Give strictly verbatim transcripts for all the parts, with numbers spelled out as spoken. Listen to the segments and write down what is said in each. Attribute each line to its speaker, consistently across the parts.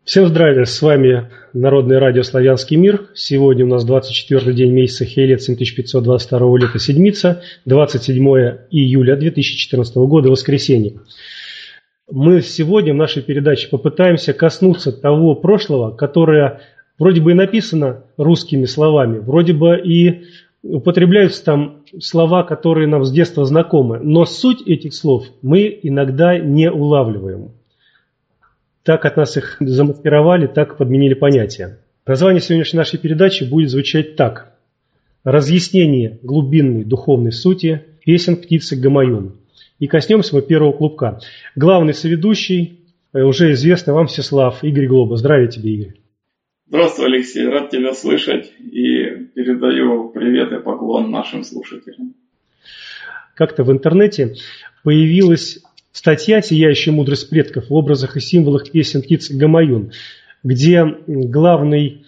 Speaker 1: Всем здравия, с вами Народное радио «Славянский мир». Сегодня у нас двадцать четвёртый день месяца Хейлет семь тысяч пятьсот двадцать второго лета седмица, двадцать седьмое июля две тысячи четырнадцатого года, воскресенье. Мы сегодня в нашей передаче попытаемся коснуться того прошлого, которое вроде бы и написано русскими словами, вроде бы и употребляются там слова, которые нам с детства знакомы, но суть этих слов мы иногда не улавливаем. Так от нас их замаскировали, так подменили понятия. Название сегодняшней нашей передачи будет звучать так. Разъяснение глубинной духовной сути песен птицы Гамаюн. И коснемся мы первого клубка. Главный соведущий, уже известный вам Всеслав, Игорь Глоба. Здравия тебе, Игорь.
Speaker 2: Здравствуй, Алексей. Рад тебя слышать и передаю привет и поклон нашим слушателям.
Speaker 1: Как-то в интернете появилась статья «Сияющая мудрость предков в образах и символах песен птицы Гамаюн», где главный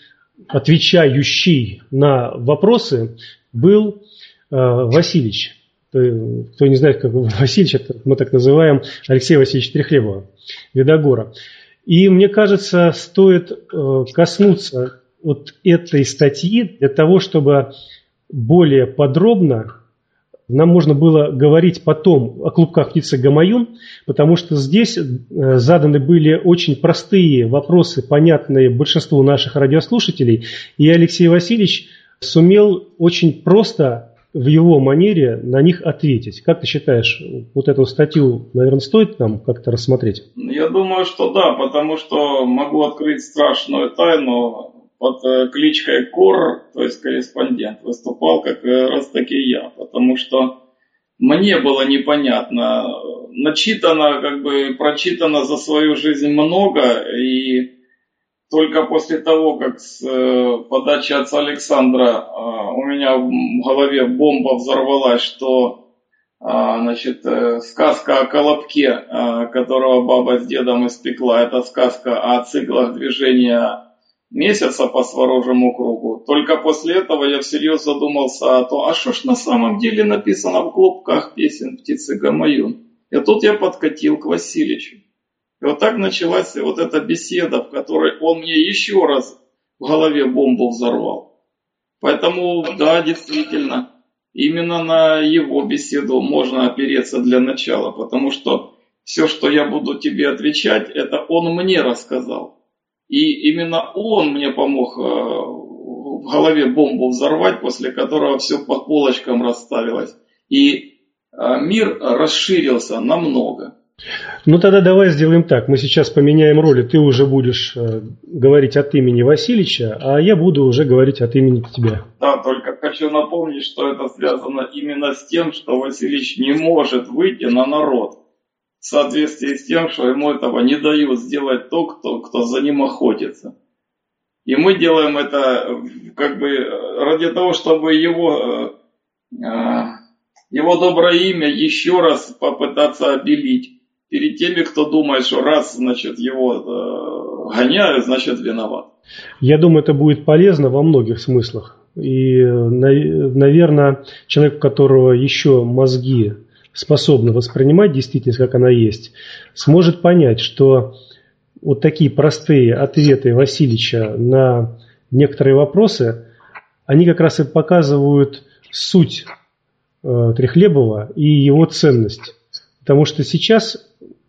Speaker 1: отвечающий на вопросы был э, Васильевич. Кто не знает, как Васильевич, это мы так называем Алексея Васильевича Трехлебова, Видогора. И мне кажется, стоит э, коснуться вот этой статьи для того, чтобы более подробно нам можно было говорить потом о клубках птицы Гамаюн, потому что здесь заданы были очень простые вопросы, понятные большинству наших радиослушателей, и Алексей Васильевич сумел очень просто в его манере на них ответить. Как ты считаешь, вот эту статью, наверное, стоит нам как-то рассмотреть?
Speaker 2: Я думаю, что да, потому что могу открыть страшную тайну. Под кличкой Кор, то есть корреспондент, выступал как раз таки я, потому что мне было непонятно, начитано, как бы прочитано за свою жизнь много, и только после того, как с подачи отца Александра у меня в голове бомба взорвалась, что значит, сказка о колобке, которого баба с дедом испекла, это сказка о циклах движения месяца по Сворожьему кругу. Только после этого я всерьез задумался о том, а что ж на самом деле написано в клубках песен птицы Гамаюн. И тут я подкатил к Васильевичу. И вот так началась вот эта беседа, в которой он мне еще раз в голове бомбу взорвал. Поэтому, да, действительно, именно на его беседу можно опереться для начала, потому что все, что я буду тебе отвечать, это он мне рассказал. И именно он мне помог в голове бомбу взорвать, после которого все по полочкам расставилось. И мир расширился намного.
Speaker 1: Ну тогда давай сделаем так. Мы сейчас поменяем роли. Ты уже будешь говорить от имени Васильевича, а я буду уже говорить от имени тебя.
Speaker 2: Да, только хочу напомнить, что это связано именно с тем, что Васильевич не может выйти на народ. В соответствии с тем, что ему этого не дают сделать то, кто, кто за ним охотится. И мы делаем это как бы ради того, чтобы его, его доброе имя еще раз попытаться обелить перед теми, кто думает, что раз, значит, его гоняют, значит, виноват.
Speaker 1: Я думаю, это будет полезно во многих смыслах. И, наверное, человек, у которого еще мозги способна воспринимать действительность, как она есть, сможет понять, что вот такие простые ответы Васильевича на некоторые вопросы, они как раз и показывают суть э, Трехлебова и его ценность. Потому что сейчас,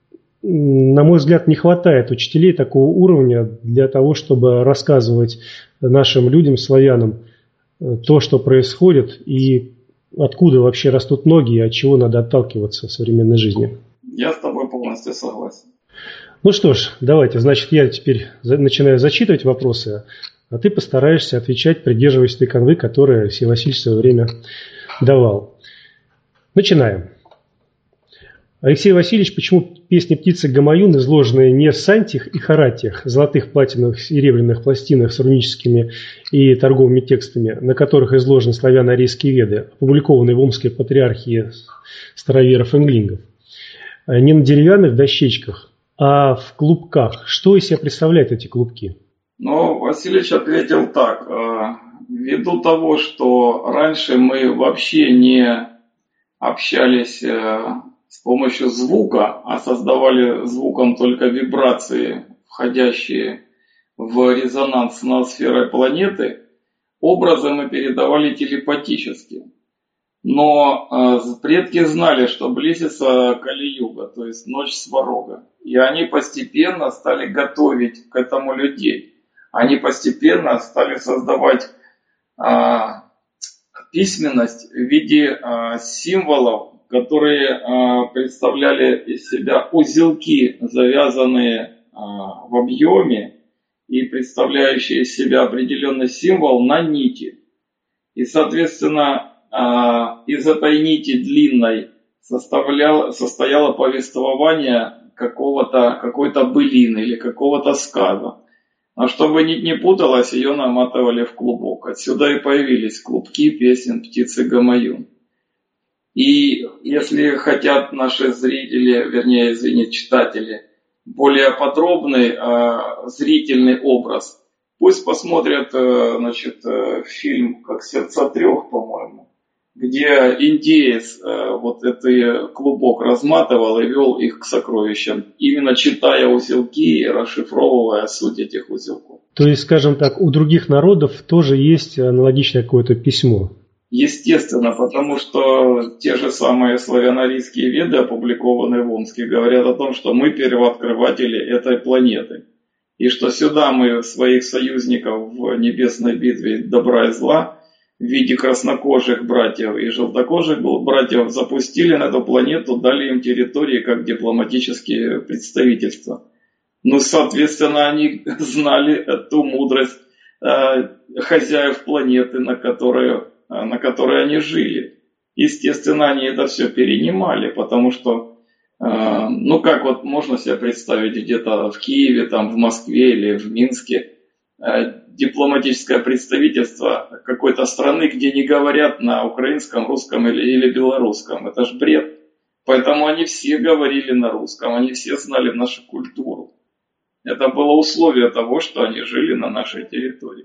Speaker 1: на мой взгляд, не хватает учителей такого уровня для того, чтобы рассказывать нашим людям, славянам, то, что происходит, и откуда вообще растут ноги и от чего надо отталкиваться в современной жизни.
Speaker 2: Я с тобой полностью согласен.
Speaker 1: Ну что ж, давайте, значит, я теперь начинаю зачитывать вопросы, а ты постараешься отвечать, придерживаясь той канвы, которую Алексей Васильевич в свое время давал. Начинаем. Алексей Васильевич, почему песни птицы Гамаюн, изложенные не в сантих и харатьях, золотых, платиновых, серебряных пластинах с руническими и торговыми текстами, на которых изложены славяно-арийские веды, опубликованные в Омской патриархии староверов-инглингов, не на деревянных дощечках, а в клубках? Что из себя представляют эти клубки?
Speaker 2: Ну, Васильевич ответил так. Ввиду того, что раньше мы вообще не общались с помощью звука, а создавали звуком только вибрации, входящие в резонанс с ноосферой планеты, образы мы передавали телепатически. Но э, предки знали, что близится Кали-юга, то есть ночь Сварога. И они постепенно стали готовить к этому людей. Они постепенно стали создавать э, письменность в виде э, символов, которые э, представляли из себя узелки, завязанные э, в объеме и представляющие из себя определенный символ на нити. И, соответственно, из этой нити длинной составляло, состояло повествование какого-то, какой-то былины или какого-то сказа. А чтобы нить не путалась, ее наматывали в клубок. Отсюда и появились клубки песен птицы Гамаюн. И если хотят наши зрители, вернее, извините, читатели, более подробный э, зрительный образ, пусть посмотрят э, значит, э, фильм «Как сердца трех», по-моему, где индеец э, вот этот клубок разматывал и вел их к сокровищам, именно читая узелки и расшифровывая суть этих узелков.
Speaker 1: То есть, скажем так, у других народов тоже есть аналогичное какое-то письмо?
Speaker 2: Естественно, потому что те же самые славяно-арийские веды, опубликованные в Омске, говорят о том, что мы первооткрыватели этой планеты. И что сюда мы своих союзников в небесной битве добра и зла в виде краснокожих братьев и желтокожих братьев запустили на эту планету, дали им территории как дипломатические представительства. Ну, соответственно, они знали эту мудрость э, хозяев планеты, на которой, э, на которой они жили. Естественно, они это все перенимали, потому что, э, ну, как вот можно себе представить где-то в Киеве, там, в Москве или в Минске, дипломатическое представительство какой-то страны, где не говорят на украинском, русском или, или белорусском. Это ж бред. Поэтому они все говорили на русском, они все знали нашу культуру. Это было условие того, что они жили на нашей территории.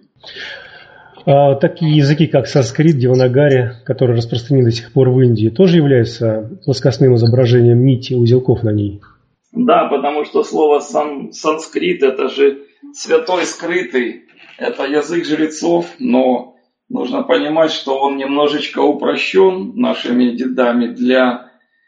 Speaker 1: А такие языки, как санскрит, деванагари, которые распространены до сих пор в Индии, тоже являются плоскостным изображением нити, узелков на ней?
Speaker 2: Да, потому что слово сан, санскрит, это же святой скрытый, это язык жрецов, но нужно понимать, что он немножечко упрощен нашими дедами для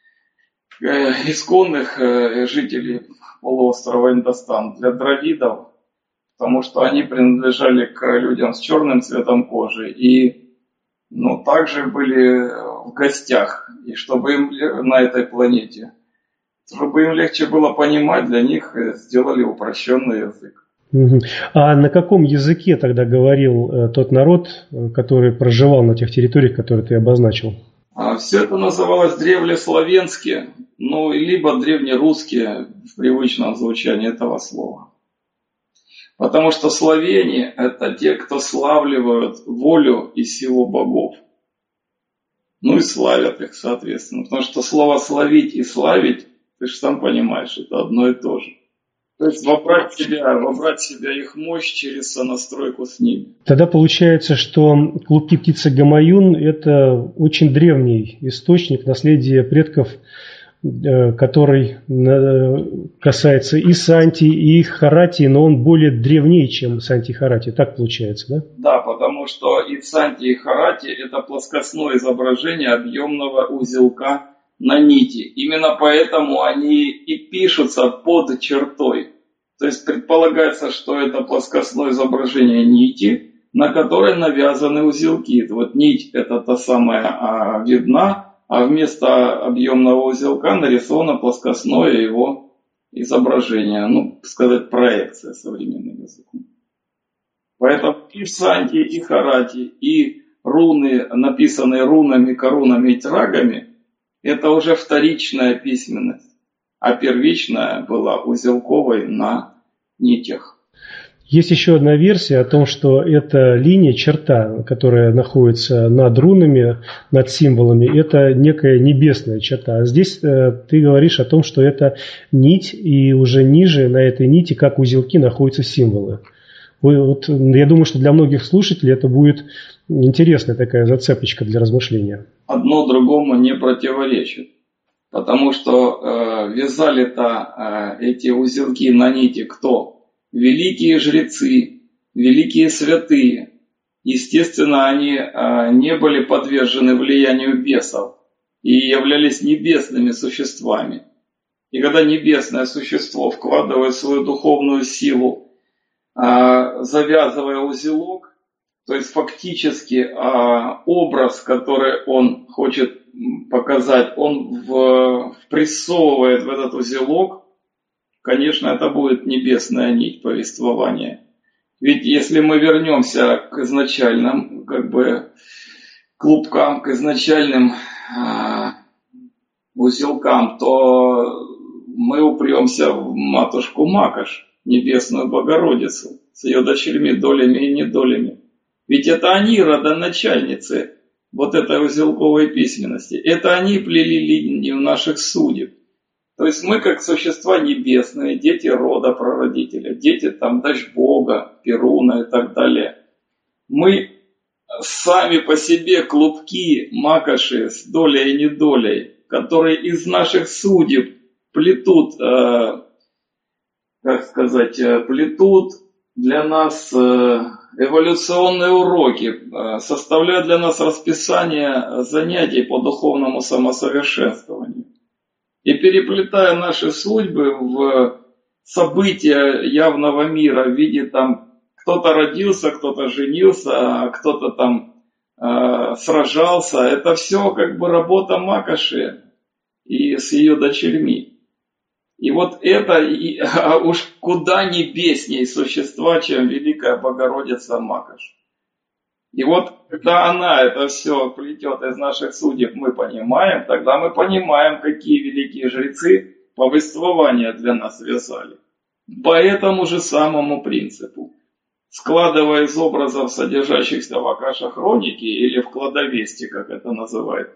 Speaker 2: э, исконных э, жителей полуострова Индостан, для дравидов, потому что они принадлежали к людям с черным цветом кожи и ну, также были в гостях, и чтобы им на этой планете, чтобы им легче было понимать, для них сделали упрощенный язык.
Speaker 1: А на каком языке тогда говорил э, тот народ, который проживал на тех территориях, которые ты обозначил?
Speaker 2: А все это называлось древлеславянски, ну, либо древнерусские в привычном звучании этого слова. Потому что славяне – это те, кто славливают волю и силу богов. Ну и славят их, соответственно. Потому что слово «славить» и «славить», ты же сам понимаешь, это одно и то же. То есть вобрать в себя, вобрать в себя их мощь через сонастройку с ними.
Speaker 1: Тогда получается, что клубки птицы Гамаюн – это очень древний источник наследия предков, который касается и Санти, и Харати, но он более древнее, чем Санти и Харати. Так получается, да?
Speaker 2: Да, потому что и Санти, и Харати – это плоскостное изображение объемного узелка на нити. Именно поэтому они и пишутся под чертой. То есть предполагается, что это плоскостное изображение нити, на которой навязаны узелки. Вот нить это та самая а, видна, а вместо объемного узелка нарисовано плоскостное его изображение. Ну, сказать, проекция современным языком. Поэтому и в Санти, и Харати, и руны, написанные рунами, коронами и трагами, это уже вторичная письменность, а первичная была узелковой на нитях.
Speaker 1: Есть еще одна версия о том, что эта линия, черта, которая находится над рунами, над символами, это некая небесная черта. А здесь э, ты говоришь о том, что это нить, и уже ниже на этой нити, как узелки, находятся символы. Вот, я думаю, что для многих слушателей это будет интересная такая зацепочка для размышления.
Speaker 2: Одно другому не противоречит, потому что э, вязали-то э, эти узелки на нити кто? великие жрецы, великие святые. Естественно, они а, не были подвержены влиянию бесов и являлись небесными существами. И когда небесное существо вкладывает свою духовную силу, а, завязывая узелок, то есть фактически а, образ, который он хочет показать, он в, впрессовывает в этот узелок, конечно, это будет небесная нить повествования. Ведь если мы вернемся к изначальным, как бы, клубкам, к изначальным а, узелкам, то мы упремся в матушку Макаш, небесную Богородицу, с ее дочерьми, долями и недолями. Ведь это они родоначальницы вот этой узелковой письменности. Это они плели линию наших судеб. То есть мы, как существа небесные, дети рода прародителя, дети там дочь Бога, Перуна и так далее. Мы сами по себе клубки Макоши с долей и недолей, которые из наших судеб плетут, э, как сказать, плетут для нас э, эволюционные уроки, э, составляют для нас расписание занятий по духовному самосовершенствованию. И переплетая наши судьбы в события явного мира в виде там кто-то родился, кто-то женился, кто-то там э, сражался, это все как бы работа Макоши и с ее дочерьми. И вот это и, а уж куда небесней существа, чем Великая Богородица Макаш. И вот когда она это все плетет из наших судеб, мы понимаем, тогда мы понимаем, какие великие жрецы повествования для нас вязали. По этому же самому принципу. Складывая из образов, содержащихся в Акаша хроники или в кладовесте, как это называет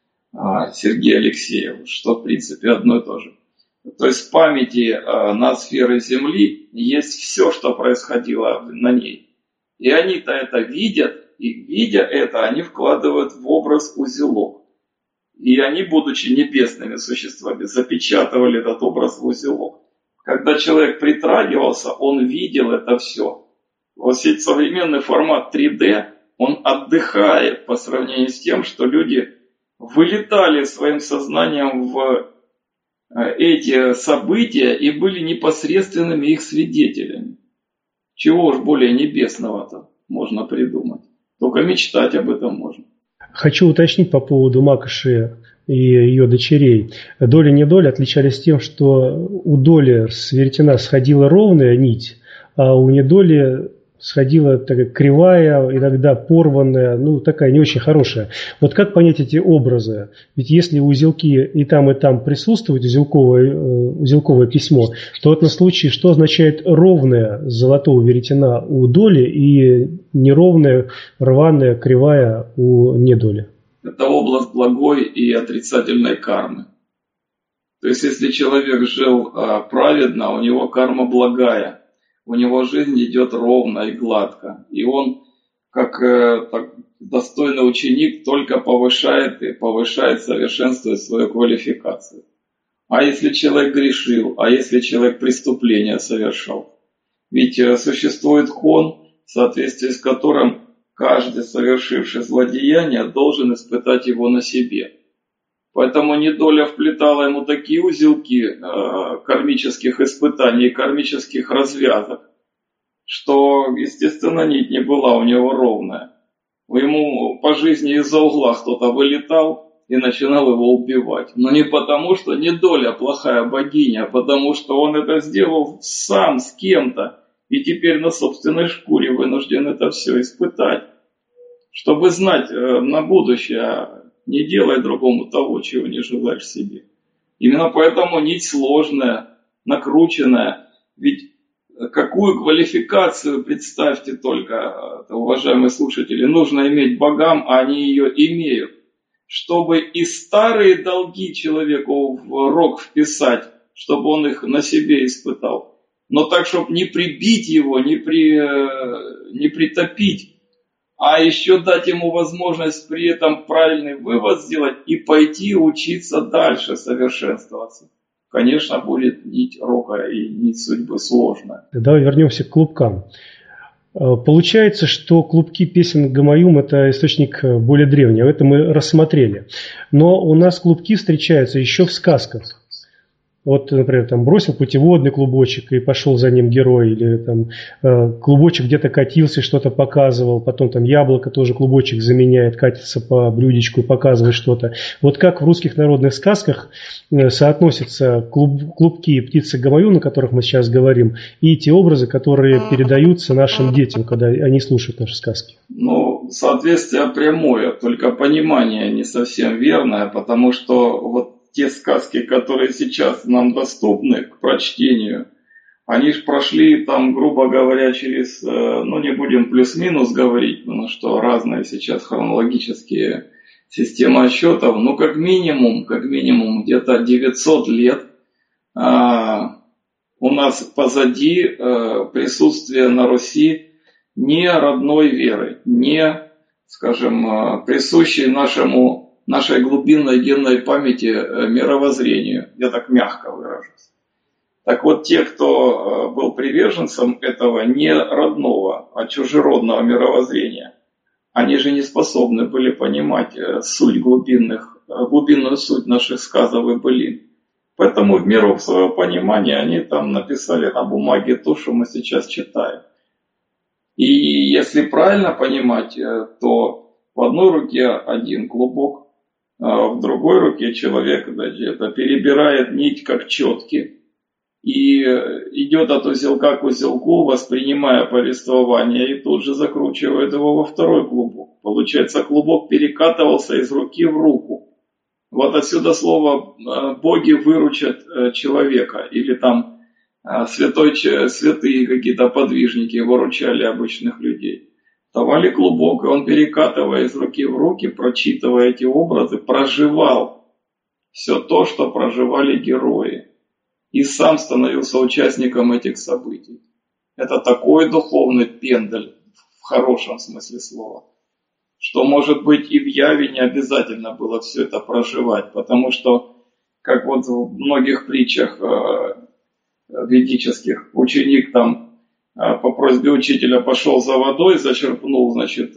Speaker 2: Сергей Алексеев, что в принципе одно и то же. То есть в памяти на сферы Земли есть все, что происходило на ней. И они-то это видят, и видя это, они вкладывают в образ узелок. И они, будучи небесными существами, запечатывали этот образ в узелок. Когда человек притрагивался, он видел это все. Вот современный формат три дэ, он отдыхает по сравнению с тем, что люди вылетали своим сознанием в эти события и были непосредственными их свидетелями. Чего уж более небесного-то можно придумать. Только мечтать об этом можно.
Speaker 1: Хочу уточнить по поводу Макоши и ее дочерей. Доля и недоля отличались тем, что у доли с веретена сходила ровная нить, а у недоли сходила такая кривая, иногда порванная, ну такая не очень хорошая. Вот как понять эти образы? Ведь если узелки и там, и там присутствует узелковое, узелковое письмо, то в этом случае что означает ровная золотого веретена у доли и неровная, рваная, кривая у недоли?
Speaker 2: Это область благой и отрицательной кармы. То есть если человек жил а, праведно, у него карма благая. У него жизнь идет ровно и гладко. И он, как э, так, достойный ученик, только повышает и повышает, совершенствует свою квалификацию. А если человек грешил, а если человек преступление совершал? Ведь э, существует хон, в соответствии с которым каждый, совершивший злодеяние, должен испытать его на себе. Поэтому недоля вплетала ему такие узелки э, кармических испытаний, кармических развязок, что, естественно, нить не была у него ровная. Ему по жизни из-за угла кто-то вылетал и начинал его убивать. Но не потому, что недоля плохая богиня, а потому, что он это сделал сам с кем-то и теперь на собственной шкуре вынужден это все испытать. Чтобы знать э, на будущее, не делай другому того, чего не желаешь себе. Именно поэтому нить сложная, накрученная. Ведь какую квалификацию, представьте только, уважаемые слушатели, нужно иметь богам, а они ее имеют. Чтобы и старые долги человеку в рог вписать, чтобы он их на себе испытал. Но так, чтобы не прибить его, не, при, не притопить, а еще дать ему возможность при этом правильный вывод сделать и пойти учиться дальше совершенствоваться. конечно, будет нить рока и нить судьбы сложная.
Speaker 1: Давай вернемся к клубкам. Получается, что клубки песен Гамаюн – это источник более древний, это мы рассмотрели. Но у нас клубки встречаются еще в сказках. Вот, например, там бросил путеводный клубочек и пошел за ним герой, или там э, клубочек где-то катился, что-то показывал, потом там яблоко тоже клубочек заменяет, катится по блюдечку и показывает что-то. Вот как в русских народных сказках э, соотносятся клуб, клубки и птицы Гамаюн, о которых мы сейчас говорим, и те образы, которые передаются нашим детям, когда они слушают наши сказки?
Speaker 2: Ну, соответствие прямое, только понимание не совсем верное, потому что вот те сказки, которые сейчас нам доступны к прочтению, они же прошли там, грубо говоря, через, ну не будем плюс-минус говорить, потому что разные сейчас хронологические системы отсчетов, но как минимум, как минимум где-то девятьсот лет а, у нас позади а, присутствие на Руси не родной веры, не, скажем, а, присущей нашему нашей глубинной генной памяти мировоззрению, я так мягко выражусь. Так вот, те, кто был приверженцем этого не родного, а чужеродного мировоззрения, они же не способны были понимать суть глубинных, глубинную суть наших сказов и былин. Поэтому в меру своего понимания они там написали на бумаге то, что мы сейчас читаем. И если правильно понимать, то в одной руке один клубок, а в другой руке человек это перебирает нить как четки и идет от узелка к узелку, воспринимая повествование, и тут же закручивает его во второй клубок. Получается, клубок перекатывался из руки в руку. Вот отсюда слово «боги выручат человека», или там святой, святые какие-то подвижники выручали обычных людей. Давали клубок, и он, перекатывая из руки в руки, прочитывая эти образы, проживал все то, что проживали герои. И сам становился участником этих событий. Это такой духовный пендель, в хорошем смысле слова, что, может быть, и в яве не обязательно было все это проживать. Потому что, как вот в многих притчах э, ведических, ученик там по просьбе учителя пошел за водой, зачерпнул, значит,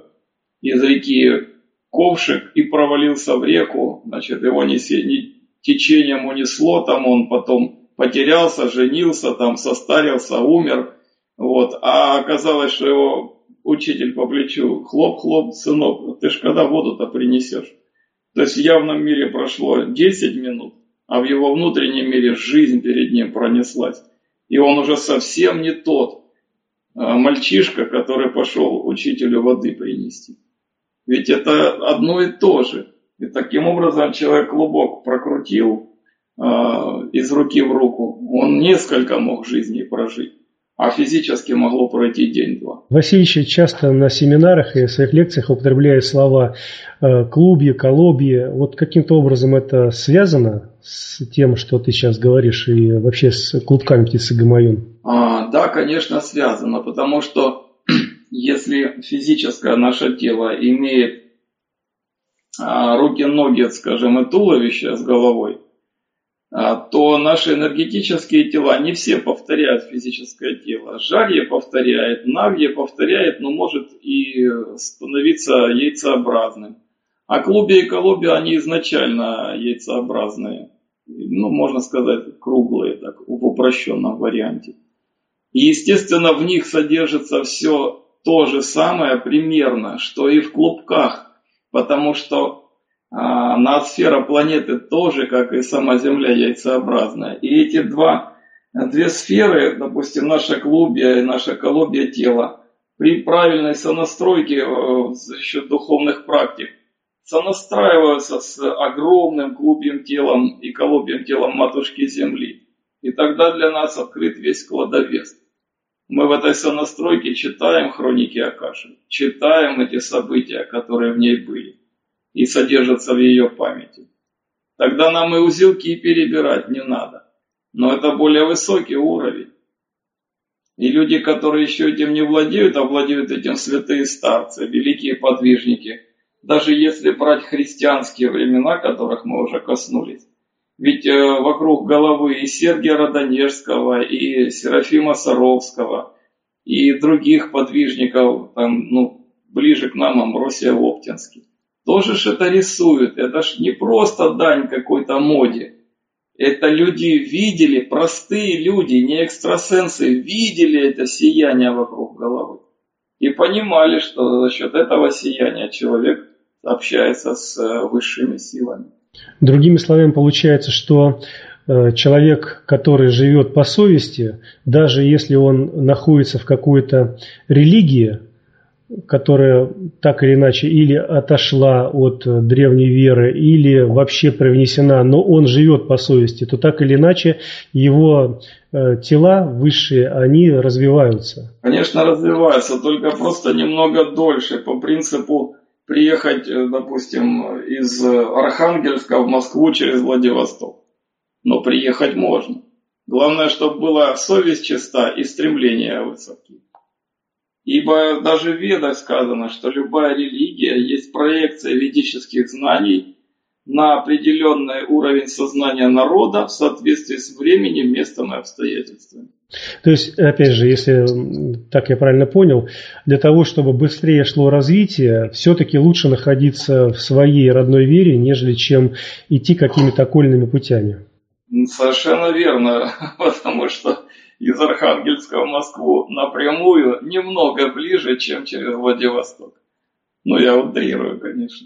Speaker 2: из реки ковшик и провалился в реку, значит, его неси, не, течением унесло, там он потом потерялся, женился, там состарился, умер, вот, а оказалось, что его учитель по плечу: хлоп-хлоп, сынок, ты ж когда воду-то принесешь? То есть в явном мире прошло десять минут, а в его внутреннем мире жизнь перед ним пронеслась. И он уже совсем не тот а, мальчишка, который пошел учителю воды принести. Ведь это одно и то же. И таким образом человек клубок прокрутил а, из руки в руку. Он несколько мог жизней прожить, а физически могло пройти день-два.
Speaker 1: Васильевич часто на семинарах и в своих лекциях употребляет слова э, клубье, колобье. Вот каким-то образом это связано с тем, что ты сейчас говоришь, и вообще с клубками птицы Гамаюн?
Speaker 2: А, да, конечно, связано, потому что если физическое наше тело имеет а, руки, ноги, скажем, и туловище с головой, а, то наши энергетические тела не все повторяют физическое тело. Жарье повторяет, Навье повторяет, но может и становиться яйцеобразным. А клубья и колобья, они изначально яйцеобразные. Ну, можно сказать, круглые, так, в упрощенном варианте. И, естественно, в них содержится все то же самое примерно, что и в клубках. Потому что а, ноосфера планеты тоже, как и сама Земля, яйцеобразная. И эти два, две сферы, допустим, наше клубья и наше колобье тела, при правильной сонастройке за счет духовных практик, сонастраиваются с огромным клубьем телом и колобьем телом Матушки Земли. И тогда для нас открыт весь кладовец. Мы в этой сонастройке читаем хроники Акаши, читаем эти события, которые в ней были, и содержатся в ее памяти. Тогда нам и узелки перебирать не надо. Но это более высокий уровень. И люди, которые еще этим не владеют, а владеют этим святые старцы, великие подвижники, даже если брать христианские времена, которых мы уже коснулись, Ведь э, вокруг головы и Сергия Родонежского, и Серафима Саровского, и других подвижников, там, ну, ближе к нам Амвросия Оптинский. Тоже ж это рисуют. Это ж не просто дань какой-то моде. Это люди видели, простые люди, не экстрасенсы, видели это сияние вокруг головы. И понимали, что за счет этого сияния человек общается с высшими силами.
Speaker 1: Другими словами, получается, что человек, который живет по совести, даже если он находится в какой-то религии, которая так или иначе или отошла от древней веры, или вообще привнесена, но он живет по совести, то так или иначе его тела высшие, они развиваются.
Speaker 2: Конечно, развиваются, только просто немного дольше, по принципу приехать, допустим, из Архангельска в Москву через Владивосток. Но приехать можно. Главное, чтобы была совесть чиста и стремления высоки. Ибо даже в Ведах сказано, что любая религия есть проекция ведических знаний на определенный уровень сознания народа в соответствии с временем, местом и обстоятельствами.
Speaker 1: То есть, опять же, если так я правильно понял, для того, чтобы быстрее шло развитие, все-таки лучше находиться в своей родной вере, нежели чем идти какими-то окольными путями.
Speaker 2: Совершенно верно, потому что из Архангельска в Москву напрямую немного ближе, чем через Владивосток. Ну, я утрирую, конечно.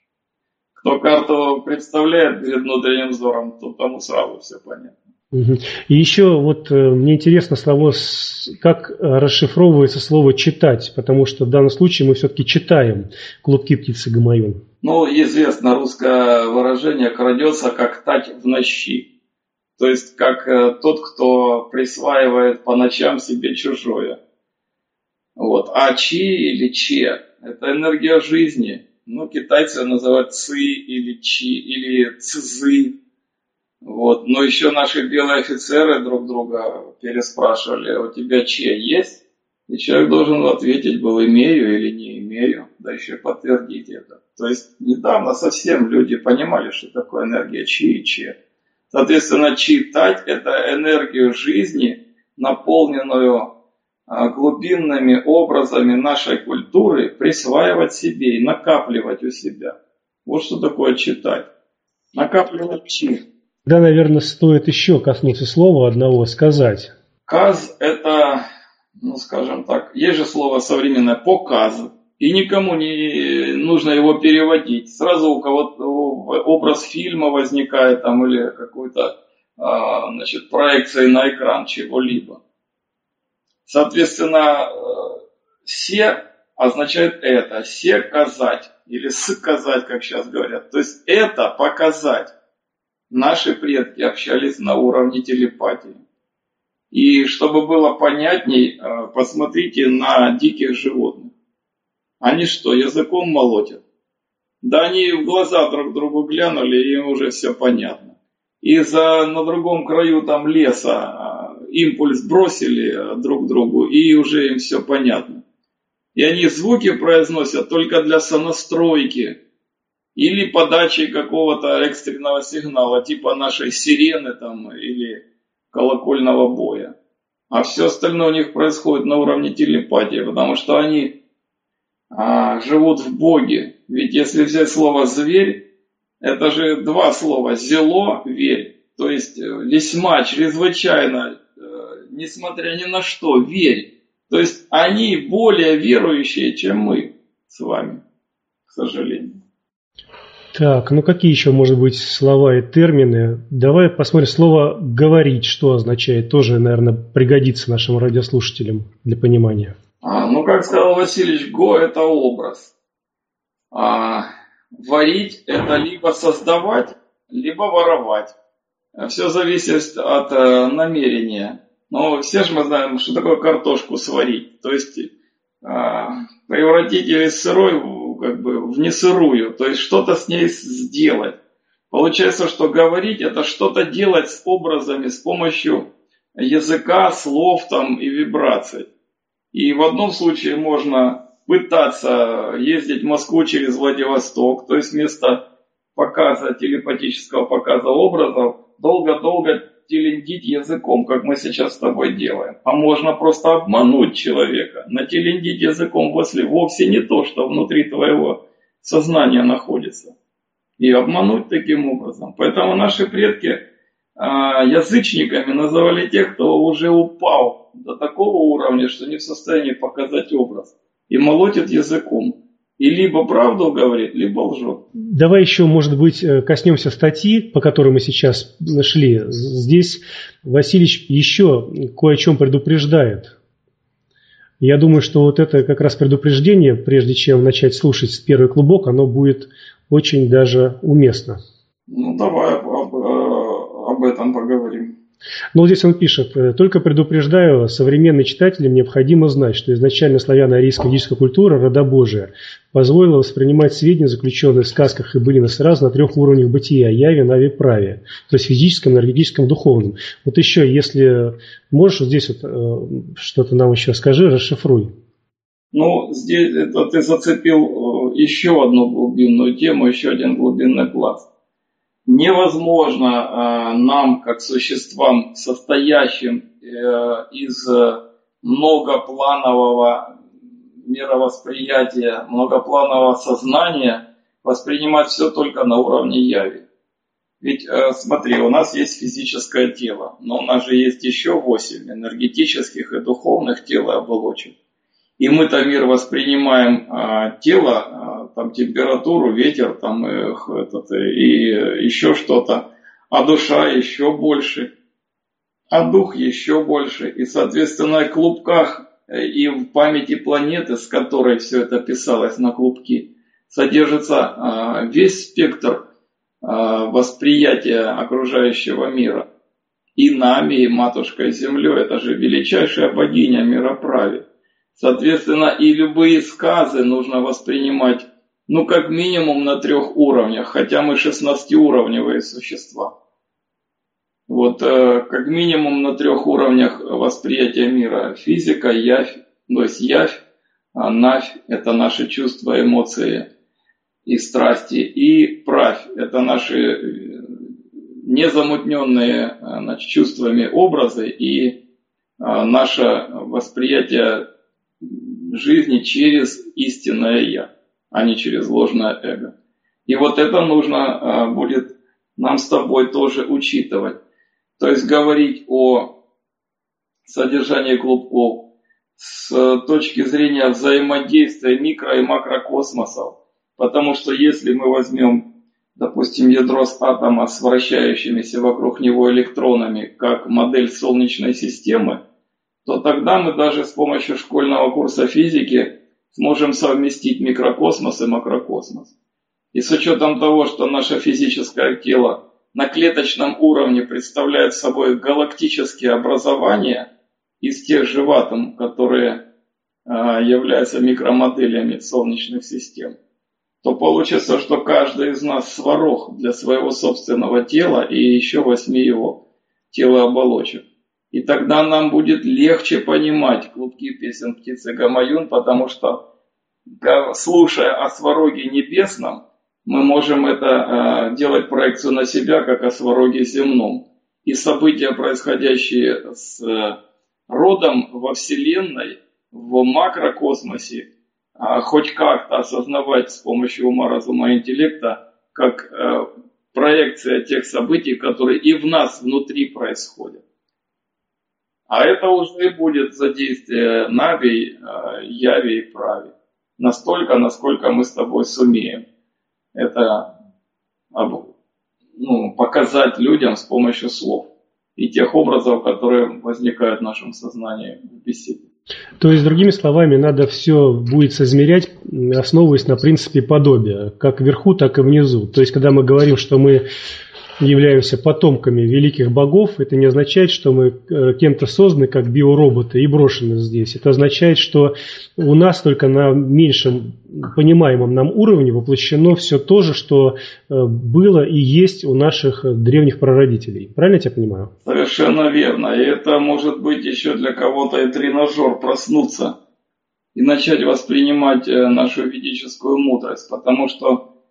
Speaker 2: Кто карту представляет перед внутренним взором, то тому сразу все понятно.
Speaker 1: И еще вот мне интересно слово, как расшифровывается слово «читать», потому что в данном случае мы все-таки читаем «Клубки птицы Гамаюн».
Speaker 2: Ну, известно русское выражение «крадется, как тать в ночи». То есть, как э, тот, кто присваивает по ночам себе чужое. Вот. А чи или че – это энергия жизни. Ну, китайцы называют ци или чи, или цзы. Вот. Но еще наши белые офицеры друг друга переспрашивали: у тебя че есть? И человек должен ответить был: имею или не имею, да еще подтвердить это. То есть, недавно совсем люди понимали, что такое энергия чи и че. Соответственно, читать – это энергию жизни, наполненную глубинными образами нашей культуры, присваивать себе и накапливать у себя. Вот что такое читать. Накапливать чи.
Speaker 1: Да, наверное, стоит еще коснуться слова одного, сказать.
Speaker 2: Каз – это, ну скажем так, есть же слово современное «показ». И никому не нужно его переводить. Сразу у кого-то образ фильма возникает там, или какой-то а, значит, проекции на экран чего-либо. Соответственно, «се» означает это, «се» казать или «сказать», как сейчас говорят. То есть это показать. Наши предки общались на уровне телепатии. И чтобы было понятней, посмотрите на диких животных. Они что, языком молотят? Да они в глаза друг другу глянули, и им уже все понятно. И за, на другом краю там леса импульс бросили друг другу, и уже им все понятно. И они звуки произносят только для сонастройки или подачи какого-то экстренного сигнала, типа нашей сирены там или колокольного боя. А все остальное у них происходит на уровне телепатии, потому что они а, живут в Боге. Ведь если взять слово «зверь», это же два слова: «зело», «верь». То есть весьма, чрезвычайно, несмотря ни на что, верь. То есть они более верующие, чем мы с вами, к сожалению.
Speaker 1: Так, ну какие еще, может быть, слова и термины? Давай посмотрим слово «говорить», что означает. Тоже, наверное, пригодится нашим радиослушателям для понимания.
Speaker 2: А, ну, как сказал Васильевич, «го» – это образ. А варить – это либо создавать, либо воровать. Все зависит от э, намерения. Но все же мы знаем, что такое картошку сварить. То есть э, превратить ее из сырой как бы в несырую. То есть что-то с ней сделать. Получается, что говорить – это что-то делать с образами, с помощью языка, слов там, и вибраций. И в одном случае можно пытаться ездить в Москву через Владивосток, то есть вместо показа, телепатического показа образов, долго-долго телендить языком, как мы сейчас с тобой делаем. А можно просто обмануть человека. Нателендить языком вовсе не то, что внутри твоего сознания находится. И обмануть таким образом. Поэтому наши предки а, язычниками называли тех, кто уже упал до такого уровня, что не в состоянии показать образ. И молотит языком. И либо правду говорит, либо лжет.
Speaker 1: Давай еще, может быть, коснемся статьи, по которой мы сейчас нашли. Здесь Васильевич еще кое о чем предупреждает. Я думаю, что вот это как раз предупреждение, прежде чем начать слушать первый клубок, оно будет очень даже уместно.
Speaker 2: Ну, давай об, об, об этом поговорим.
Speaker 1: Но вот здесь он пишет: «Только предупреждаю, современным читателям необходимо знать, что изначально славяно-арийская ведическая культура, рода Божия, позволила воспринимать сведения, заключенные в сказках и былинах, сразу на трех уровнях бытия: яве, наве, праве, то есть физическом, энергетическом, духовном». Вот еще, если можешь, вот здесь вот что-то нам еще скажи, расшифруй.
Speaker 2: Ну, здесь это ты зацепил еще одну глубинную тему, еще один глубинный пласт. Невозможно э, нам, как существам, состоящим э, из многопланового мировосприятия, многопланового сознания, воспринимать все только на уровне яви. Ведь э, смотри, у нас есть физическое тело, но у нас же есть еще восемь энергетических и духовных тел и оболочек. И мы-то мир воспринимаем а, тело, а, там температуру, ветер, там э, этот, и еще что-то, а душа еще больше, а дух еще больше. И, соответственно, в клубках и в памяти планеты, с которой все это писалось на клубке, содержится а, весь спектр а, восприятия окружающего мира. И нами, и Матушкой Землей, это же величайшая богиня мироправи. Соответственно, и любые сказы нужно воспринимать, ну, как минимум на трех уровнях, хотя мы шестнадцатиуровневые существа. Вот, э, как минимум на трех уровнях восприятия мира. Физика, явь, то есть явь, а навь – это наши чувства, эмоции и страсти, и правь – это наши незамутненные, значит, чувствами образы и а, наше восприятие жизни через истинное «я», а не через ложное эго. И вот это нужно а, будет нам с тобой тоже учитывать. То есть говорить о содержании клубков с точки зрения взаимодействия микро- и макрокосмосов. Потому что если мы возьмем, допустим, ядро с атома с вращающимися вокруг него электронами как модель Солнечной системы, то тогда мы даже с помощью школьного курса физики сможем совместить микрокосмос и макрокосмос. И с учетом того, что наше физическое тело на клеточном уровне представляет собой галактические образования из тех же атомов, которые э, являются микромоделями солнечных систем, то получится, что каждый из нас сварог для своего собственного тела и еще восьми его телооболочек. И тогда нам будет легче понимать клубки песен птицы Гамаюн, потому что, слушая о свароге небесном, мы можем это э, делать проекцию на себя, как о свароге земном. И события, происходящие с э, родом во Вселенной, в макрокосмосе, э, хоть как-то осознавать с помощью ума, разума и интеллекта, как э, проекция тех событий, которые и в нас внутри происходят. А это уже будет задействие Нави, Яви и Прави. Настолько, насколько мы с тобой сумеем это ну, показать людям с помощью слов и тех образов, которые возникают в нашем сознании в беседе.
Speaker 1: То есть, другими словами, надо все будет соизмерять, основываясь на принципе подобия, как вверху, так и внизу. То есть, когда мы говорим, что мы являемся потомками великих богов, это не означает, что мы кем-то созданы как биороботы и брошены здесь. Это означает, что у нас только на меньшем понимаемом нам уровне воплощено все то же, что было и есть у наших древних прародителей. Правильно я тебя понимаю?
Speaker 2: Совершенно верно. И это может быть еще для кого-то и тренажер проснуться и начать воспринимать нашу ведическую мудрость. Потому что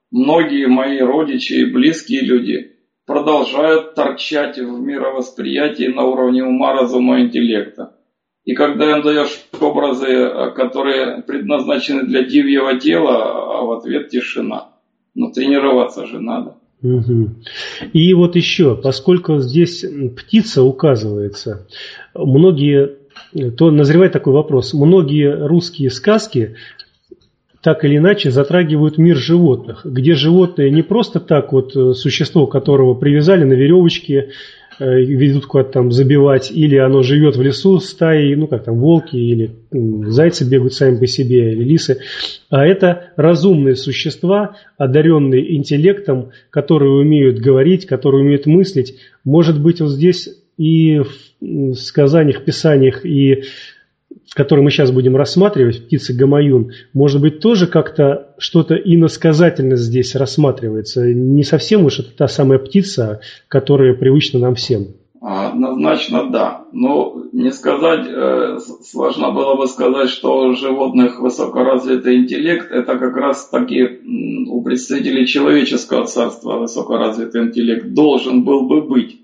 Speaker 2: многие мои родичи и близкие люди продолжают торчать в мировосприятии на уровне ума, разума, интеллекта. И когда им даешь образы, которые предназначены для дивьего тела, а в ответ тишина. Но тренироваться же надо.
Speaker 1: Угу. И вот еще, поскольку здесь птица указывается, многие, то назревает такой вопрос, многие русские сказки так или иначе затрагивают мир животных, где животные не просто так вот существо, которого привязали на веревочке, ведут куда-то там забивать, или оно живет в лесу стаей, ну как там, волки или зайцы бегают сами по себе, или лисы, а это разумные существа, одаренные интеллектом, которые умеют говорить, которые умеют мыслить. Может быть, вот здесь и в сказаниях, писаниях, и которые мы сейчас будем рассматривать, птица Гамаюн, может быть, тоже как-то что-то иносказательно здесь рассматривается. Не совсем уж это та самая птица, которая привычна нам всем.
Speaker 2: Однозначно да. Но не сказать, э, сложно было бы сказать, что у животных высокоразвитый интеллект, это как раз таки у представителей человеческого царства высокоразвитый интеллект должен был бы быть.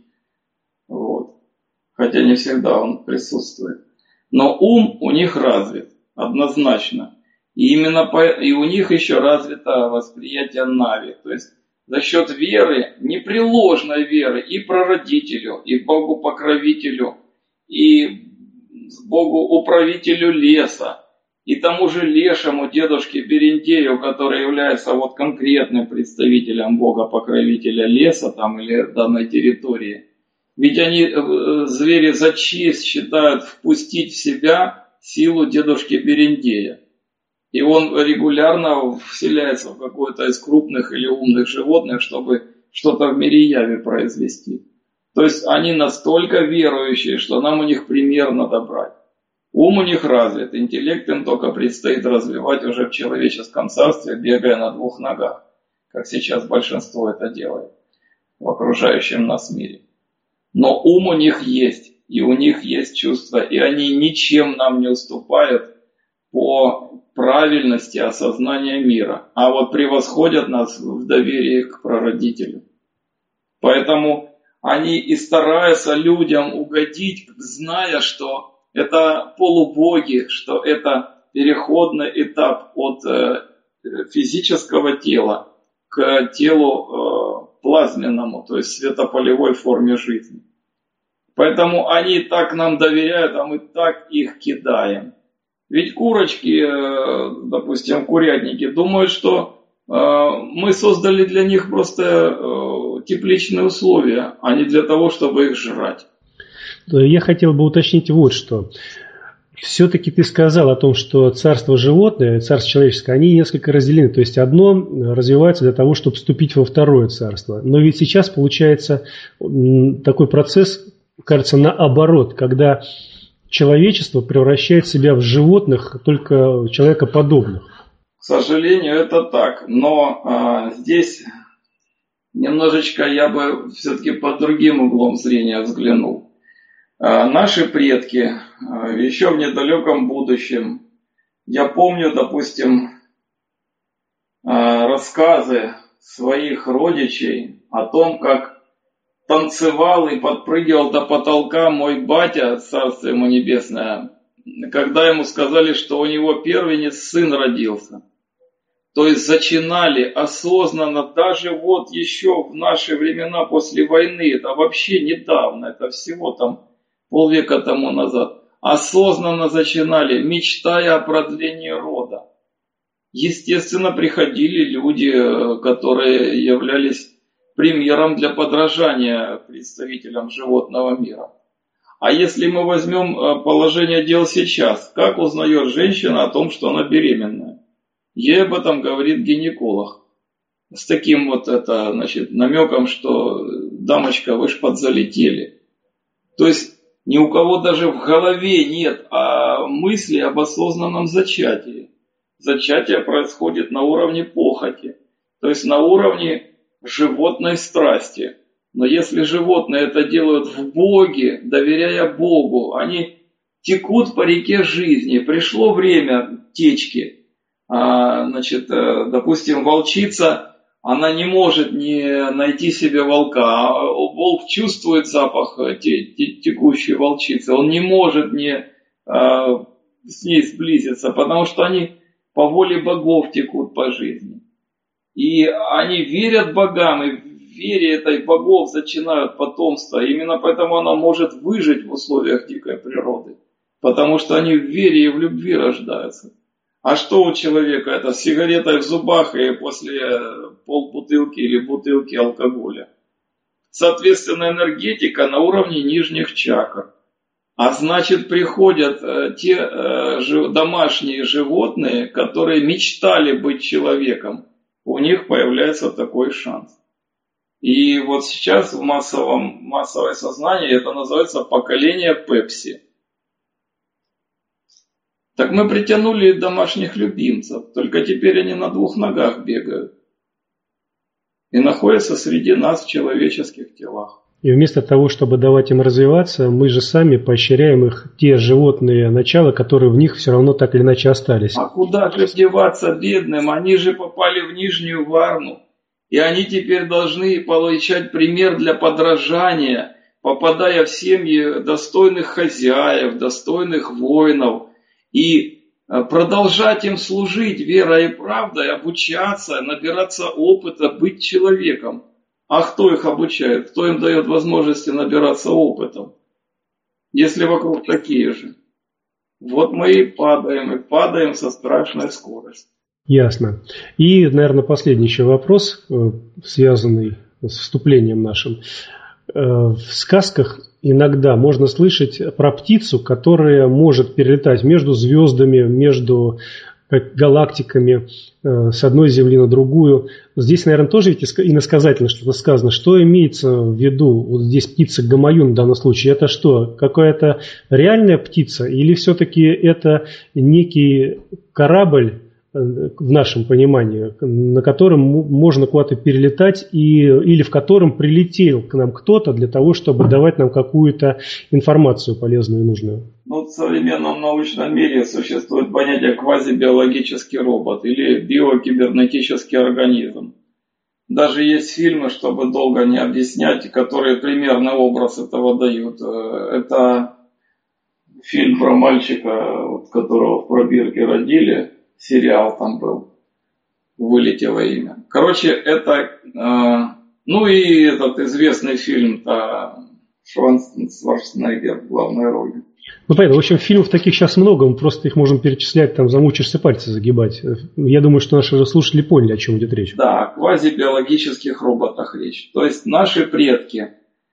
Speaker 2: Вот. Хотя не всегда он присутствует. Но ум у них развит, однозначно. И именно по, и у них еще развито восприятие Нави. То есть за счет веры, непреложной веры и прародителю, и Богу-покровителю, и Богу-управителю леса, и тому же лешему дедушке Берендею, который является вот конкретным представителем Бога-покровителя леса там, или данной территории. Ведь они, звери, за честь считают впустить в себя силу дедушки Берендея. И он регулярно вселяется в какое-то из крупных или умных животных, чтобы что-то в мире яви произвести. То есть они настолько верующие, что нам у них пример надо брать. Ум у них развит, интеллект им только предстоит развивать уже в человеческом царстве, бегая на двух ногах, как сейчас большинство это делает в окружающем нас мире. Но ум у них есть, и у них есть чувства, и они ничем нам не уступают по правильности осознания мира, а вот превосходят нас в доверии к прародителю. Поэтому они и стараются людям угодить, зная, что это полубоги, что это переходный этап от физического тела к телу плазменному, то есть светополевой форме жизни. Поэтому они так нам доверяют, а мы так их кидаем. Ведь курочки, допустим, курятники, думают, что мы создали для них просто тепличные условия, а не для того, чтобы их жрать.
Speaker 1: Я хотел бы уточнить вот что. Все-таки ты сказал о том, что царство животное и царство человеческое, они несколько разделены. То есть одно развивается для того, чтобы вступить во второе царство. Но ведь сейчас получается такой процесс, кажется, наоборот, когда человечество превращает себя в животных, только человекоподобных.
Speaker 2: К сожалению, это так. Но а, здесь немножечко я бы все-таки под другим углом зрения взглянул. Наши предки еще в недалеком будущем, я помню, допустим, рассказы своих родичей о том, как танцевал и подпрыгивал до потолка мой батя, царство ему небесное, когда ему сказали, что у него первенец сын родился. То есть зачинали осознанно, даже вот еще в наши времена после войны, это вообще недавно, это всего там полвека тому назад, осознанно зачинали, мечтая о продлении рода. Естественно, приходили люди, которые являлись примером для подражания представителям животного мира. А если мы возьмем положение дел сейчас, как узнает женщина о том, что она беременная? Ей об этом говорит гинеколог. С таким вот это, значит, намеком, что дамочка, вы ж подзалетели. То есть ни у кого даже в голове нет а мысли об осознанном зачатии. Зачатие происходит на уровне похоти, то есть на уровне животной страсти. Но если животные это делают в Боге, доверяя Богу, они текут по реке жизни. Пришло время течки. А, значит, допустим, волчица она не может не найти себе волка. А волк чувствует запах текущей волчицы, он не может не а, с ней сблизиться, потому что они по воле богов текут по жизни. И они верят богам, и в вере этой богов зачинают потомство. Именно поэтому она может выжить в условиях дикой природы, потому что они в вере и в любви рождаются. А что у человека? Это с сигаретой в зубах и после полбутылки или бутылки алкоголя. Соответственно, энергетика на уровне нижних чакр. А значит, приходят те домашние животные, которые мечтали быть человеком. У них появляется такой шанс. И вот сейчас в массовом, массовое сознание это называется поколение Пепси. Так мы притянули домашних любимцев, только теперь они на двух ногах бегают и находятся среди нас в человеческих телах.
Speaker 1: И вместо того, чтобы давать им развиваться, мы же сами поощряем их, те животные начала, которые в них все равно так или иначе остались.
Speaker 2: А куда же деваться бедным? Они же попали в Нижнюю Варну, и они теперь должны получать пример для подражания, попадая в семьи достойных хозяев, достойных воинов, и продолжать им служить верой и правдой, обучаться, набираться опыта, быть человеком. А кто их обучает? Кто им дает возможности набираться опытом? Если вокруг такие же. Вот мы и падаем, и падаем со страшной скоростью.
Speaker 1: Ясно. И, наверное, последний еще вопрос, связанный с вступлением нашим. В сказках иногда можно слышать про птицу, которая может перелетать между звездами, между галактиками, с одной Земли на другую. Здесь, наверное, тоже ведь иносказательно что-то сказано. Что имеется в виду? Вот здесь птица Гамаюн в данном случае. Это что? Какая-то реальная птица? Или все-таки это некий корабль, в нашем понимании, на котором можно куда-то перелетать и, или в котором прилетел к нам кто-то для того, чтобы давать нам какую-то информацию полезную и нужную?
Speaker 2: Ну, в современном научном мире существует понятие квазибиологический робот или биокибернетический организм. Даже есть фильмы, чтобы долго не объяснять, которые примерный образ этого дают. Это фильм про мальчика, которого в пробирке родили. Сериал там был, вылетело имя. Короче, это, э, ну и этот известный фильм-то Шварценеггер в главной роли.
Speaker 1: Ну, понятно. В общем, фильмов таких сейчас много, мы просто их можем перечислять, там замучишься пальцы загибать. Я думаю, что наши слушатели поняли, о чем идет речь.
Speaker 2: Да, о квазибиологических роботах речь. То есть наши предки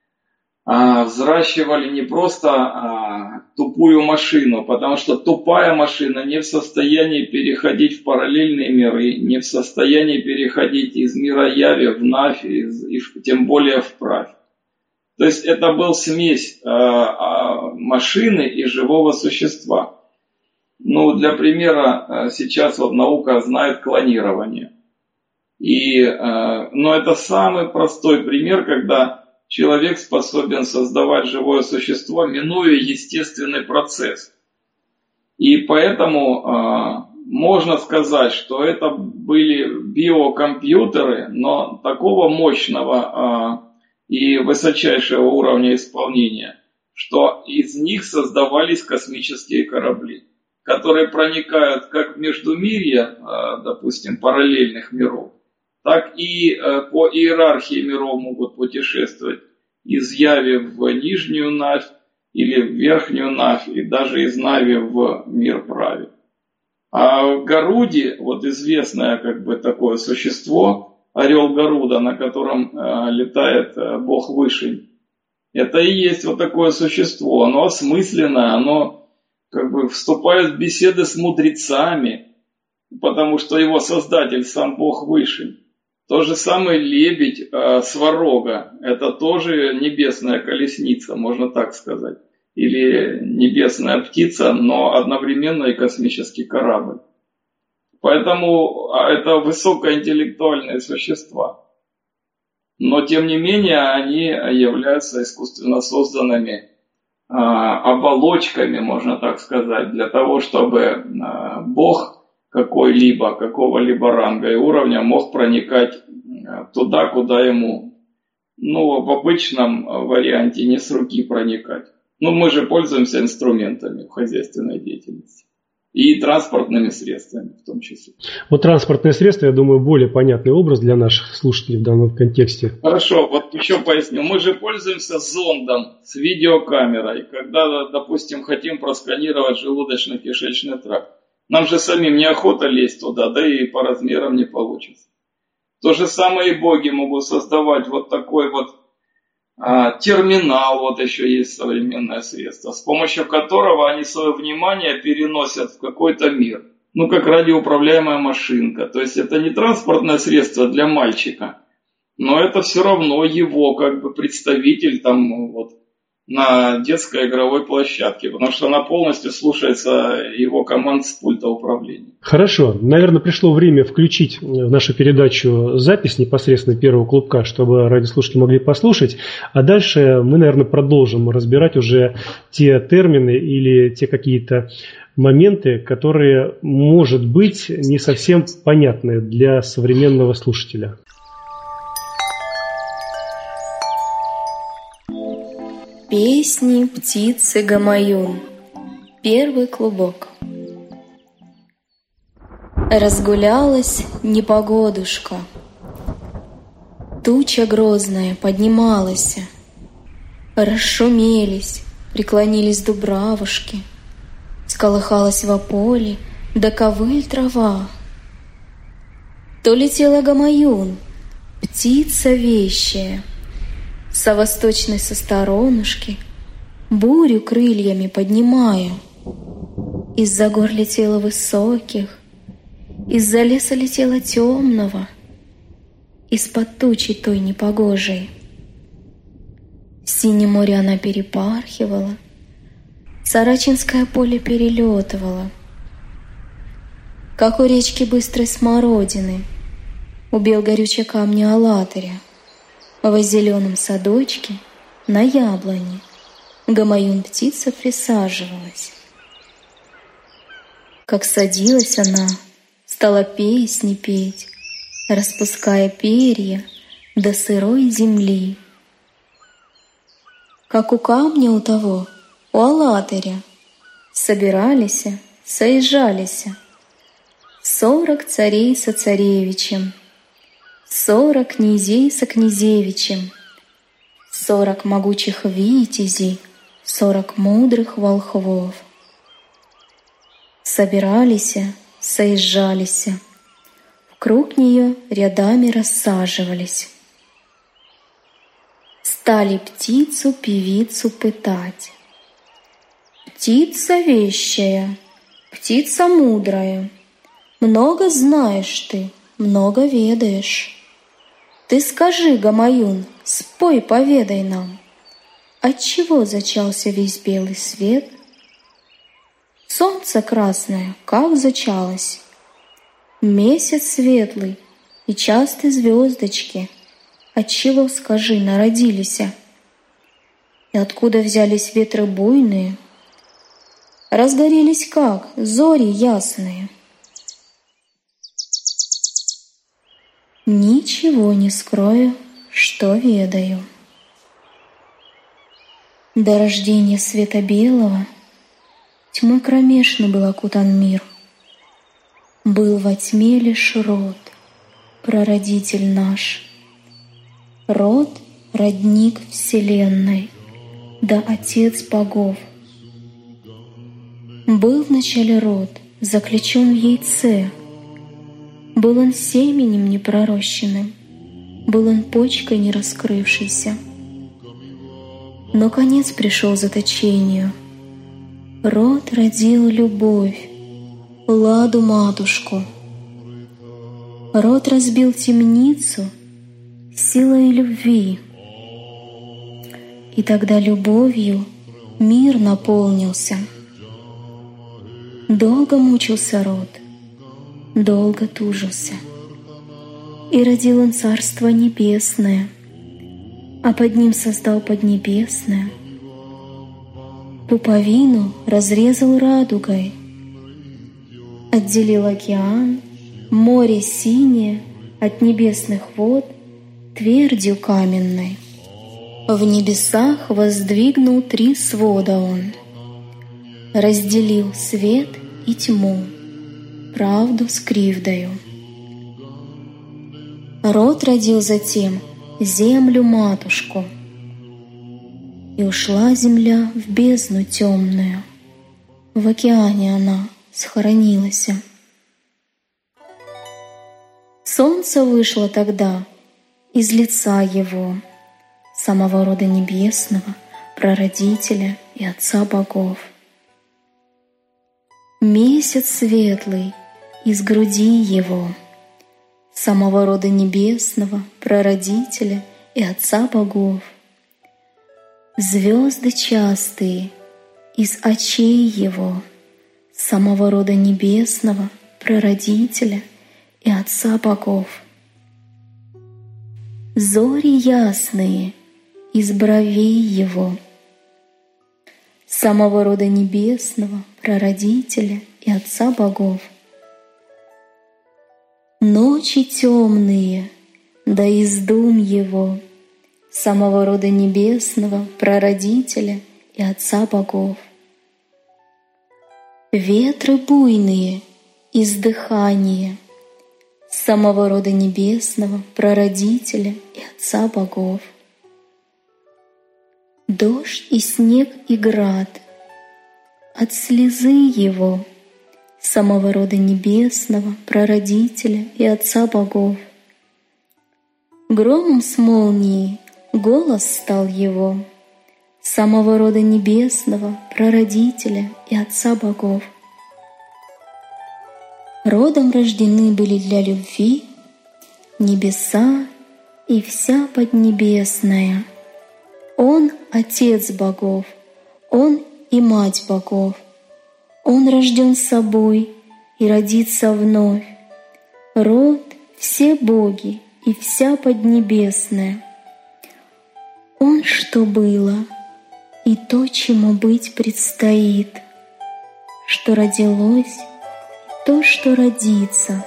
Speaker 2: а, взращивали не просто а, тупую машину, потому что тупая машина не в состоянии переходить в параллельные миры, не в состоянии переходить из мира яви в навь, и, и тем более в правь. То есть это был смесь а, а, машины и живого существа. Ну, для примера, сейчас вот наука знает клонирование. И, а, но это самый простой пример, когда человек способен создавать живое существо, минуя естественный процесс. И поэтому э, можно сказать, что это были биокомпьютеры, но такого мощного э, и высочайшего уровня исполнения, что из них создавались космические корабли, которые проникают как в междумирье, э, допустим, параллельных миров, так и э, по иерархии миров могут путешествовать из яви в нижнюю навь или в верхнюю навь, и даже из нави в мир прави. А Гаруди, вот известное как бы такое существо, орел Гаруда, на котором э, летает э, бог Вышень, это и есть вот такое существо. Оно осмысленное, оно как бы вступает в беседы с мудрецами, потому что его создатель сам бог Вышень. То же самое лебедь э, Сварога, это тоже небесная колесница, можно так сказать. Или небесная птица, но одновременно и космический корабль. Поэтому это высокоинтеллектуальные существа. Но тем не менее они являются искусственно созданными э, оболочками, можно так сказать, для того, чтобы э, Бог какой-либо, какого-либо ранга и уровня мог проникать туда, куда ему, ну, в обычном варианте не с руки проникать. Ну, мы же пользуемся инструментами в хозяйственной деятельности. И транспортными средствами в том числе.
Speaker 1: Вот транспортные средства, я думаю, более понятный образ для наших слушателей в данном контексте.
Speaker 2: Хорошо, вот еще поясню. Мы же пользуемся зондом с видеокамерой, когда, допустим, хотим просканировать желудочно-кишечный тракт. Нам же самим неохота лезть туда, да и по размерам не получится. То же самое и боги могут создавать вот такой вот а, терминал, вот еще есть современное средство, с помощью которого они свое внимание переносят в какой-то мир. Ну, как радиоуправляемая машинка. То есть это не транспортное средство для мальчика, но это все равно его как бы представитель там вот на детской игровой площадке, потому что она полностью слушается его команд с пульта управления.
Speaker 1: Хорошо. Наверное, пришло время включить в нашу передачу запись непосредственно первого клубка, чтобы радиослушатели могли послушать. А дальше мы, наверное, продолжим разбирать уже те термины или те какие-то моменты, которые, может быть, не совсем понятны для современного слушателя.
Speaker 3: Песни птицы Гамаюн. Первый клубок. Разгулялась непогодушка. Туча грозная поднималась. Расшумелись, преклонились дубравушки. Сколыхалась во поле, да ковыль трава. То летела Гамаюн, птица вещая, со восточной со сторонушки, бурю крыльями поднимая. Из-за гор летела высоких, из-за леса летела темного, из-под тучи той непогожей. Синее море она перепархивала, Сарачинское поле перелетывала, как у речки быстрой смородины, у бел горючей камня Алатыря. В зеленом садочке на яблоне Гамаюн птица присаживалась. Как садилась она, стала песни петь, распуская перья до сырой земли. Как у камня у того, у Алатыря, собирались, соезжались сорок царей со царевичем, сорок князей со князевичем, сорок могучих витязей, сорок мудрых волхвов. Собирались, соезжались, в круг нее рядами рассаживались. Стали птицу-певицу пытать. Птица вещая, птица мудрая, много знаешь ты, много ведаешь. Ты скажи, Гамаюн, спой, поведай нам, отчего зачался весь белый свет? Солнце красное, как зачалось, месяц светлый и частые звездочки, отчего, скажи, народились? И откуда взялись ветры буйные? Разгорелись как зори ясные. Ничего не скрою, что ведаю. До рождения света белого тьмой кромешно был окутан мир. Был во тьме лишь род, прародитель наш. Род — родник вселенной, да отец богов. Был вначале род, заключен в яйце. Был он семенем непророщенным, был он почкой не раскрывшейся. Но конец пришел заточению. Род родил любовь, ладу матушку. Род разбил темницу силой любви. И тогда любовью мир наполнился. Долго мучился род, долго тужился. И родил он царство небесное, а под ним создал поднебесное. Пуповину разрезал радугой, отделил океан, море синее от небесных вод твердью каменной. В небесах воздвигнул три свода Он, разделил свет и тьму, правду с кривдою. Род родил затем землю-матушку, и ушла земля в бездну темную, в океане она схоронилась. Солнце вышло тогда из лица его, самого рода небесного, прародителя и отца богов. Месяц светлый из груди его, самого рода небесного, прародителя и отца богов. Звезды частые из очей его, самого рода небесного, прародителя и отца богов. Зори ясные из бровей его, самого рода небесного, прародителя и отца богов. Ночи темные, да из дум его, самого рода небесного, прародителя и отца богов. Ветры буйные из дыхания, самого рода небесного, прародителя и отца богов. Дождь и снег и град от слезы его, самого рода небесного, прародителя и отца богов. Громом с молнией голос стал его, самого рода небесного, прародителя и отца богов. Родом рождены были для любви небеса и вся поднебесная. Он — Отец богов, Он и Мать богов. Он рожден собой и родится вновь. Род — все боги и вся поднебесная. Он, что было, и то, чему быть предстоит, что родилось, то, что родится.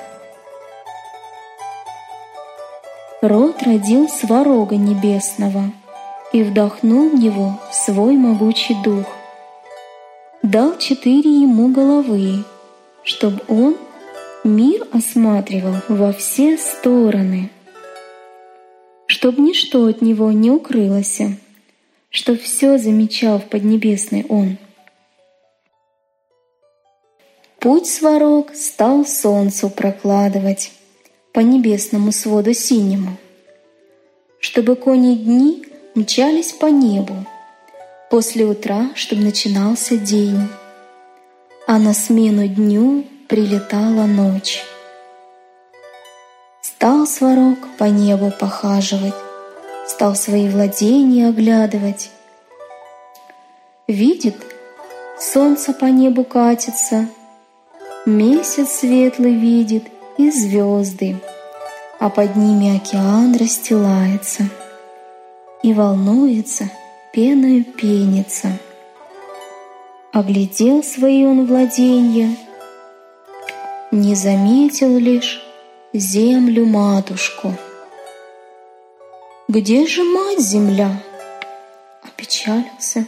Speaker 3: Род родил Сварога Небесного и вдохнул в него свой могучий дух. Дал четыре ему головы, чтоб он мир осматривал во все стороны, чтоб ничто от него не укрылось, чтоб все замечал в Поднебесной он. Путь Сварог стал солнцу прокладывать по небесному своду синему, чтобы кони дни мчались по небу, после утра, чтобы начинался день, а на смену дню прилетала ночь. Стал Сварог по небу похаживать, стал свои владения оглядывать. Видит, солнце по небу катится, месяц светлый видит и звезды, а под ними океан расстилается и волнуется, пеною пенится. Оглядел свои он владенья, не заметил лишь землю-матушку. «Где же мать-земля?» — опечалился.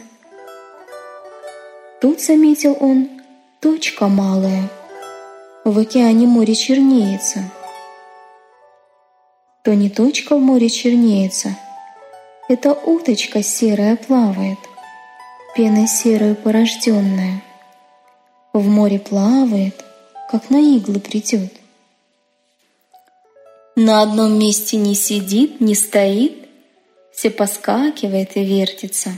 Speaker 3: Тут заметил он точка малая, в океане море чернеется. То не точка в море чернеется, это уточка серая плавает, пеной серою порожденная. В море плавает, как на иглы придет. На одном месте не сидит, не стоит, все поскакивает и вертится.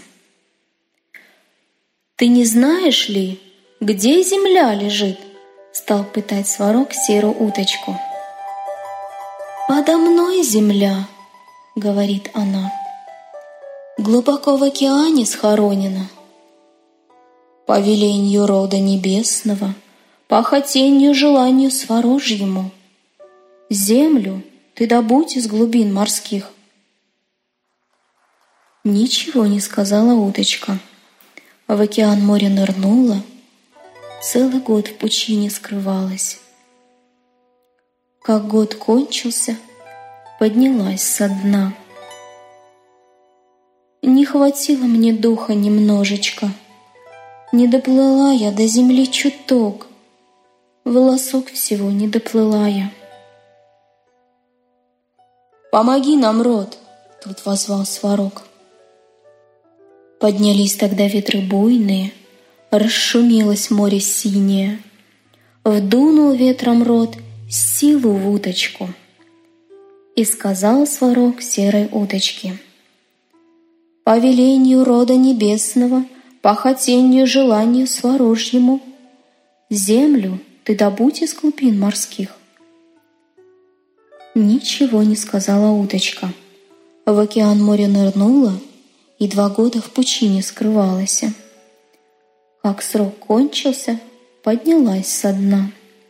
Speaker 3: «Ты не знаешь ли, где земля лежит?» — стал пытать Сварог серую уточку. «Подо мной земля», — говорит она, — «глубоко в океане схоронена. По велению рода небесного, по хотению желанию Сварожьему, землю ты добудь из глубин морских». Ничего не сказала уточка. В океан море нырнула, целый год в пучине скрывалась. Как год кончился, поднялась со дна. Не хватило мне духа немножечко, не доплыла я до земли чуток, волосок всего не доплыла я. «Помоги нам, род!» — тут возвал Сварог. Поднялись тогда ветры буйные, расшумелось море синее, вдунул ветром род силу в уточку. И сказал Сварог серой уточке: «По велению рода небесного, по хотению желанию Сварожьему, землю ты добудь из глубин морских». Ничего не сказала уточка. В океан море нырнула и два года в пучине скрывалась. Как срок кончился, поднялась со дна.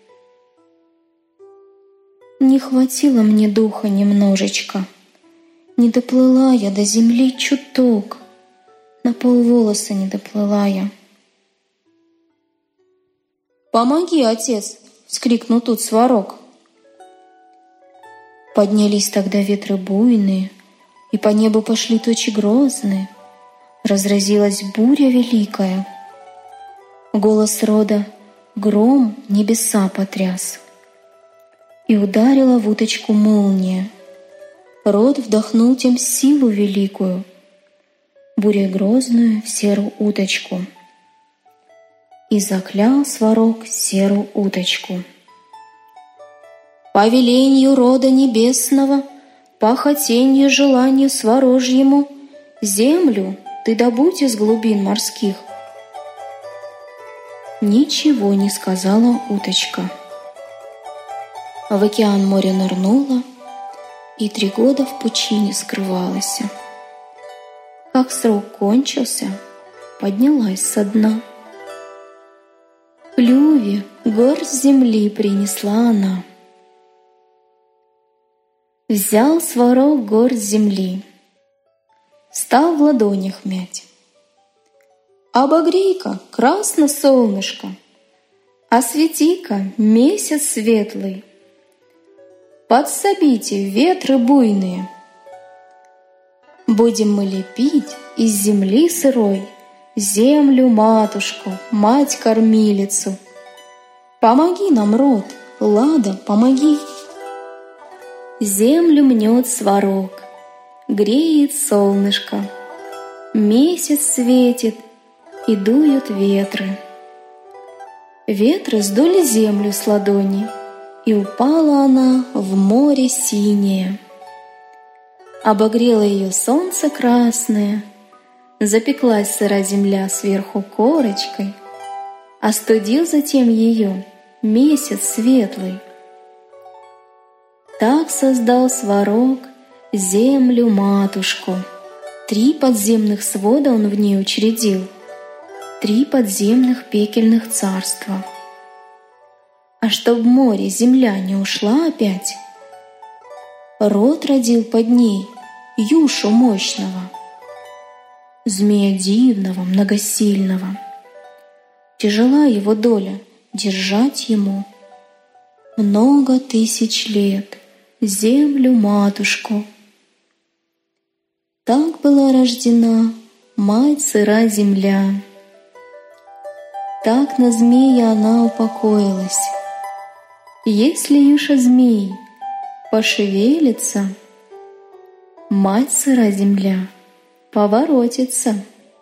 Speaker 3: Не хватило мне духа немножечко, не доплыла я до земли чуток, на полволоса не доплыла я. «Помоги, отец!» — вскрикнул тут Сварог. Поднялись тогда ветры буйные, и по небу пошли тучи грозные. Разразилась буря великая. Голос рода гром небеса потряс. И ударила в уточку молния. Род вдохнул тем силу великую, бурей грозную в серую уточку. И заклял Сварог серую уточку: «По велению рода небесного, по хотению желанию Сварожьему, землю ты добудь из глубин морских». Ничего не сказала уточка. В океан море нырнула и три года в пучине скрывалась. Как срок кончился, поднялась со дна. В клюве горсть земли принесла она. Взял Сварог горсть земли, стал в ладонях мять. Обогрей-ка, красно солнышко, освети-ка, месяц светлый, подсобите ветры буйные. Будем мы лепить из земли сырой землю-матушку, мать-кормилицу. Помоги нам, род, Лада, помоги. Землю мнет Сварог, греет солнышко, месяц светит и дуют ветры. Ветры сдули землю с ладони, и упала она в море синее. Обогрело ее солнце красное, запеклась сыра земля сверху корочкой, остудил затем ее месяц светлый. Так создал Сварог землю-матушку. Три подземных свода он в ней учредил, три подземных пекельных царства. А чтоб в море земля не ушла опять, род родил под ней юшу мощного, змея дивного, многосильного. Тяжела его доля держать ему много тысяч лет землю-матушку. Так была рождена мать сыра земля. Так на змея она упокоилась. Если юша змей пошевелится, мать сыра земля поворотится.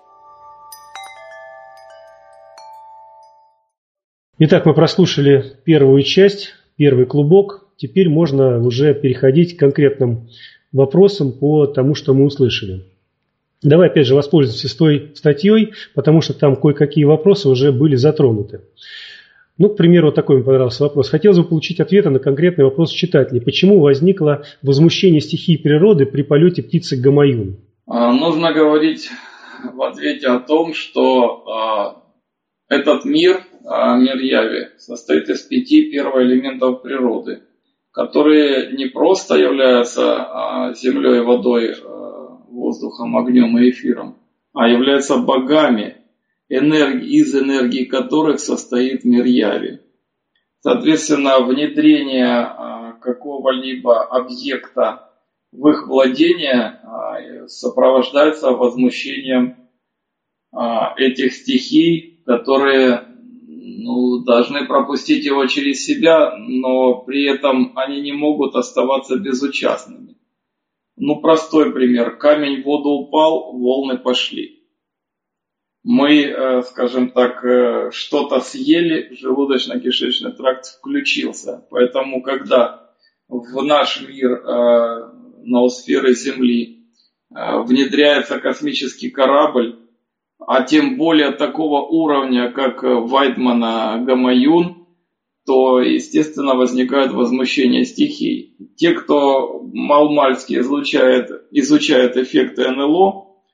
Speaker 1: Итак, мы прослушали первую часть, первый клубок. Теперь можно уже переходить к конкретным вопросам по тому, что мы услышали. Давай опять же воспользуемся с той статьей, потому что там кое-какие вопросы уже были затронуты. Ну, к примеру, вот такой мне понравился вопрос. Хотелось бы получить ответы на конкретный вопрос читателей. Почему возникло возмущение стихии природы при полете птицы Гамаюн?
Speaker 2: Нужно говорить в ответе о том, что этот мир, мир Яви, состоит из пяти первоэлементов природы, которые не просто являются землей, водой, воздухом, огнем и эфиром, а являются богами, энергии, из энергии которых состоит мир Яви. Соответственно, внедрение какого-либо объекта в их владение сопровождается возмущением этих стихий, которые ну, должны пропустить его через себя, но при этом они не могут оставаться безучастными. Ну, простой пример. Камень в воду упал, волны пошли. Мы, скажем так, что-то съели, желудочно-кишечный тракт включился. Поэтому, когда в наш мир, ноосферы Земли, внедряется космический корабль, а тем более такого уровня, как Вайдмана Гамаюн, то, естественно, возникает возмущение стихий. Те, кто маломальски изучает, изучает эффекты эн эл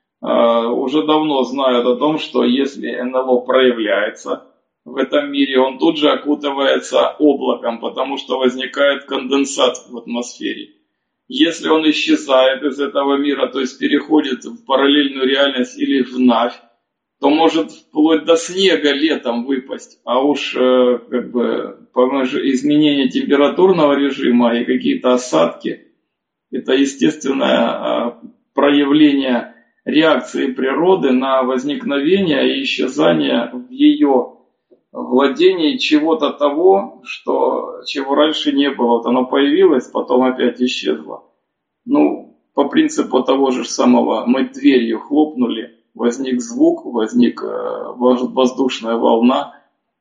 Speaker 2: о, уже давно знают о том, что если эн эл о проявляется в этом мире, он тут же окутывается облаком, потому что возникает конденсат в атмосфере. Если он исчезает из этого мира, то есть переходит в параллельную реальность или в Навь, то может вплоть до снега летом выпасть. А уж э, как бы изменение температурного режима и какие-то осадки, это естественное э, проявление реакции природы на возникновение и исчезание в ее владении чего-то того, что, чего раньше не было. Вот оно появилось, потом опять исчезло. Ну, по принципу того же самого, мы дверью хлопнули, возник звук, возник воздушная волна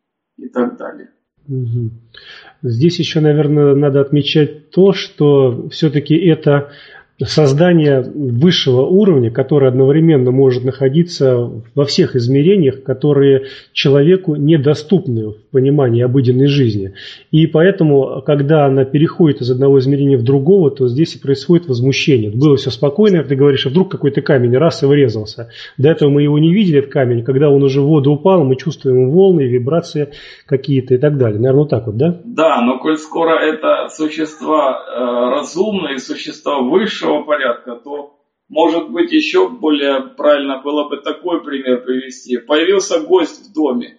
Speaker 2: и так далее.
Speaker 1: Угу. Здесь еще, наверное, надо отмечать то, что все-таки это создание высшего уровня, которое одновременно может находиться во всех измерениях, которые человеку недоступны в понимании обыденной жизни. И поэтому, когда она переходит из одного измерения в другого, то здесь и происходит возмущение. Было все спокойно, как ты говоришь, а вдруг какой-то камень раз и врезался. До этого мы его не видели, этот камень. Когда он уже в воду упал, мы чувствуем волны, вибрации какие-то и так далее. Наверное, вот так вот, да?
Speaker 2: Да, но коль скоро это существа э, разумные, существа высшего порядка, то, может быть, еще более правильно было бы такой пример привести. Появился гость в доме,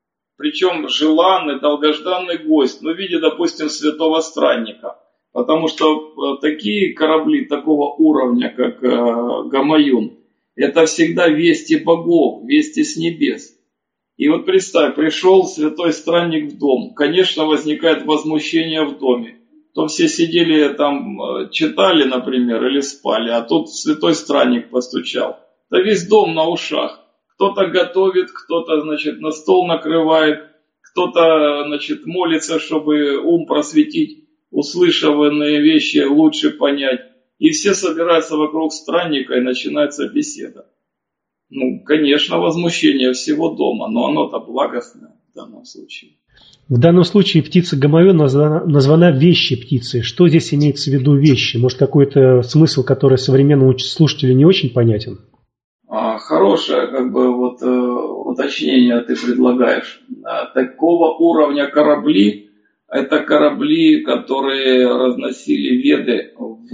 Speaker 2: причем желанный, долгожданный гость, ну, в виде, допустим, святого странника, потому что такие корабли такого уровня, как э, Гамаюн, это всегда вести богов, вести с небес. И вот представь, пришел святой странник в дом, конечно, возникает возмущение в доме. То все сидели там, читали, например, или спали, а тут святой странник постучал. Да весь дом на ушах. Кто-то готовит, кто-то, значит, на стол накрывает, кто-то, значит, молится, чтобы ум просветить, услышанные вещи лучше понять. И все собираются вокруг странника, и начинается беседа. Ну, конечно, возмущение всего дома, но оно-то благостное в данном случае.
Speaker 1: В данном случае птица Гамаюн названа, названа вещей птицей. Что здесь имеется в виду вещи? Может, какой-то смысл, который современному слушателю не очень понятен?
Speaker 2: А, хорошее, как бы, вот, э, уточнение ты предлагаешь. А, такого уровня корабли, это корабли, которые разносили веды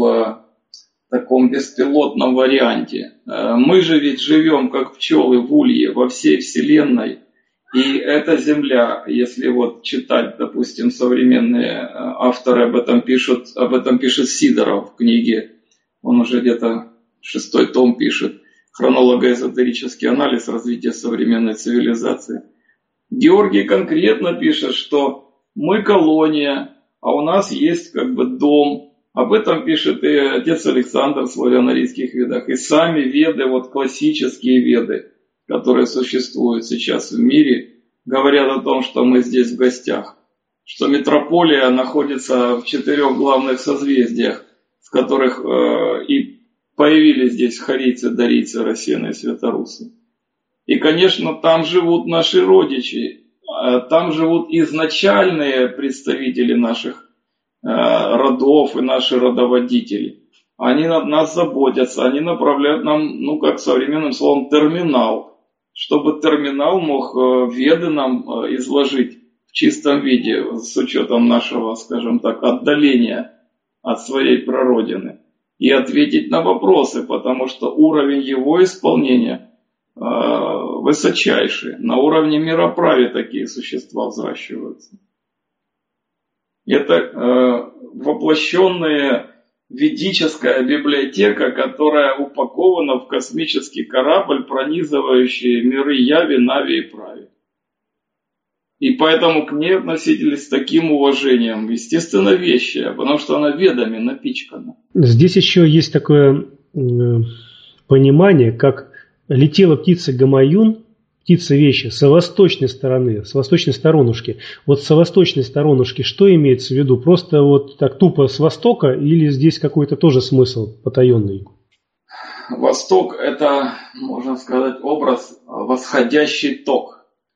Speaker 2: в таком беспилотном варианте. А, мы же ведь живем, как пчелы в улье, во всей вселенной. И эта Земля, если вот читать, допустим, современные авторы об этом пишут, об этом пишет Сидоров в книге, он уже где-то шестой том пишет, хронолого-эзотерический анализ развития современной цивилизации. Георгий конкретно пишет, что мы колония, а у нас есть как бы дом. Об этом пишет и отец Александр в славяно-арийских ведах, и сами веды, вот классические веды, которые существуют сейчас в мире, говорят о том, что мы здесь в гостях, что метрополия находится в четырех главных созвездиях, в которых э, и появились здесь харийцы, дарийцы, рассеяны и святорусы. И, конечно, там живут наши родичи, там живут изначальные представители наших э, родов и наши родоводители. Они над нас заботятся, они направляют нам, ну, как современным словом, терминал, чтобы терминал мог веды нам изложить в чистом виде, с учетом нашего, скажем так, отдаления от своей прародины, и ответить на вопросы, потому что уровень его исполнения э, высочайший. На уровне мироправия такие существа взращиваются. Это э, воплощенные ведическая библиотека, которая упакована в космический корабль, пронизывающий миры Яви, Нави и Прави. И поэтому к ней относились с таким уважением. Естественно, вещая, потому что она ведами напичкана.
Speaker 1: Здесь еще есть такое э, понимание, как летела птица Гамаюн, птица вещи, с восточной стороны, с восточной сторонушки. Вот с восточной сторонушки что имеется в виду? Просто вот так тупо с востока или здесь какой-то тоже смысл потаенный?
Speaker 2: Восток – это, можно сказать, образ восходящий ток.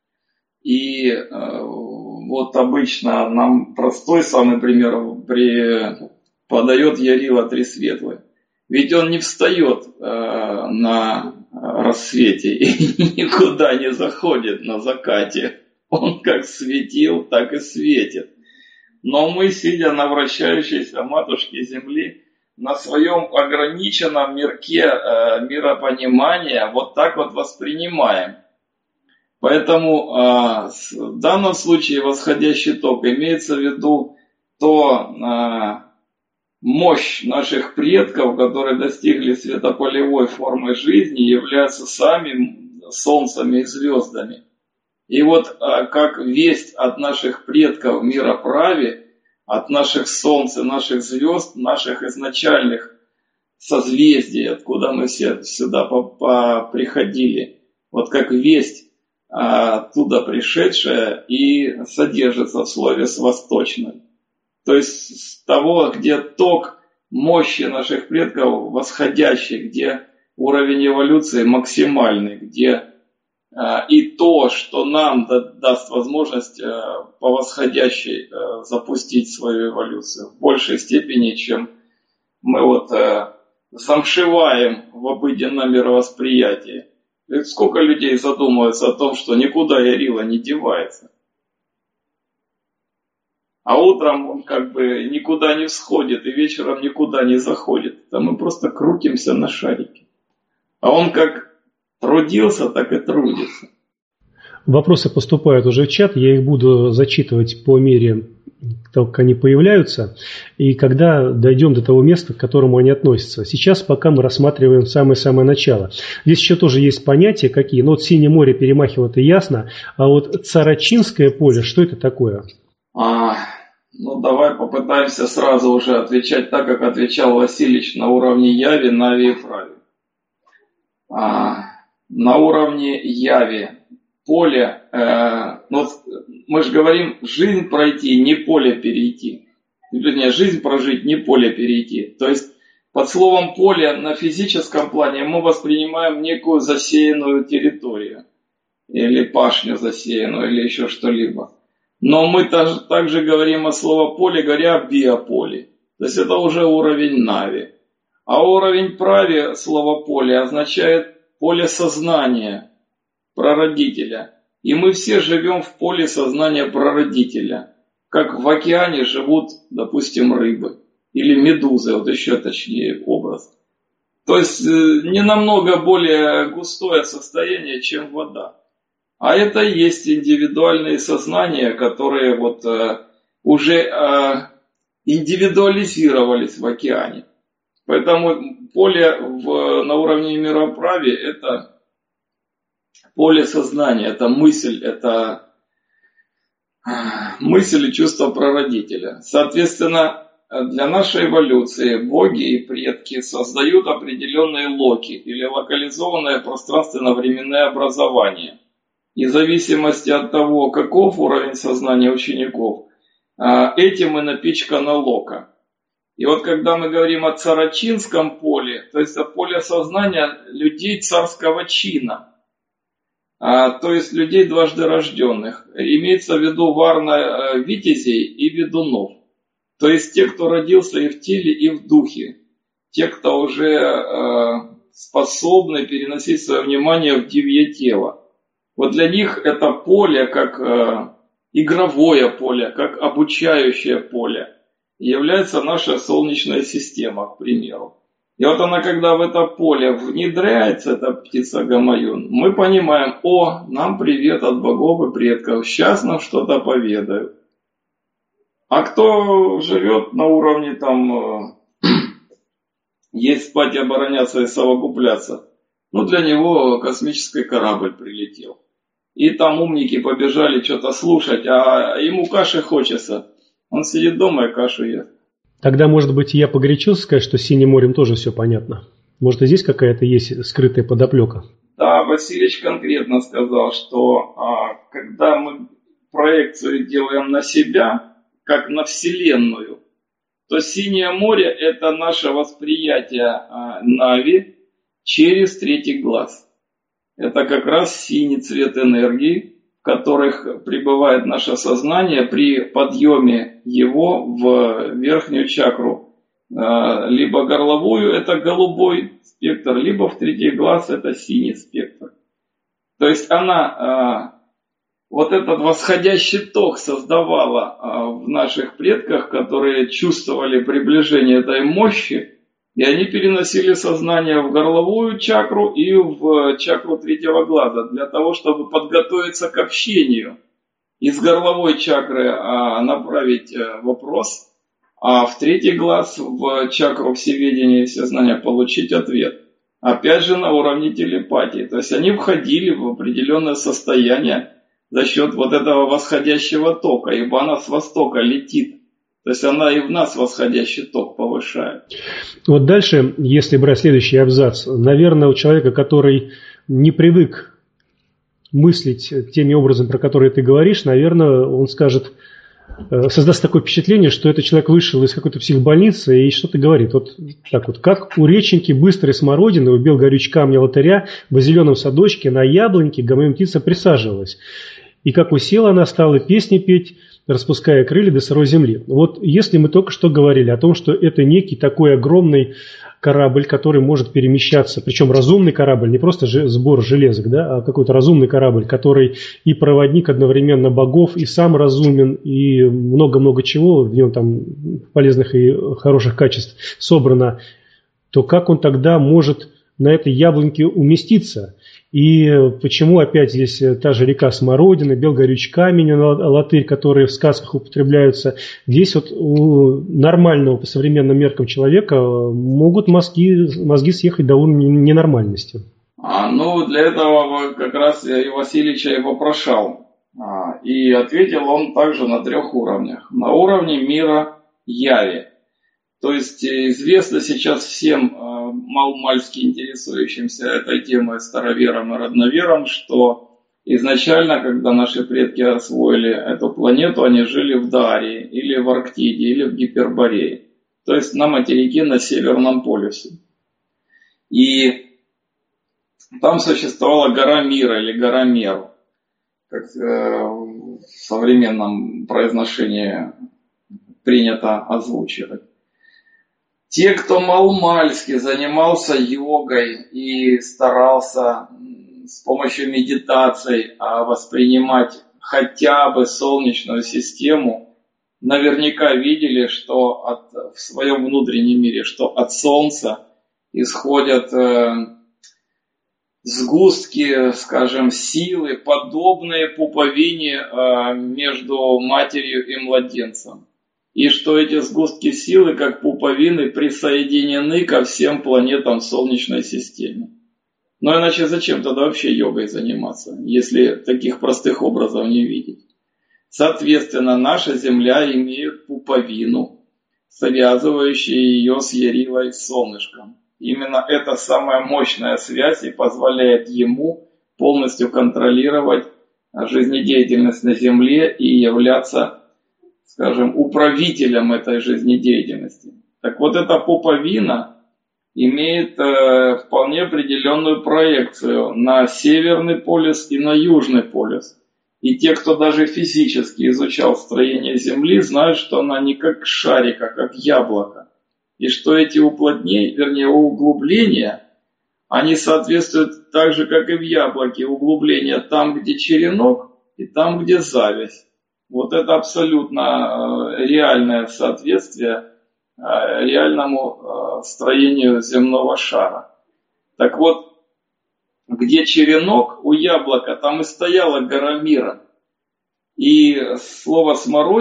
Speaker 2: И э, вот обычно нам простой самый пример при, подает Ярила Тресветлый. Ведь он не встает э, на рассвете и никуда не заходит на закате. Он как светил, так и светит. Но мы, сидя на вращающейся матушке Земли, на своем ограниченном мирке э, миропонимания вот так вот воспринимаем. Поэтому э, в данном случае восходящий ток имеется в виду то э, мощь наших предков, которые достигли светополевой формы жизни, являются сами солнцами и звездами. И вот э, как весть от наших предков мира Прави, от наших солнц и наших звезд, наших изначальных созвездий, откуда мы все сюда приходили, вот как весть оттуда пришедшая и содержится в слове «с восточной». То есть с того, где ток мощи наших предков восходящий, где уровень эволюции максимальный, где а, и то, что нам да, даст возможность а, по восходящей а, запустить свою эволюцию в большей степени, чем мы вот а, замшиваем в обыденном мировосприятии. Ведь сколько людей задумываются о том, что никуда Ярила не девается. А утром он как бы никуда не всходит и вечером никуда не заходит. Там мы просто крутимся на шарике. А он как трудился, так и трудится.
Speaker 1: Вопросы поступают уже в чат, я их буду зачитывать по мере того, как они появляются, и когда дойдем до того места, к которому они относятся. Сейчас пока мы рассматриваем самое-самое начало. Здесь еще тоже есть понятия какие, ну вот Синее море перемахивало, это ясно, а вот Царачинское поле, что это такое?
Speaker 2: А, ну давай попытаемся сразу уже отвечать так, как отвечал Васильевич на уровне Яви, Нави и Прави. А, на уровне Яви поле, э, ну, мы же говорим, жизнь пройти, не поле перейти. Вернее, жизнь прожить, не поле перейти. То есть под словом поле на физическом плане мы воспринимаем некую засеянную территорию. Или пашню засеянную, или еще что-либо. Но мы также, также говорим о слове поле, говоря о биополе. То есть это уже уровень Нави. А уровень Прави, слово поле, означает поле сознания прародителя. И мы все живем в поле сознания прародителя. Как в океане живут, допустим, рыбы. Или медузы, вот еще точнее образ. То есть не намного более густое состояние, чем вода. А это и есть индивидуальные сознания, которые вот э, уже э, индивидуализировались в океане. Поэтому поле в, на уровне мироправи это поле сознания, это мысль, это мысль и чувство прародителя. Соответственно, для нашей эволюции боги и предки создают определенные локи или локализованное пространственно-временное образование. И в зависимости от того, каков уровень сознания учеников, этим и напичкана лока. И вот когда мы говорим о царачинском поле, то есть о поле сознания людей царского чина, а, то есть людей дважды рожденных, имеется в виду варна витязей и ведунов. То есть те, кто родился и в теле, и в духе. Те, кто уже э, способны переносить свое внимание в дивье тело. Вот для них это поле как э, игровое поле, как обучающее поле. Является наша Солнечная система, к примеру. И вот она, когда в это поле внедряется, эта птица Гамаюн, мы понимаем, о, нам привет от богов и предков, сейчас нам что-то поведают. А кто живет на уровне там есть спать и обороняться и совокупляться. Ну, для него космический корабль прилетел. И там умники побежали что-то слушать, а ему каши хочется. Он сидит дома и кашу ест.
Speaker 1: Тогда, может быть, я погорячился сказать, что с Синим морем тоже все понятно. Может, и здесь какая-то есть скрытая подоплека?
Speaker 2: Да, Васильевич конкретно сказал, что а, когда мы проекцию делаем на себя, как на Вселенную, то Синее море – это наше восприятие а, Нави через третий глаз. Это как раз синий цвет энергии, в которых пребывает наше сознание при подъеме его в верхнюю чакру. Либо горловую – это голубой спектр, либо в третий глаз – это синий спектр. То есть она, вот этот восходящий ток создавала в наших предках, которые чувствовали приближение этой мощи, и они переносили сознание в горловую чакру и в чакру третьего глаза для того, чтобы подготовиться к общению. Из горловой чакры а, направить вопрос, а в третий глаз, в чакру всеведения и всезнания, получить ответ. Опять же на уровне телепатии. То есть они входили в определенное состояние за счет вот этого восходящего тока, ибо она с востока летит. То есть она и в нас восходящий ток повышает.
Speaker 1: Вот дальше, если брать следующий абзац, наверное, у человека, который не привык мыслить теми образом, про которые ты говоришь, наверное, он скажет, создаст такое впечатление, что этот человек вышел из какой-то психбольницы и что-то говорит. Вот так вот, как у реченьки быстрой смородины, у бел горюч камня лотаря, в зеленом садочке на яблоньке гомоюн птица присаживалась. И как усела она, стала песни петь, распуская крылья до сырой земли. Вот если мы только что говорили о том, что это некий такой огромный корабль, который может перемещаться, причем разумный корабль, не просто сбор железок, да, а какой-то разумный корабль, который и проводник одновременно богов, и сам разумен, и много-много чего, в нем там полезных и хороших качеств собрано, то как он тогда может на этой яблоньке уместиться? И почему опять здесь та же река Смородина, бел горюч камень, латырь, которые в сказках употребляются. Здесь вот у нормального по современным меркам человека могут мозги, мозги съехать до уровня ненормальности.
Speaker 2: А, ну, для этого как раз я и Васильевича и вопрошал. А, и ответил он также на трех уровнях. На уровне мира яви. То есть известно сейчас всем маломальски интересующимся этой темой староверам и родноверам, что изначально, когда наши предки освоили эту планету, они жили в Дарии, или в Арктиде, или в Гиперборее. То есть на материке, на Северном полюсе. И там существовала гора Мира или гора Мер, как в современном произношении принято озвучивать. Те, кто маломальски занимался йогой и старался с помощью медитаций воспринимать хотя бы Солнечную систему, наверняка видели, что от, в своем внутреннем мире, что от Солнца исходят э, сгустки, скажем, силы, подобные пуповине э, между матерью и младенцем. И что эти сгустки силы, как пуповины, присоединены ко всем планетам в Солнечной системе. Но иначе зачем тогда вообще йогой заниматься, если таких простых образов не видеть? Соответственно, наша Земля имеет пуповину, связывающую ее с Ярилой, с солнышком. Именно эта самая мощная связь и позволяет ему полностью контролировать жизнедеятельность на Земле и являться, скажем, управителем этой жизнедеятельности. Так вот, эта пуповина имеет э, вполне определенную проекцию на Северный полюс и на Южный полюс. И те, кто даже физически изучал строение Земли, знают, что она не как шарик, а как яблоко. И что эти уплотнения, вернее углубления, они соответствуют так же, как и в яблоке, углубления там, где черенок, и там, где зависть. Вот это абсолютно реальное соответствие реальному строению земного шара. Так вот, где черенок у яблока, там и стояла гора Мира. И слово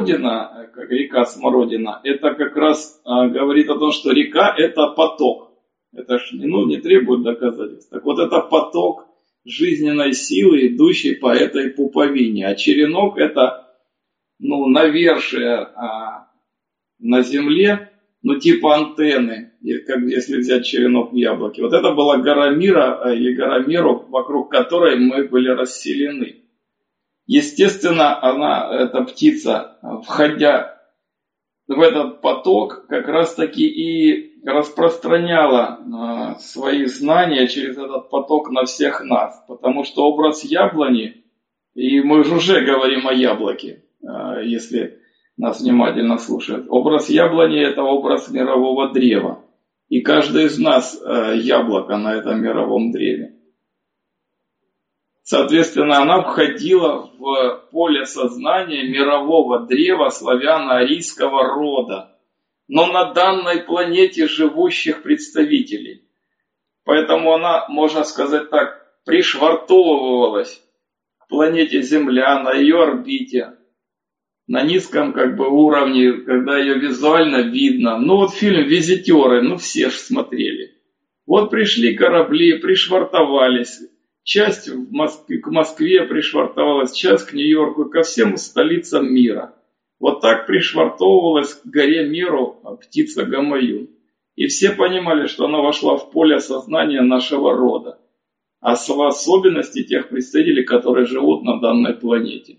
Speaker 2: смородина, как река Смородина, это как раз говорит о том, что река это поток. Это ж ну, не требует доказательств. Так вот это поток жизненной силы, идущей по этой пуповине. А черенок это ну, навершие а, на земле, ну типа антенны, как если взять черенок в яблоке. Вот это была гора мира или гора миру, вокруг которой мы были расселены. Естественно, она, эта птица, входя в этот поток, как раз таки и распространяла э, свои знания через этот поток на всех нас. Потому что образ яблони, и мы же уже говорим о яблоке, э, если нас внимательно слушают. Образ яблони – это образ мирового древа. И каждый из нас э, яблоко на этом мировом древе. Соответственно, она входила в поле сознания мирового древа славяно-арийского рода, но на данной планете живущих представителей. Поэтому она, можно сказать так, пришвартовывалась к планете Земля, на ее орбите, на низком как бы уровне, когда ее визуально видно. Ну вот фильм «Визитеры», ну все ж смотрели. Вот пришли корабли, пришвартовались. Часть в Москве, к Москве пришвартовалась, часть к Нью-Йорку, ко всем столицам мира. Вот так пришвартовывалась к горе миру птица Гамаюн. И все понимали, что она вошла в поле сознания нашего рода. А в особенности тех представителей, которые живут на данной планете.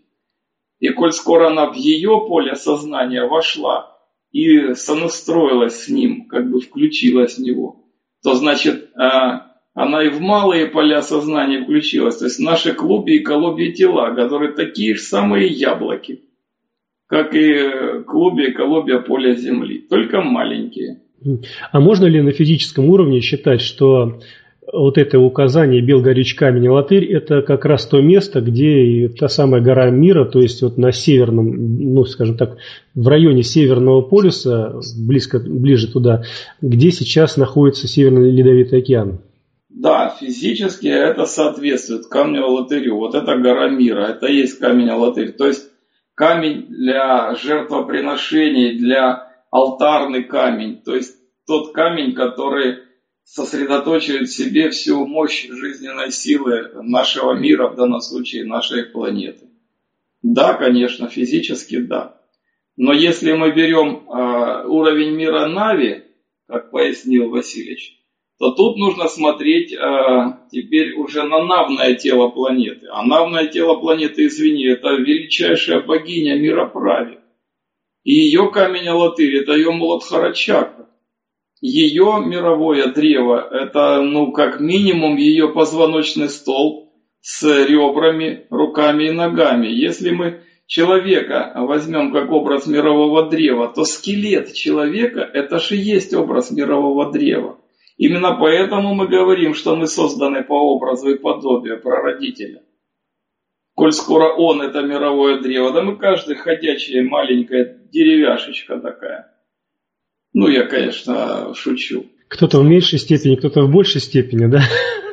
Speaker 2: И коль скоро она в ее поле сознания вошла и сонастроилась с ним, как бы включилась в него, то значит... она и в малые поля сознания включилась. То есть наши клубья и колобья тела, которые такие же самые яблоки, как и клубья и колобья поля Земли, только маленькие.
Speaker 1: А можно ли на физическом уровне считать, что вот это указание Белгорюч камень Алатырь это как раз то место, где и та самая гора мира, то есть вот на северном, ну скажем так, в районе Северного полюса, близко, ближе туда, где сейчас находится Северный Ледовитый океан?
Speaker 2: Да, физически это соответствует камню Алатырю. Вот это гора мира, это и есть камень Алатырь. То есть камень для жертвоприношений, для алтарный камень. То есть тот камень, который сосредоточивает в себе всю мощь жизненной силы нашего мира, в данном случае нашей планеты. Да, конечно, физически да. Но если мы берем э, уровень мира Нави, как пояснил Васильевич, то тут нужно смотреть э, теперь уже на навное тело планеты. А навное тело планеты, извини, это величайшая богиня мира Прави. И ее камень Алатырь, это ее Муладхара-чакра. Ее мировое древо, это, ну, как минимум, ее позвоночный столб с ребрами, руками и ногами. Если мы человека возьмем как образ мирового древа, то скелет человека, это же и есть образ мирового древа. Именно поэтому мы говорим, что мы созданы по образу и подобию прародителя. Коль скоро он это мировое древо, да мы каждый ходячая маленькая деревяшечка такая. Ну, я, конечно, шучу.
Speaker 1: Кто-то в меньшей степени, кто-то в большей степени, да?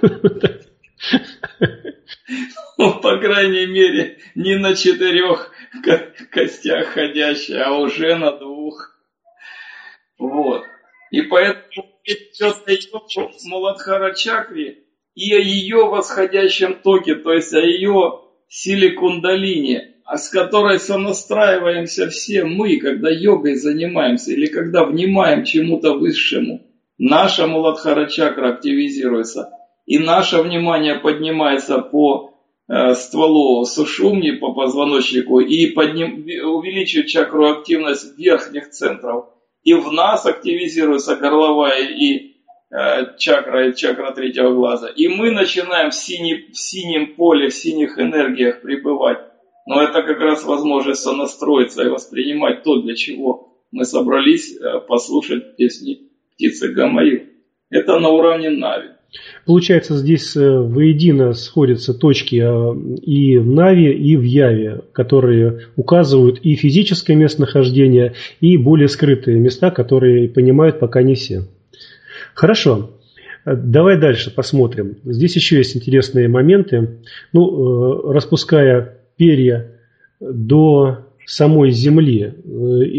Speaker 2: Ну, по крайней мере, не на четырех костях ходящая, а уже на двух. Вот. И поэтому все остается в Муладхара-чакре и о ее восходящем токе, то есть о ее силе кундалини, а с которой сонастраиваемся все мы, когда йогой занимаемся или когда внимаем чему-то высшему. Наша Муладхара-чакра активизируется, и наше внимание поднимается по э, стволу сушумни, по позвоночнику, и подним, увеличивает чакру активность верхних центров. И в нас активизируется горловая и э, чакра, и чакра третьего глаза. И мы начинаем в, синий, в синем поле, в синих энергиях пребывать. Но это как раз возможность сонастроиться и воспринимать то, для чего мы собрались э, послушать песни птицы Гамаюн. Это на уровне Нави.
Speaker 1: Получается, здесь воедино сходятся точки и в Нави, и в Яве, которые указывают и физическое местонахождение, и более скрытые места, которые понимают пока не все. Хорошо. Давай дальше посмотрим. Здесь еще есть интересные моменты. Ну, распуская перья до самой Земли, и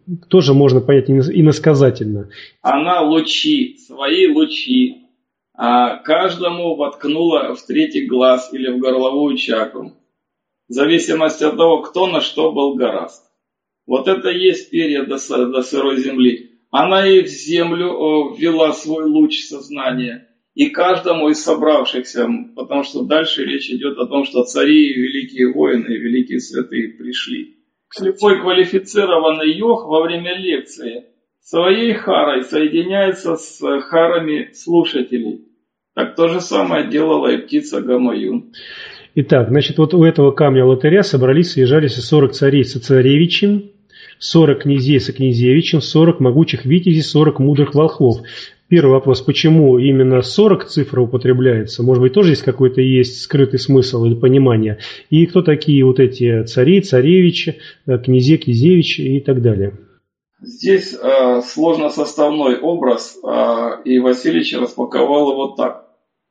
Speaker 1: тоже можно понять иносказательно.
Speaker 2: Она лучи, свои лучи, а каждому воткнула в третий глаз или в горловую чакру, в зависимости от того, кто на что был горазд. Вот это и есть перья до, до сырой земли. Она и в землю ввела свой луч сознания, и каждому из собравшихся, потому что дальше речь идет о том, что цари, великие воины и великие святые пришли. Слепой квалифицированный йог во время лекции своей харой соединяется с харами слушателей. Так то же самое делала и птица Гамаюн.
Speaker 1: Итак, значит, вот у этого камня алтаря собрались, съезжались сорок царей со царевичем, сорок князей со князевичем, сорок могучих витязей, сорок мудрых волхвов. Первый вопрос, почему именно сорок цифра употребляется? Может быть, тоже есть какой-то есть скрытый смысл или понимание? И кто такие вот эти цари, царевичи, князе, князевичи и так далее?
Speaker 2: Здесь э, сложносоставной образ, э, и Васильевич распаковал его так.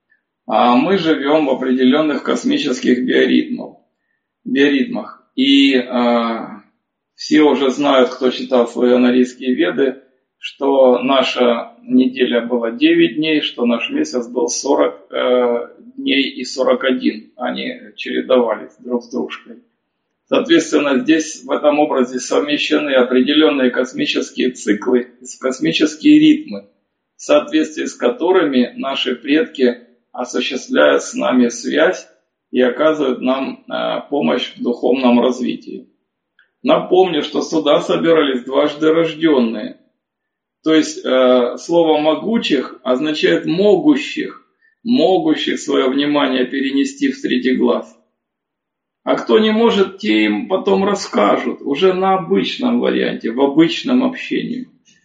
Speaker 2: А мы живем в определенных космических биоритмах. биоритмах. И э, все уже знают, кто читал славяно-арийские веды, что наша неделя была девять дней, что наш месяц был сорок э, дней и сорок один. Они чередовались друг с дружкой. Соответственно, здесь в этом образе совмещены определенные космические циклы, космические ритмы, в соответствии с которыми наши предки осуществляют с нами связь и оказывают нам э, помощь в духовном развитии. Напомню, что сюда собирались дважды рожденные. То есть э, слово «могучих» означает «могущих», могущих свое внимание перенести в третий глаз. А кто не может, те им потом расскажут, уже на обычном варианте, в обычном общении.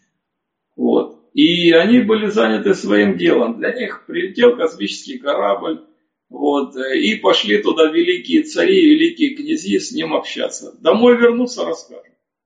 Speaker 2: Вот. И они были заняты своим делом. Для них прилетел космический корабль, вот, и пошли туда великие цари, великие князи с ним общаться. Домой вернуться расскажут.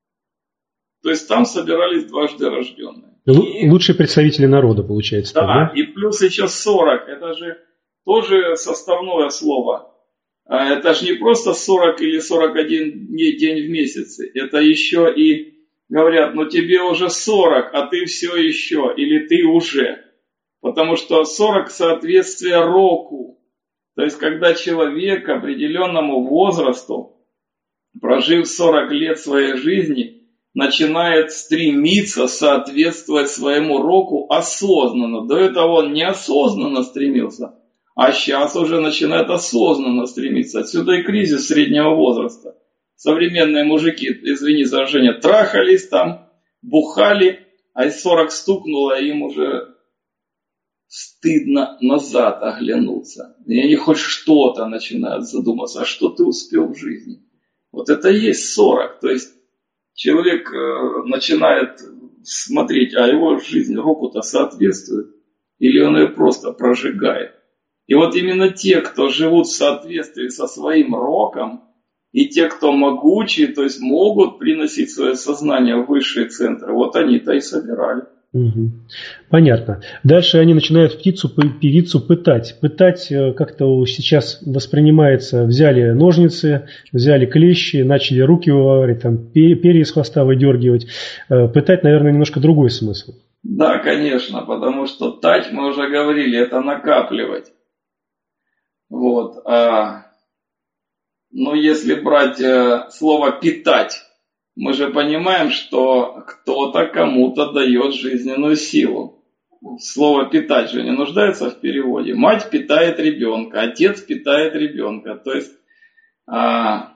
Speaker 2: То есть там собирались дважды рожденные.
Speaker 1: И лучшие представители народа, получается.
Speaker 2: Да,
Speaker 1: да,
Speaker 2: и плюс еще сорок. Это же тоже составное слово. Это же не просто сорок или сорок один день в месяце. Это еще и говорят, ну тебе уже сорок, а ты все еще, или ты уже. Потому что сорок соответствие року. То есть, когда человек к определенному возрасту, прожив сорок лет своей жизни, начинает стремиться соответствовать своему року осознанно. До этого он неосознанно стремился, а сейчас уже начинает осознанно стремиться. Отсюда и кризис среднего возраста. Современные мужики, извини за выражение, трахались там, бухали, а из сорок стукнуло, им уже стыдно назад оглянуться. И они хоть что-то начинают задуматься, а что ты успел в жизни. Вот это и есть сорок. То есть человек э, начинает смотреть, а его жизнь року-то соответствует, или он ее просто прожигает. И вот именно те, кто живут в соответствии со своим роком, и те, кто могучие, то есть могут приносить свое сознание в высшие центры, вот они-то и собирали.
Speaker 1: Угу. Понятно. Дальше они начинают птицу, певицу пытать. Пытать как-то сейчас воспринимается, взяли ножницы, взяли клещи, начали руки вываривать, там, перья из хвоста выдергивать. Пытать, наверное, немножко другой смысл.
Speaker 2: Да, конечно, потому что тать, мы уже говорили, это накапливать. Вот. А, но если брать э, слово «питать», мы же понимаем, что кто-то кому-то дает жизненную силу. Слово «питать» же не нуждается в переводе. Мать питает ребенка, отец питает ребенка. То есть а,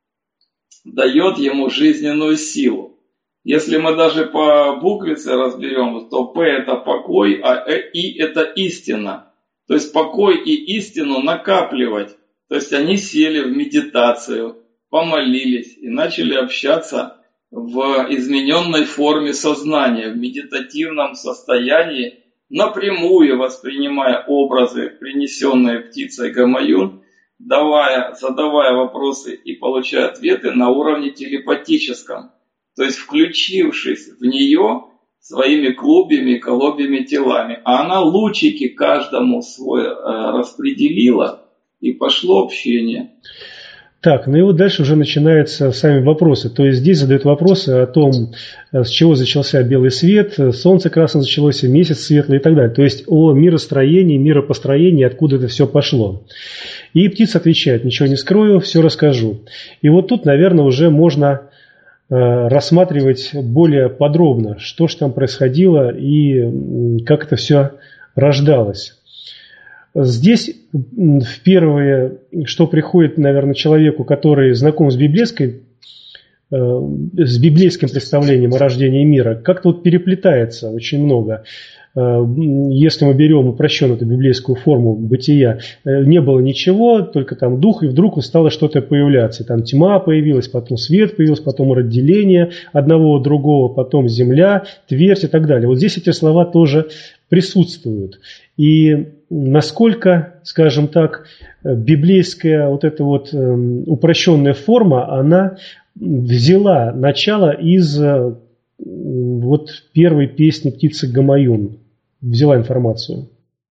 Speaker 2: дает ему жизненную силу. Если мы даже по буквице разберем, то «П» это покой, а «И» это истина. То есть покой и истину накапливать. То есть они сели в медитацию, помолились и начали общаться в измененной форме сознания, в медитативном состоянии, напрямую воспринимая образы, принесенные птицей Гамаюн, давая, задавая вопросы и получая ответы на уровне телепатическом. То есть включившись в нее своими клубьями и колобьями телами. А она лучики каждому свой э, распределила, и пошло общение.
Speaker 1: Так, ну и вот дальше уже начинаются сами вопросы. То есть здесь задают вопросы о том, с чего начался белый свет, солнце красным началось, месяц светлый и так далее. То есть о миростроении, миропостроении, откуда это все пошло. И птица отвечает: ничего не скрою, все расскажу. И вот тут, наверное, уже можно э, рассматривать более подробно, что же там происходило и как это все рождалось. Здесь в первое, что приходит, наверное, человеку, который знаком с библейской, с библейским представлением о рождении мира, как-то вот переплетается очень много. Если мы берем упрощенную эту библейскую форму бытия, не было ничего, только там дух, и вдруг стало что-то появляться. Там тьма появилась, потом свет появился, потом разделение одного от другого, потом земля, твердь и так далее. Вот здесь эти слова тоже присутствуют. И насколько, скажем так, библейская вот эта вот упрощенная форма, она взяла начало из вот первой песни птицы Гамаюн, взяла информацию.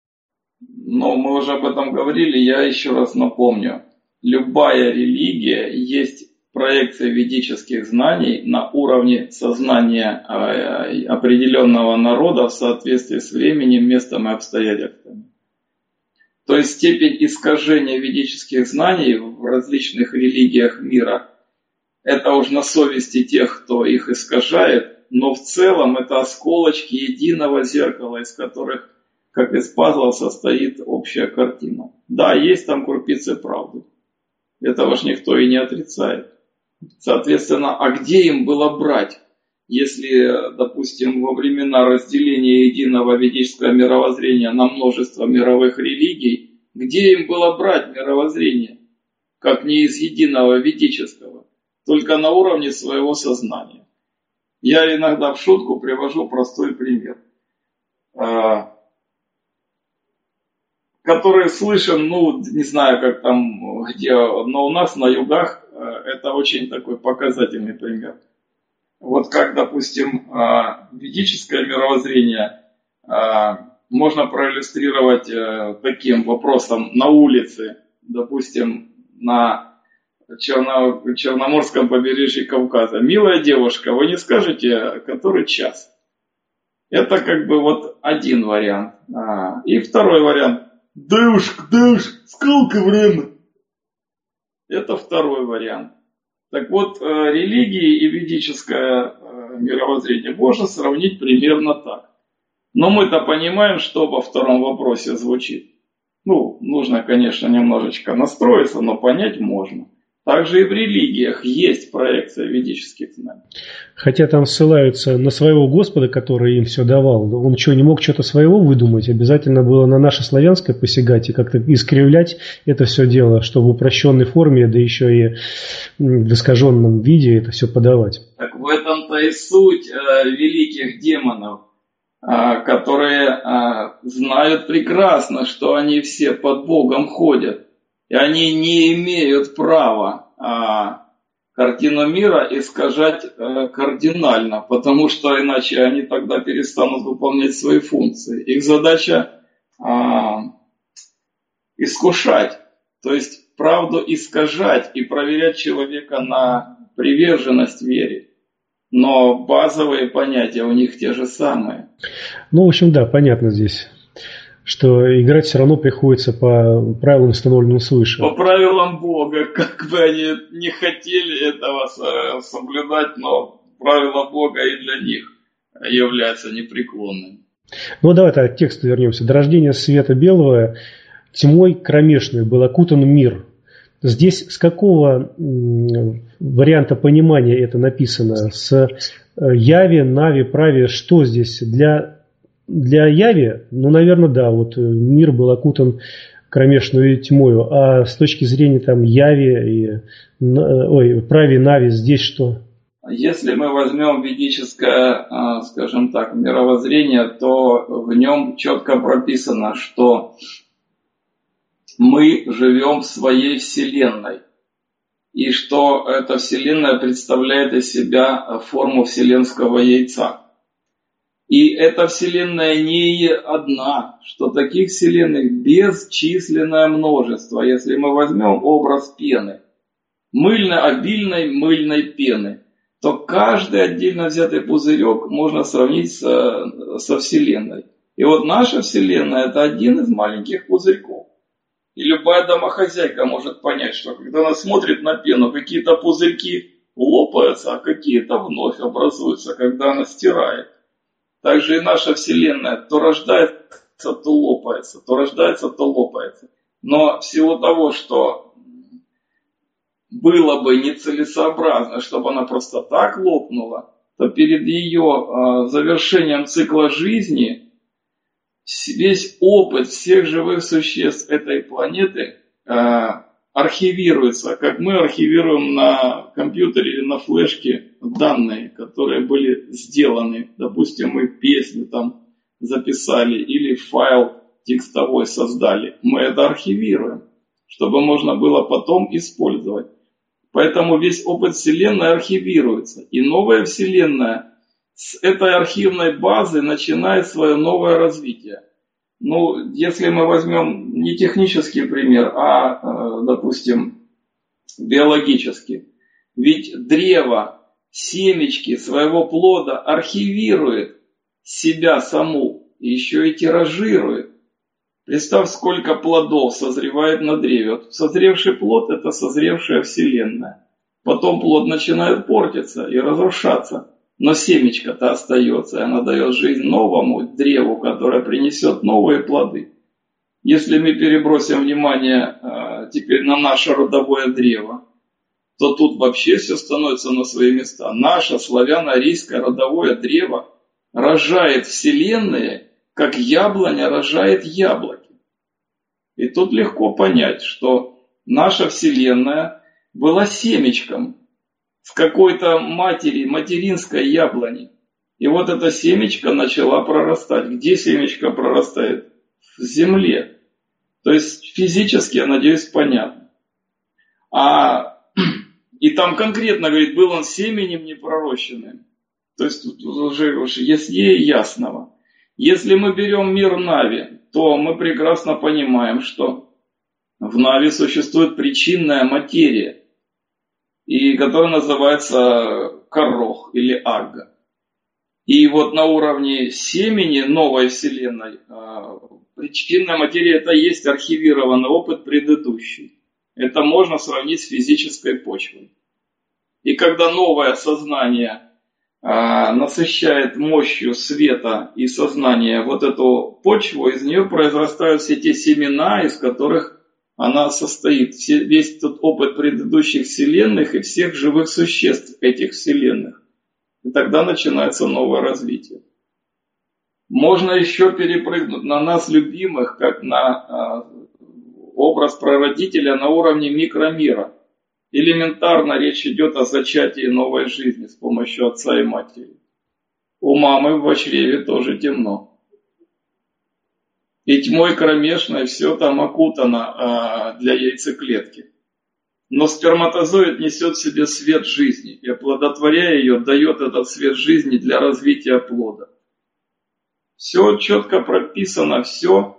Speaker 2: Ну, мы уже об этом говорили, я еще раз напомню. Любая религия есть проекция ведических знаний на уровне сознания определенного народа в соответствии с временем, местом и обстоятельствами. То есть степень искажения ведических знаний в различных религиях мира – это уж на совести тех, кто их искажает, но в целом это осколочки единого зеркала, из которых, как из пазла, состоит общая картина. Да, есть там крупицы правды. Этого ж никто и не отрицает. Соответственно, а где им было брать, если, допустим, во времена разделения единого ведического мировоззрения на множество мировых религий, где им было брать мировоззрение, как не из единого ведического, только на уровне своего сознания? Я иногда в шутку привожу простой пример, который слышен, ну, не знаю, как там, где, но у нас на югах это очень такой показательный пример. Вот как, допустим, ведическое мировоззрение можно проиллюстрировать таким вопросом на улице, допустим, на Черно, Черноморском побережье Кавказа. Милая девушка, вы не скажете, который час? Это как бы вот один вариант. И второй вариант. Девушка, девушка, сколько время? Это второй вариант. Так вот, религии и ведическое мировоззрение можно сравнить примерно так. Но мы-то понимаем, что во втором вопросе звучит. Ну, нужно, конечно, немножечко настроиться, но понять можно. Также и в религиях есть проекция ведических знаний.
Speaker 1: Хотя там ссылаются на своего Господа, который им все давал. Он что, не мог что-то своего выдумать? Обязательно было на наше славянское посягать и как-то искривлять это все дело, чтобы в упрощенной форме, да еще и в искаженном виде это все подавать.
Speaker 2: Так в этом-то и суть э, великих демонов, э, которые э, знают прекрасно, что они все под Богом ходят. И они не имеют права а, картину мира искажать а, кардинально, потому что иначе они тогда перестанут выполнять свои функции. Их задача а, искушать, то есть правду искажать и проверять человека на приверженность вере. Но базовые понятия у них те же самые.
Speaker 1: Ну, в общем, да, понятно здесь, что играть все равно приходится по правилам, установленным свыше.
Speaker 2: По правилам Бога, как бы они не хотели этого соблюдать, но правила Бога и для них являются непреклонными.
Speaker 1: Ну, давай так, к тексту вернемся. До рождения света белого тьмой кромешной был окутан мир. Здесь с какого варианта понимания это написано? С яви, нави, прави, что здесь для... Для яви, ну, наверное, да, вот мир был окутан кромешной тьмою, а с точки зрения там яви и, ой, прави, нави, здесь что?
Speaker 2: Если мы возьмем ведическое, скажем так, мировоззрение, то в нем четко прописано, что мы живем в своей вселенной, и что эта вселенная представляет из себя форму вселенского яйца. И эта вселенная не одна, что таких вселенных бесчисленное множество. Если мы возьмем образ пены, мыльной, обильной мыльной пены, то каждый отдельно взятый пузырек можно сравнить со, со Вселенной. И вот наша Вселенная – это один из маленьких пузырьков. И любая домохозяйка может понять, что когда она смотрит на пену, какие-то пузырьки лопаются, а какие-то вновь образуются, когда она стирает. Также и наша Вселенная то рождается, то лопается, то рождается, то лопается. Но в силу того, что было бы нецелесообразно, чтобы она просто так лопнула, то перед ее э, завершением цикла жизни весь опыт всех живых существ этой планеты э, архивируется, как мы архивируем на компьютере или на флешке данные, которые были сделаны. Допустим, мы песню там записали или файл текстовой создали. Мы это архивируем, чтобы можно было потом использовать. Поэтому весь опыт Вселенной архивируется. И новая Вселенная с этой архивной базы начинает свое новое развитие. Ну, если мы возьмем не технический пример, а, допустим, биологический. Ведь древо, семечки своего плода архивирует себя саму, еще и тиражирует. Представь, сколько плодов созревает на древе. Вот созревший плод – это созревшая Вселенная. Потом плод начинает портиться и разрушаться. Но семечко-то остается, и она дает жизнь новому древу, которое принесет новые плоды. Если мы перебросим внимание э, теперь на наше родовое древо, то тут вообще все становится на свои места. Наше славяно-арийское родовое древо рожает вселенные, как яблоня рожает яблоки. И тут легко понять, что наша вселенная была семечком в какой-то матери, материнской яблони. И вот эта семечка начала прорастать. Где семечко прорастает? В земле. То есть физически, я надеюсь, понятно. А, и там конкретно, говорит, был он семенем непророщенным. То есть тут уже, уже яснее ясного. Если мы берем мир Нави, то мы прекрасно понимаем, что в Нави существует причинная материя, и которая называется Карох или Агга. И вот на уровне семени новой вселенной причинная материя – это есть архивированный опыт предыдущий. Это можно сравнить с физической почвой. И когда новое сознание насыщает мощью света и сознания вот эту почву, из нее произрастают все те семена, из которых она состоит. Все, весь тот опыт предыдущих вселенных и всех живых существ этих вселенных. И тогда начинается новое развитие. Можно еще перепрыгнуть на нас любимых, как на э, образ прародителя на уровне микромира. Элементарно речь идет о зачатии новой жизни с помощью отца и матери. У мамы в чреве тоже темно. И тьмой кромешной все там окутано а, для яйцеклетки. Но сперматозоид несет в себе свет жизни, и оплодотворяя ее, дает этот свет жизни для развития плода. Все четко прописано, все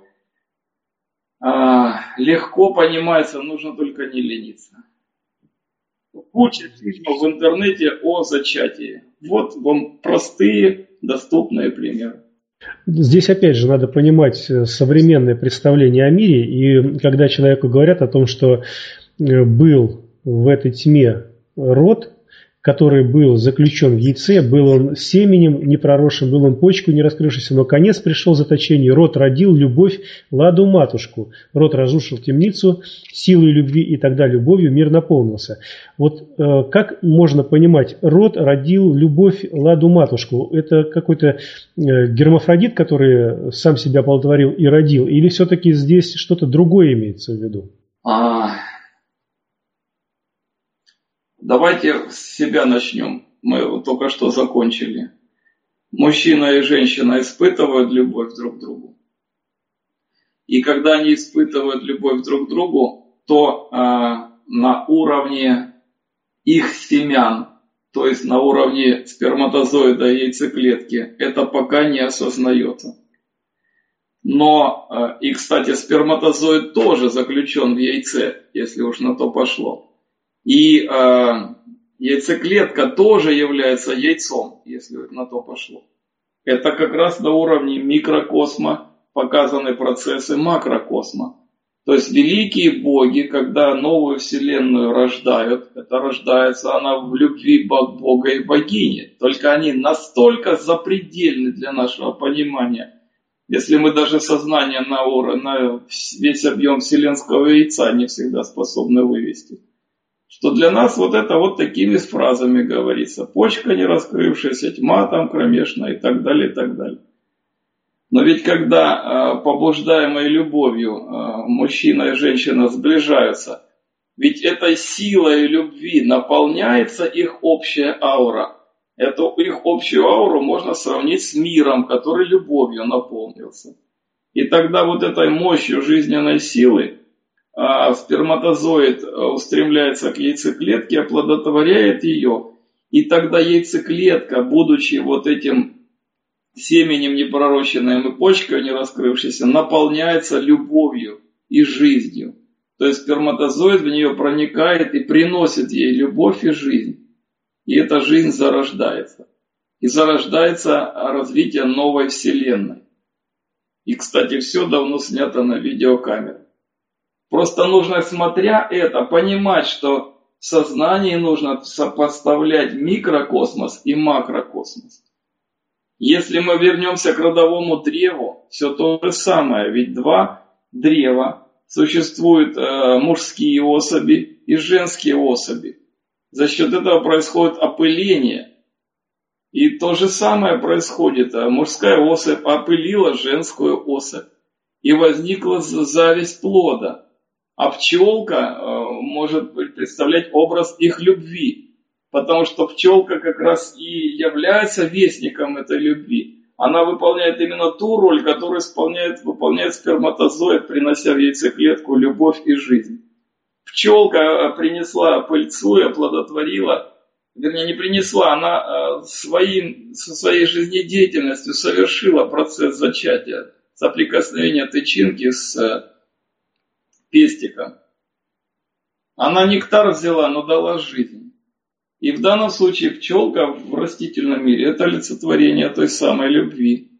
Speaker 2: а, легко понимается, нужно только не лениться. Куча фильмов в интернете о зачатии. Вот вам простые, доступные примеры.
Speaker 1: Здесь опять же надо понимать современное представление о мире, и когда человеку говорят о том, что был в этой тьме род, который был заключен в яйце, был он семенем не проросшим, был он почкой не раскрывшейся, но конец пришел в заточение. Род родил любовь, ладу матушку. Род разрушил темницу силой любви, и тогда любовью мир наполнился. Вот э, как можно понимать, род родил любовь, ладу матушку? Это какой-то э, гермафродит, который сам себя оплодотворил и родил? Или все-таки здесь что-то другое имеется в виду?
Speaker 2: А... Давайте с себя начнем. Мы только что закончили. Мужчина и женщина испытывают любовь друг к другу. И когда они испытывают любовь друг к другу, то э, на уровне их семян, то есть на уровне сперматозоида и яйцеклетки, это пока не осознается. Но, э, и кстати, сперматозоид тоже заключен в яйце, если уж на то пошло. И э, яйцеклетка тоже является яйцом, если на то пошло. Это как раз на уровне микрокосма показаны процессы макрокосма. То есть великие боги, когда новую вселенную рождают, это рождается она в любви Бога и богини. Только они настолько запредельны для нашего понимания. Если мы даже сознание на, уровень, на весь объем вселенского яйца не всегда способны вывести. Что для нас вот это вот такими фразами говорится. Почка не раскрывшаяся, тьма там кромешная и так далее, и так далее. Но ведь когда побуждаемой любовью мужчина и женщина сближаются, ведь этой силой любви наполняется их общая аура. Эту их общую ауру можно сравнить с миром, который любовью наполнился. И тогда вот этой мощью жизненной силы сперматозоид устремляется к яйцеклетке, оплодотворяет ее. И тогда яйцеклетка, будучи вот этим семенем непророщенным и почкой не раскрывшейся, наполняется любовью и жизнью. То есть сперматозоид в нее проникает и приносит ей любовь и жизнь. И эта жизнь зарождается. И зарождается развитие новой вселенной. И, кстати, все давно снято на видеокамеру. Просто нужно, смотря это, понимать, что в сознании нужно сопоставлять микрокосмос и макрокосмос. Если мы вернемся к родовому древу, все то же самое, ведь два древа, существуют э, мужские особи и женские особи. За счет этого происходит опыление. И то же самое происходит. Мужская особь опылила женскую особь. И возникла зависть плода. А пчелка э, может представлять образ их любви. Потому что пчелка как раз и является вестником этой любви. Она выполняет именно ту роль, которую исполняет, выполняет сперматозоид, принося в яйцеклетку любовь и жизнь. Пчелка принесла пыльцу и оплодотворила, вернее не принесла, она своим, со своей жизнедеятельностью совершила процесс зачатия, соприкосновения тычинки с пестиком. Она нектар взяла, но дала жизнь. И в данном случае пчелка в растительном мире – это олицетворение той самой любви.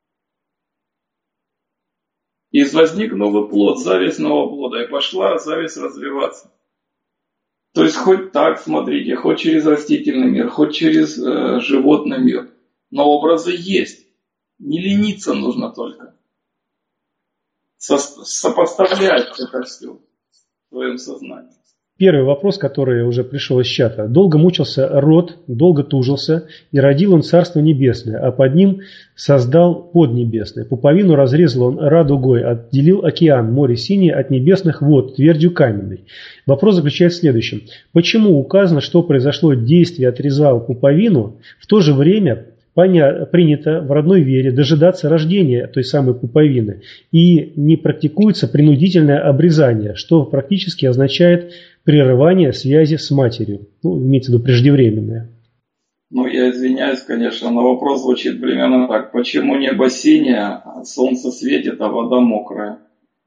Speaker 2: И возник новый плод, зависть нового плода, и пошла зависть развиваться. То есть хоть так, смотрите, хоть через растительный мир, хоть через э, животный мир. Но образы есть. Не лениться нужно только. Со- сопоставлять это все в своем сознании.
Speaker 1: Первый вопрос, который уже пришел из чата. Долго мучился род, долго тужился, и родил он Царство Небесное, а под ним создал Поднебесное. Пуповину разрезал он радугой, отделил океан, море синее от небесных вод, твердью каменной. Вопрос заключается в следующем. Почему указано, что произошло действие отрезал пуповину, в то же время поня- принято в родной вере дожидаться рождения той самой пуповины, и не практикуется принудительное обрезание, что практически означает прерывание связи с матерью. Ну, имеется в виду преждевременное.
Speaker 2: Ну, я извиняюсь, конечно, но вопрос звучит примерно так. Почему небо синее, а солнце светит, а вода мокрая?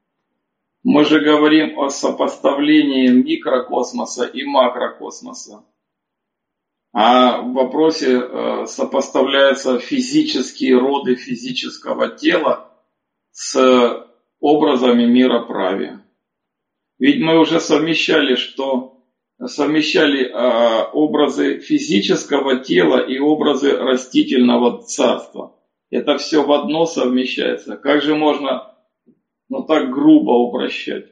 Speaker 2: Мы же говорим о сопоставлении микрокосмоса и макрокосмоса. А в вопросе э, сопоставляются физические роды физического тела с образами мира праве. Ведь мы уже совмещали, что совмещали э, образы физического тела и образы растительного царства. Это все в одно совмещается. Как же можно, ну, так грубо упрощать?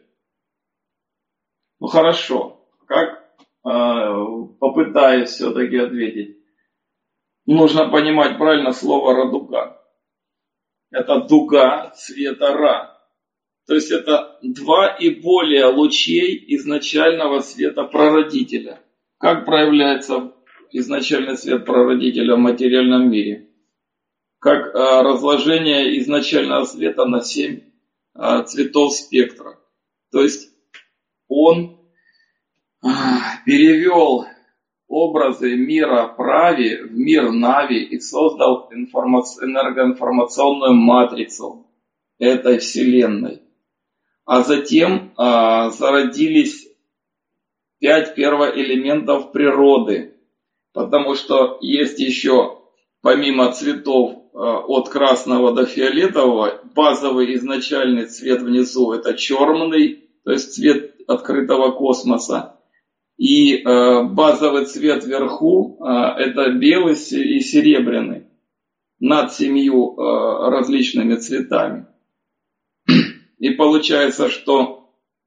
Speaker 2: Ну хорошо, как э, попытаюсь все-таки ответить. Нужно понимать правильно слово радуга. Это дуга света Ра. То есть это два и более лучей изначального света прародителя. Как проявляется изначальный свет прародителя в материальном мире? Как а, разложение изначального света на семь а, цветов спектра. То есть он а, перевел образы мира Прави в мир Нави и создал информаци- энергоинформационную матрицу этой вселенной. А затем а, зародились пять первоэлементов природы, потому что есть еще, помимо цветов от красного до фиолетового, базовый изначальный цвет внизу это черный, то есть цвет открытого космоса. И э, базовый цвет вверху э, это белый и серебряный над семью э, различными цветами. И получается, что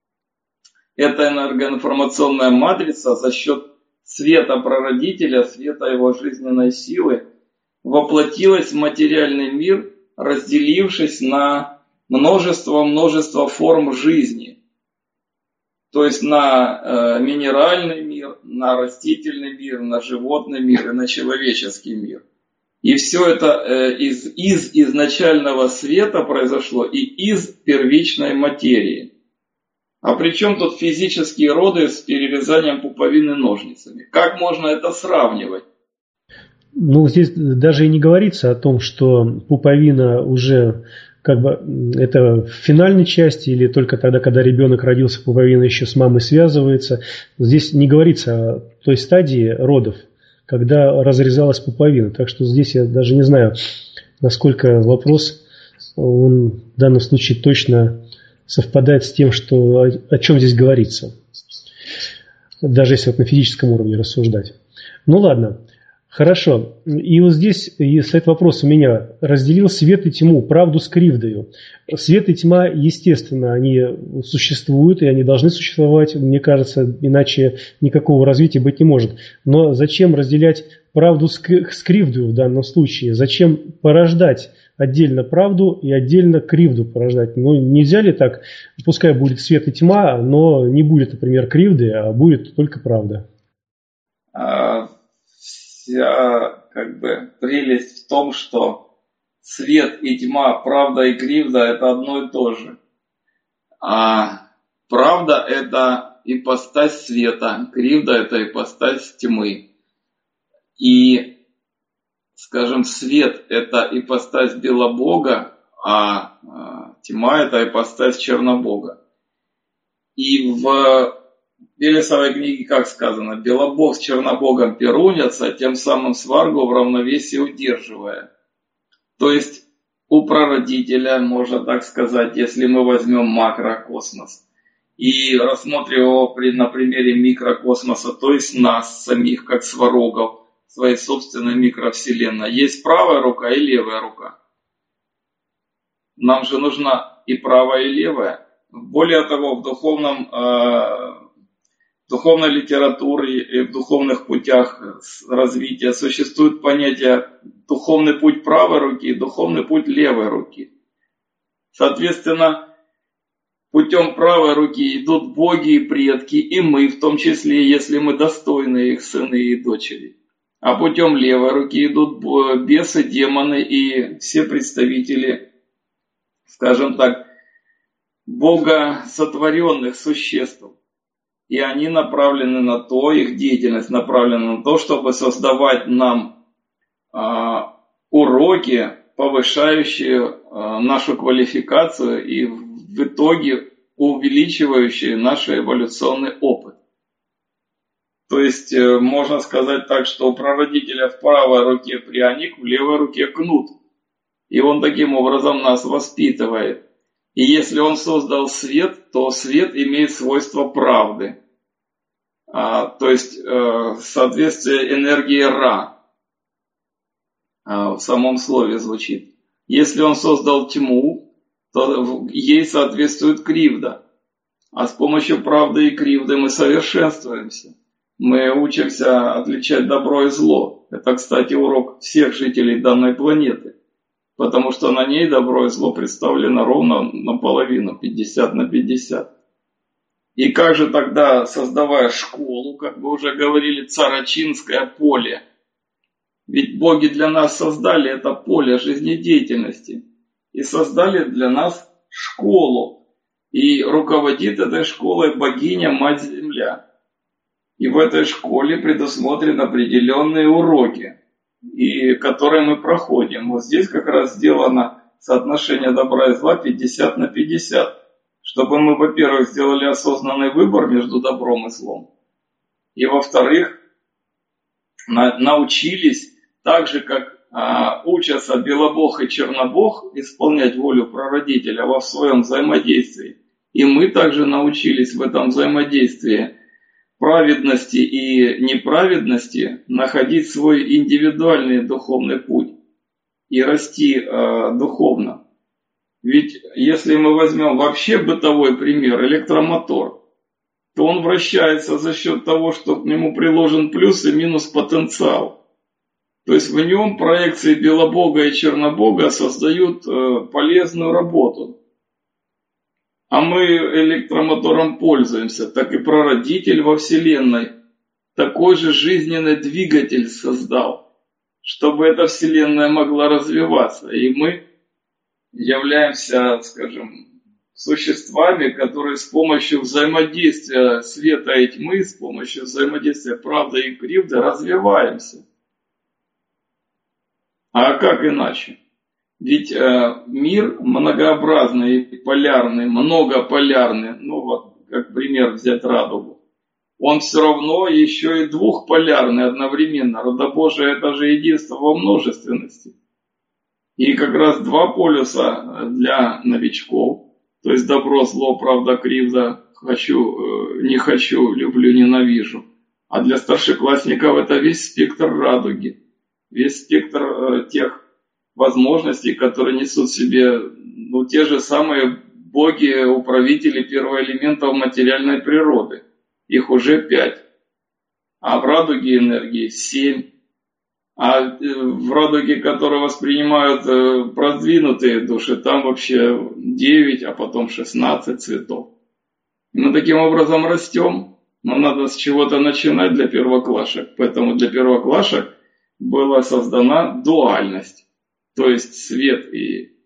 Speaker 2: эта энергоинформационная матрица за счет света прародителя, света его жизненной силы воплотилась в материальный мир, разделившись на множество-множество форм жизни. То есть на э, минеральный мир, на растительный мир, на животный мир и на человеческий мир. И все это э, из, из изначального света произошло и из первичной материи. А при чем тут физические роды с перерезанием пуповины ножницами? Как можно это сравнивать?
Speaker 1: Ну, здесь даже и не говорится о том, что пуповина уже как бы это в финальной части или только тогда, когда ребенок родился, пуповина еще с мамой связывается. Здесь не говорится о той стадии родов, когда разрезалась пуповина. Так что здесь я даже не знаю, насколько вопрос, он в данном случае точно совпадает с тем, что, о, о чем здесь говорится. Даже если вот на физическом уровне рассуждать. Ну ладно. Хорошо. И вот здесь и стоит вопрос у меня. Разделил свет и тьму, правду с кривдою. Свет и тьма, естественно, они существуют, и они должны существовать. Мне кажется, иначе никакого развития быть не может. Но зачем разделять правду с кривдою в данном случае? Зачем порождать отдельно правду и отдельно кривду порождать? Ну, нельзя ли так? Пускай будет свет и тьма, но не будет, например, кривды, а будет только правда.
Speaker 2: Вся как бы прелесть в том, что свет и тьма, правда и кривда это одно и то же. А правда это ипостась света, кривда это ипостась тьмы. И, скажем, свет это ипостась Белобога, а тьма это ипостась Чернобога. И в В Велесовой книге, как сказано, Белобог с Чернобогом перунятся, тем самым сваргу в равновесии удерживая. То есть у прародителя, можно так сказать, если мы возьмем макрокосмос и рассмотрим его при, на примере микрокосмоса, то есть нас самих, как сварогов, своей собственной микровселенной, есть правая рука и левая рука. Нам же нужна и правая, и левая. Более того, в духовном... Э, В духовной литературе и в духовных путях развития существует понятие духовный путь правой руки и духовный путь левой руки. Соответственно, путем правой руки идут боги и предки, и мы, в том числе, если мы достойны их сыны и дочери. А путем левой руки идут бесы, демоны и все представители, скажем так, богосотворенных существ. И они направлены на то, их деятельность направлена на то, чтобы создавать нам э, уроки, повышающие э, нашу квалификацию и в итоге увеличивающие наш эволюционный опыт. То есть э, можно сказать так, что у прародителя в правой руке пряник, в левой руке кнут. И он таким образом нас воспитывает. И если он создал свет, то свет имеет свойство правды. А, то есть э, соответствие энергии Ра а, в самом слове звучит. Если он создал тьму, то ей соответствует кривда. А с помощью правды и кривды мы совершенствуемся. Мы учимся отличать добро и зло. Это, кстати, урок всех жителей данной планеты. Потому что на ней добро и зло представлено ровно наполовину, пятьдесят на пятьдесят. И как же тогда, создавая школу, как вы уже говорили, царачинское поле? Ведь боги для нас создали это поле жизнедеятельности. И создали для нас школу. И руководит этой школой богиня Мать-Земля. И в этой школе предусмотрены определенные уроки, и которые мы проходим. Вот здесь как раз сделано соотношение добра и зла пятьдесят на пятьдесят. Чтобы мы, во-первых, сделали осознанный выбор между добром и злом. И во-вторых, на, научились так же, как а, учатся Белобог и Чернобог исполнять волю прародителя во своем взаимодействии. И мы также научились в этом взаимодействии праведности и неправедности находить свой индивидуальный духовный путь и расти э, духовно. Ведь если мы возьмем вообще бытовой пример, электромотор, то он вращается за счет того, что к нему приложен плюс и минус потенциал. То есть в нем проекции Белобога и Чернобога создают э, полезную работу. А мы электромотором пользуемся, так и прародитель во Вселенной такой же жизненный двигатель создал, чтобы эта Вселенная могла развиваться. И мы являемся, скажем, существами, которые с помощью взаимодействия света и тьмы, с помощью взаимодействия правды и кривды развиваемся. А как иначе? Ведь э, мир многообразный, полярный, многополярный, ну вот, как пример взять радугу, он все равно еще и двухполярный одновременно. Родобожие – это же единство во множественности. И как раз два полюса для новичков, то есть добро, зло, правда, кривда, хочу, не хочу, люблю, ненавижу. А для старшеклассников это весь спектр радуги, весь спектр э, тех возможностей, которые несут в себе ну, те же самые боги, управители первоэлементов материальной природы. Их уже пять. А в радуге энергии семь. А в радуге, которые воспринимают продвинутые души, там вообще девять, а потом шестнадцать цветов. И мы таким образом растем. Но надо с чего-то начинать для первоклашек. Поэтому для первоклашек была создана дуальность. То есть свет и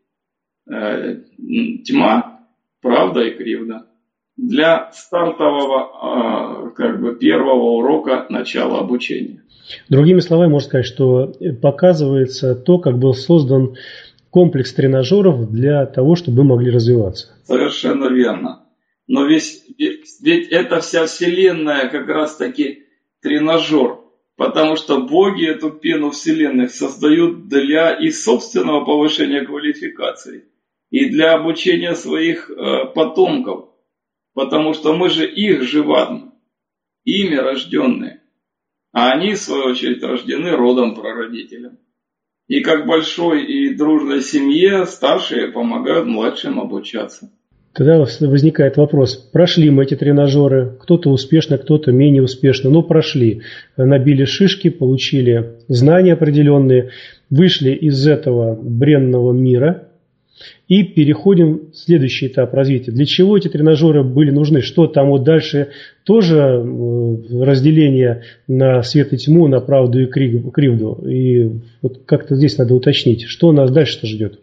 Speaker 2: э, тьма, правда и кривда. Для стартового, э, как бы первого урока начала обучения.
Speaker 1: Другими словами, можно сказать, что показывается то, как был создан комплекс тренажеров для того, чтобы мы могли развиваться.
Speaker 2: Совершенно верно. Но весь, ведь эта вся Вселенная как раз таки тренажер. Потому что боги эту пену вселенных создают для и собственного повышения квалификации, и для обучения своих э, потомков. Потому что мы же их животные, ими рожденные. А они, в свою очередь, рождены родом прародителем. И как большой и дружной семье старшие помогают младшим обучаться.
Speaker 1: Тогда возникает вопрос, прошли мы эти тренажеры, кто-то успешно, кто-то менее успешно, но прошли, набили шишки, получили знания определенные, вышли из этого бренного мира и переходим в следующий этап развития. Для чего эти тренажеры были нужны? Что там вот дальше тоже разделение на свет и тьму, на правду и кривду? И вот как-то здесь надо уточнить, что нас дальше-то ждет?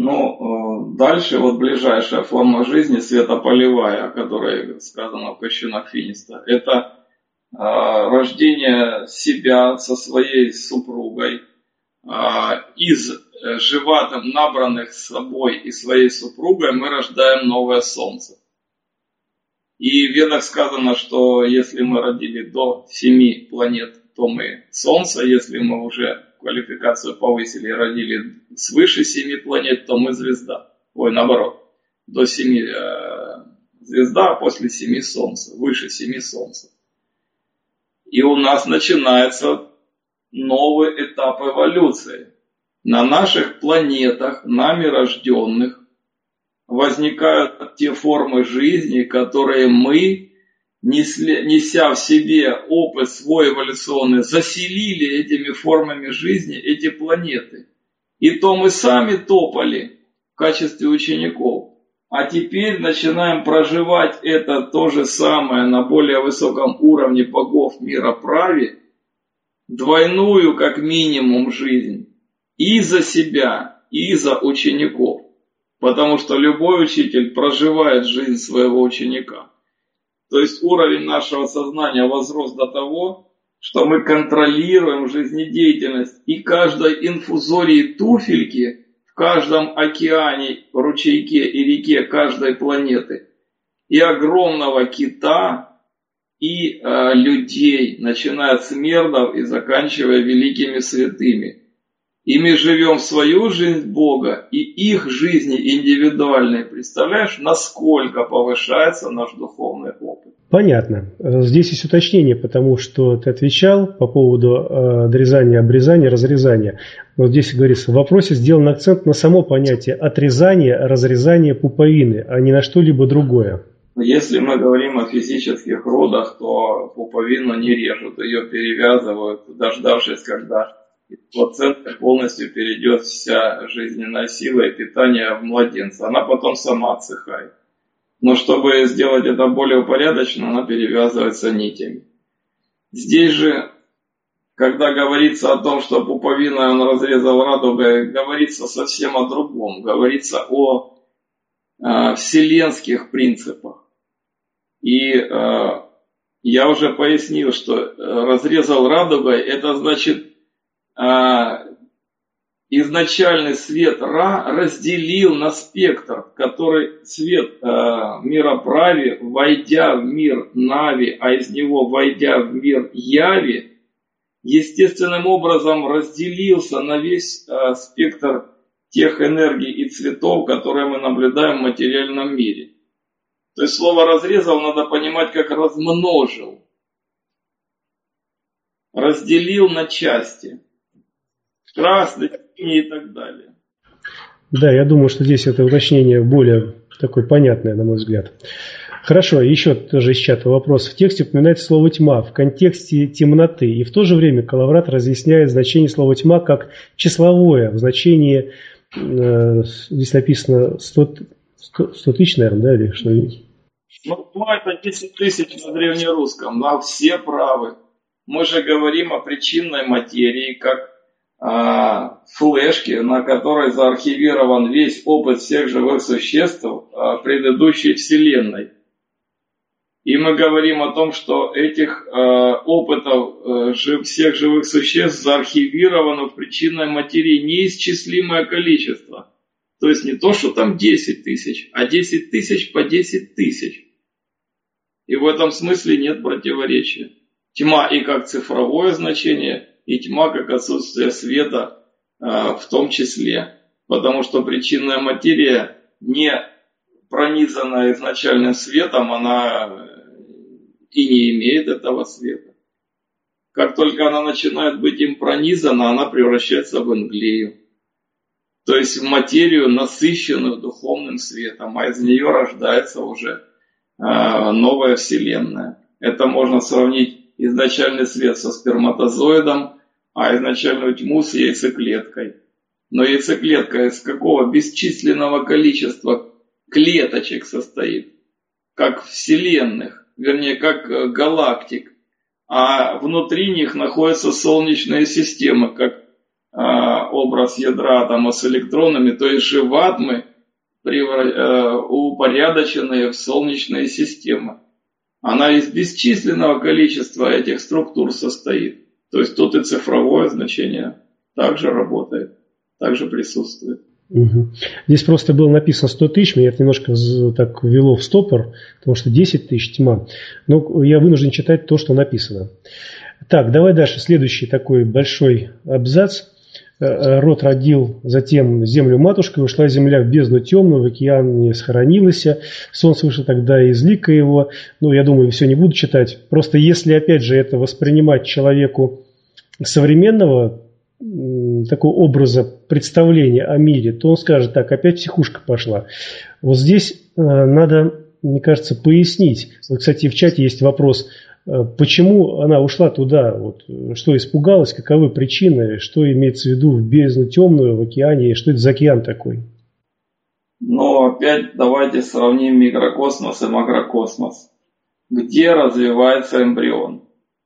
Speaker 2: Ну, дальше вот ближайшая форма жизни светополевая, о которой сказано в Кощунах Финиста, это э, рождение себя со своей супругой э, из э, животных, набранных собой и своей супругой, мы рождаем новое солнце. И в Ведах сказано, что если мы родили до семи планет, то мы солнце, если мы уже квалификацию повысили и родили свыше семи планет, то мы звезда. Ой, наоборот, до семи э, звезда, а после семи солнца, выше семи солнца. И у нас начинается новый этап эволюции. На наших планетах, нами рожденных, возникают те формы жизни, которые мы, неся в себе опыт свой эволюционный, заселили этими формами жизни эти планеты. И то мы сами топали в качестве учеников. А теперь начинаем проживать это то же самое на более высоком уровне богов мира прави, двойную как минимум жизнь, и за себя, и за учеников. Потому что любой учитель проживает жизнь своего ученика. То есть уровень нашего сознания возрос до того, что мы контролируем жизнедеятельность и каждой инфузории туфельки в каждом океане, ручейке и реке каждой планеты, и огромного кита и э, людей, начиная от смердов и заканчивая великими святыми. И мы живем свою жизнь Бога и их жизни индивидуальные. Представляешь, насколько повышается наш духовный опыт?
Speaker 1: Понятно. Здесь есть уточнение, потому что ты отвечал по поводу э, отрезания, обрезания, разрезания. Вот здесь говорится, в вопросе сделан акцент на само понятие отрезания, разрезания пуповины, а не на что-либо другое.
Speaker 2: Если мы говорим о физических родах, то пуповину не режут, ее перевязывают, дождавшись, когда из плаценты полностью перейдет вся жизненная сила и питание в младенца. Она потом сама отсыхает. Но чтобы сделать это более упорядоченно, она перевязывается нитями. Здесь же, когда говорится о том, что пуповиной он разрезал радугой, говорится совсем о другом. Говорится о э, вселенских принципах. И э, я уже пояснил, что э, разрезал радугой, это значит, э, изначальный свет Ра разделил на спектр, который свет э, мира Прави, войдя в мир Нави, а из него войдя в мир Яви, естественным образом разделился на весь э, спектр тех энергий и цветов, которые мы наблюдаем в материальном мире. То есть слово «разрезал» надо понимать как «размножил». Разделил на части. Красный, синий и так далее.
Speaker 1: Да, я думаю, что здесь это уточнение более такое понятное, на мой взгляд. Хорошо, еще тоже из чата вопрос. В тексте упоминается слово «тьма» в контексте темноты. И в то же время Калаврат разъясняет значение слова «тьма» как числовое. В значении, э, здесь написано сто тысяч, наверное, да, или что?
Speaker 2: Ну, тьма это десять тысяч на древнерусском, да, все правы. Мы же говорим о причинной материи, как а, флешке, на которой заархивирован весь опыт всех живых существ а, предыдущей Вселенной. И мы говорим о том, что этих э, опытов э, жив, всех живых существ заархивировано в причинной материи неисчислимое количество. То есть не то, что там десять тысяч, а десять тысяч по десять тысяч. И в этом смысле нет противоречия. Тьма и как цифровое значение, и тьма как отсутствие света э, в том числе. Потому что причинная материя, не пронизанная изначальным светом, она и не имеет этого света. Как только она начинает быть им пронизана, она превращается в энглею. То есть в материю, насыщенную духовным светом, а из нее рождается уже э, новая Вселенная. Это можно сравнить изначальный свет со сперматозоидом, а изначальную тьму с яйцеклеткой. Но яйцеклетка из какого бесчисленного количества клеточек состоит, как вселенных, вернее, как галактик, а внутри них находятся солнечные системы, как а, образ ядра атома с электронами, то есть живатмы, а, упорядоченные в солнечные системы. Она из бесчисленного количества этих структур состоит. То есть тут и цифровое значение также работает, также присутствует.
Speaker 1: Угу. Здесь просто было написано сто тысяч, меня это немножко так ввело в стопор, потому что десять тысяч тьма. Но я вынужден читать то, что написано. Так, давай дальше. Следующий такой большой абзац. Род родил затем землю матушкой, ушла земля в бездну темную, в океане схоронилась, солнце вышло тогда из лика его. Ну, я думаю, все не буду читать. Просто если, опять же, это воспринимать человеку современного такого образа представления о мире, то он скажет, так, опять психушка пошла. Вот здесь э, надо, мне кажется, пояснить. Вот, кстати, в чате есть вопрос, э, почему она ушла туда, вот, что испугалась, каковы причины, что имеется в виду в бездну темную, в океане, что это за океан такой?
Speaker 2: Но опять давайте сравним микрокосмос и макрокосмос. Где развивается эмбрион?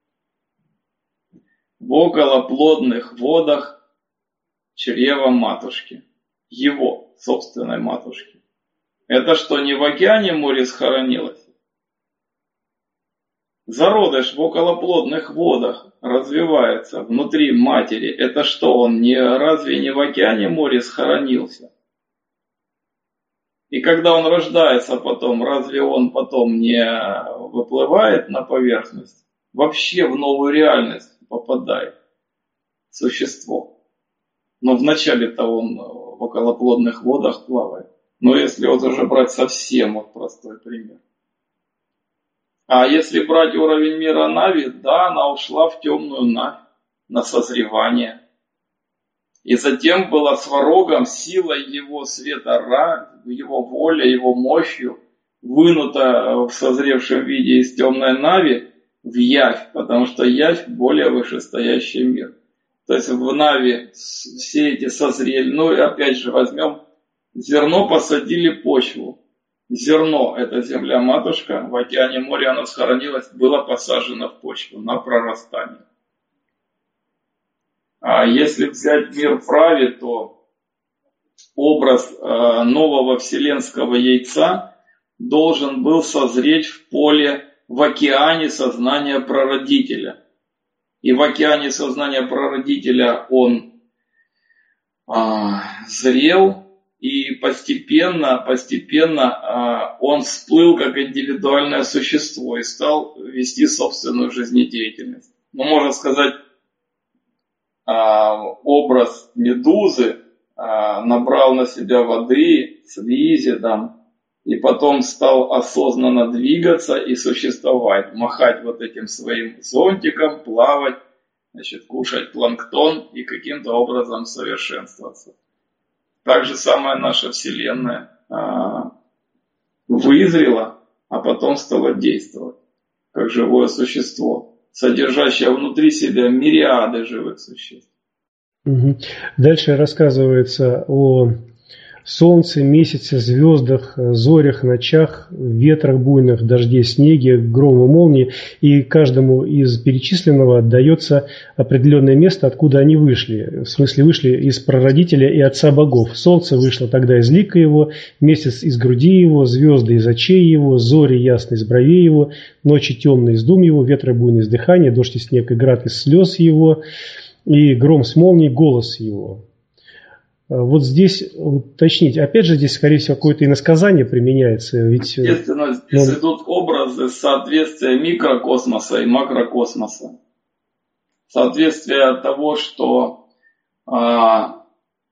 Speaker 2: В околоплодных водах чрева матушки, его собственной матушки. Это что, не в океане море схоронилось? Зародыш в околоплодных водах развивается внутри матери. Это что, он не, разве не в океане море схоронился? И когда он рождается потом, разве он потом не выплывает на поверхность? Вообще в новую реальность попадает существо. Но вначале-то он в околоплодных водах плавает. Но если вот уже брать совсем вот простой пример. А если брать уровень мира Нави, да, она ушла в темную Навь на созревание. И затем была сварогом силой его света Ра, его волей, его мощью, вынута в созревшем виде из темной Нави в Явь, потому что Явь более вышестоящий мир. То есть в Нави все эти созрели. Ну и опять же возьмем зерно, посадили почву. Зерно – это земля-матушка, в океане море оно схоронилось, было посажено в почву на прорастание. А если взять мир в праве, то образ э, нового вселенского яйца должен был созреть в поле, в океане сознания прародителя. И в океане сознания прародителя он э, зрел, и постепенно, постепенно э, он всплыл как индивидуальное существо и стал вести собственную жизнедеятельность. Ну, можно сказать, образ медузы, набрал на себя воды, слизи там, и потом стал осознанно двигаться и существовать, махать вот этим своим зонтиком, плавать, значит, кушать планктон и каким-то образом совершенствоваться. Так же самое наша Вселенная вызрела, а потом стала действовать, как живое существо, содержащая внутри себя мириады живых существ.
Speaker 1: Угу. Дальше рассказывается о солнце, месяце, звездах, зорях, ночах, ветрах буйных, дожде, снеге, грому, молнии. И каждому из перечисленного отдается определенное место, откуда они вышли. В смысле, вышли из прародителя и отца богов. Солнце вышло тогда из лика его, месяц из груди его, звезды из очей его, зори ясные из бровей его, ночи темные из дум его, ветры буйные из дыхания, дождь и снег и град из слез его, и гром с молнией голос его. Вот здесь уточнить, опять же, здесь, скорее всего, какое-то иносказание применяется. Ведь,
Speaker 2: естественно, здесь
Speaker 1: ну,
Speaker 2: идут образы соответствия микрокосмоса и макрокосмоса. Соответствие того, что а,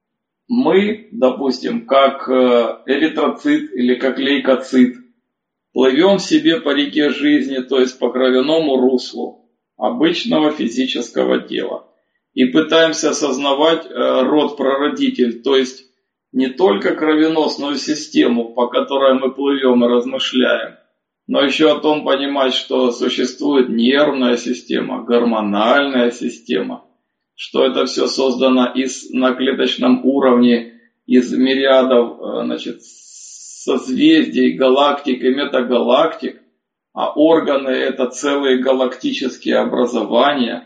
Speaker 2: мы, допустим, как эритроцит или как лейкоцит, плывем себе по реке жизни, то есть по кровяному руслу обычного физического тела. И пытаемся осознавать э, род-прародитель, то есть не только кровеносную систему, по которой мы плывем и размышляем, но еще о том понимать, что существует нервная система, гормональная система, что это все создано из, на клеточном уровне из мириадов э, значит, созвездий, галактик и метагалактик, а органы – это целые галактические образования.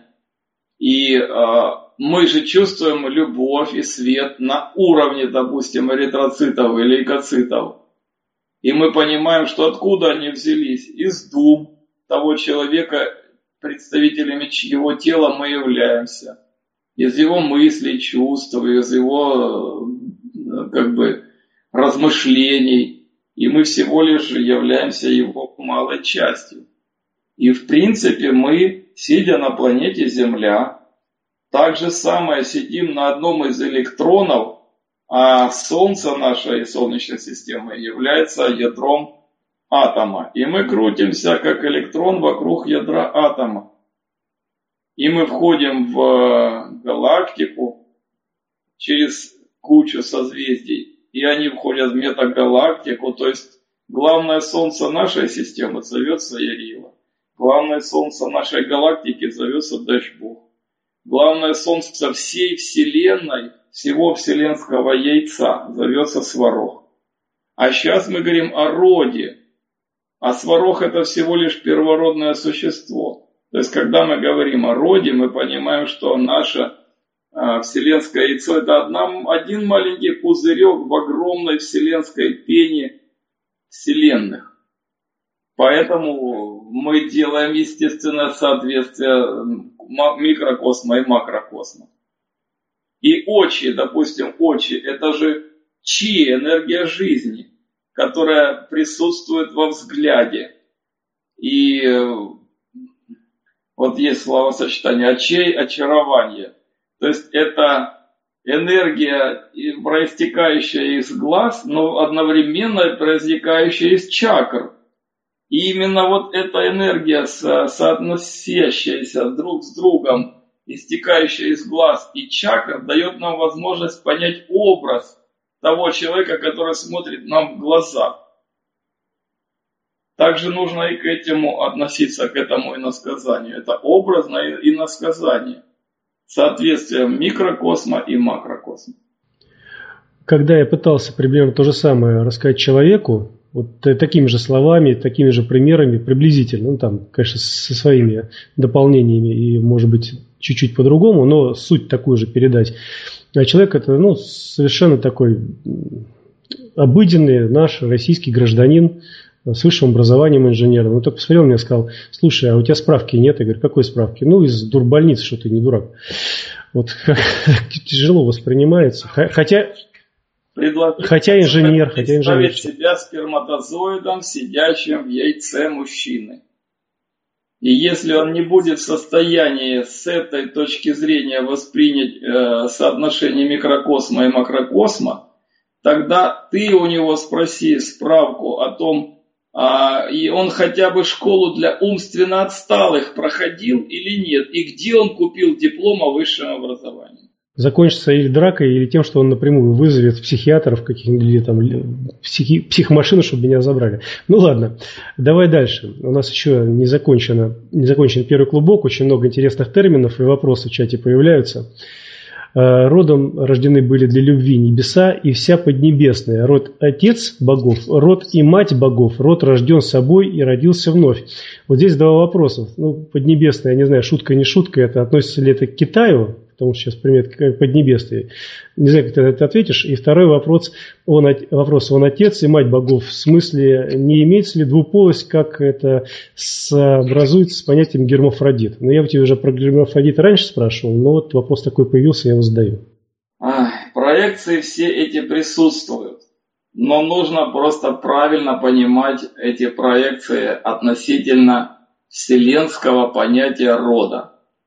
Speaker 2: И э, мы же чувствуем любовь и свет на уровне, допустим, эритроцитов или лейкоцитов. И мы понимаем, что откуда они взялись? Из дум того человека, представителями чьего тела мы являемся. Из его мыслей, чувств, из его как бы размышлений. И мы всего лишь являемся его малой частью. И в принципе мы, сидя на планете Земля, так же самое сидим на одном из электронов, а Солнце нашей Солнечной системы является ядром атома. И мы крутимся как электрон вокруг ядра атома. И мы входим в галактику через кучу созвездий, и они входят в метагалактику, то есть главное Солнце нашей системы зовется Ярила. Главное Солнце нашей галактики зовется Дашт-Бог. Главное Солнце всей Вселенной, всего вселенского яйца зовется Сварог. А сейчас мы говорим о роде. А Сварог это всего лишь первородное существо. То есть, когда мы говорим о роде, мы понимаем, что наше а, вселенское яйцо это одна, один маленький пузырек в огромной вселенской пене вселенных. Поэтому мы делаем естественное соответствие микрокосма и макрокосма. И очи, допустим, очи, это же чи, энергия жизни. которая присутствует во взгляде. И вот есть словосочетание «очей», «очарование». То есть это энергия, проистекающая из глаз, но одновременно проистекающая из чакр. И именно вот эта энергия, соотносящаяся друг с другом, истекающая из глаз и чакр, дает нам возможность понять образ того человека, который смотрит нам в глаза. Также нужно и к этому относиться, к этому иносказанию. Это образное иносказание. Соответствие микрокосма и макрокосма.
Speaker 1: Когда я пытался примерно то же самое рассказать человеку, вот такими же словами, такими же примерами, приблизительно, ну там, конечно, со своими дополнениями и, может быть, чуть-чуть по-другому, но суть такую же передать. А человек это, ну, совершенно такой обыденный наш российский гражданин с высшим образованием инженерным. Он только посмотрел на меня и сказал: слушай, а у тебя справки нет? Я говорю: какой справки? Ну, из дурбольницы, что ты не дурак. Вот тяжело воспринимается. Хотя, хотя инженер, хотя инженер.
Speaker 2: Представить себя сперматозоидом, сидящим в яйце мужчины. И если он не будет в состоянии с этой точки зрения воспринять э, соотношение микрокосма и макрокосма, тогда ты у него спроси справку о том, а, и он хотя бы школу для умственно отсталых проходил или нет, и где он купил диплом о высшем образовании.
Speaker 1: Закончится или дракой, или тем, что он напрямую вызовет психиатров каких-нибудь, или там психи, психмашину, чтобы меня забрали. Ну ладно, давай дальше. У нас еще не закончено, не закончен первый клубок, очень много интересных терминов и вопросы в чате появляются. Родом рождены были для любви небеса и вся поднебесная. Род отец богов, род и мать богов, род рожден собой и родился вновь. Вот здесь два вопроса. Ну, поднебесная, я не знаю, шутка не шутка, это относится ли это к Китаю? Потому что сейчас примет Поднебесные. Не знаю, как ты на это ответишь. И второй вопрос, он, вопрос, он отец и мать богов. В смысле, не имеется ли двуполость, как это сообразуется с понятием гермафродит? Но я у тебя уже про гермафродит раньше спрашивал, но вот вопрос такой появился, я его задаю.
Speaker 2: Ах, проекции все эти присутствуют. Но нужно просто правильно понимать эти проекции относительно вселенского понятия рода.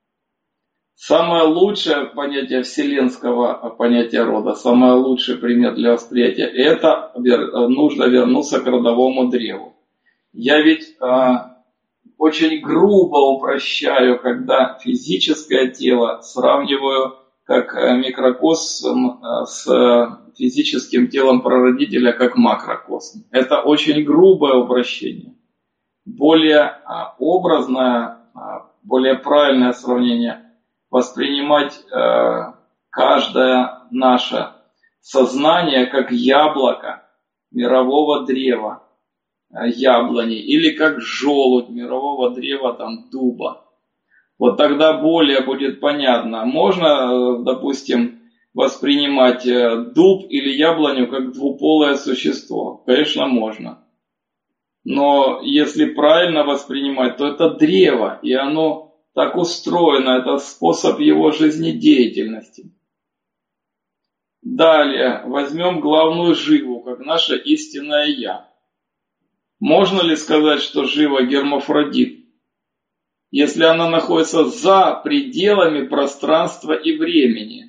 Speaker 2: Самое лучшее понятие вселенского понятия рода, самый лучший пример для восприятия, это нужно вернуться к родовому древу. Я ведь э, очень грубо упрощаю, когда физическое тело сравниваю как микрокосм с физическим телом прародителя как макрокосм. Это очень грубое упрощение. Более образное, более правильное сравнение – воспринимать э, каждое наше сознание как яблоко мирового древа, э, яблони, или как желудь мирового древа там, дуба. Вот тогда более будет понятно. Можно, э, допустим, воспринимать э, дуб или яблоню как двуполое существо? Конечно, можно. Но если правильно воспринимать, то это древо, и оно так устроено, это способ его жизнедеятельности. Далее возьмем главную живу, как наше истинное Я. Можно ли сказать, что жива гермафродит, если она находится за пределами пространства и времени?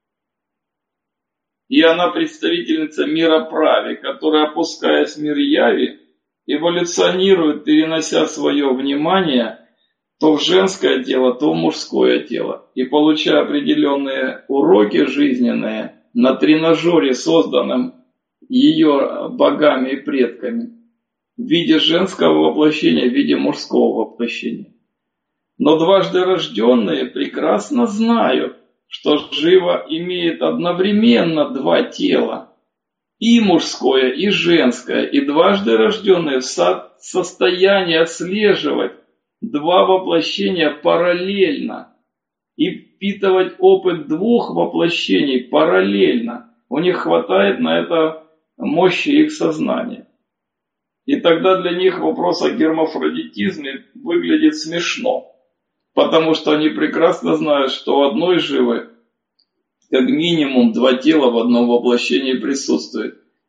Speaker 2: И она представительница мира прави, которая, опускаясь в мир яви, эволюционирует, перенося свое внимание то в женское тело, то в мужское тело. И получая определенные уроки жизненные на тренажере, созданном ее богами и предками, в виде женского воплощения, в виде мужского воплощения. Но дважды рожденные прекрасно знают, что Жива имеет одновременно два тела, и мужское, и женское, и дважды рожденные в состоянии отслеживать два воплощения параллельно и впитывать опыт двух воплощений параллельно. У них хватает на это мощи их сознания. И тогда для них вопрос о гермафродитизме выглядит смешно, потому что они прекрасно знают, что у одной Живы как минимум два тела в одном воплощении присутствует.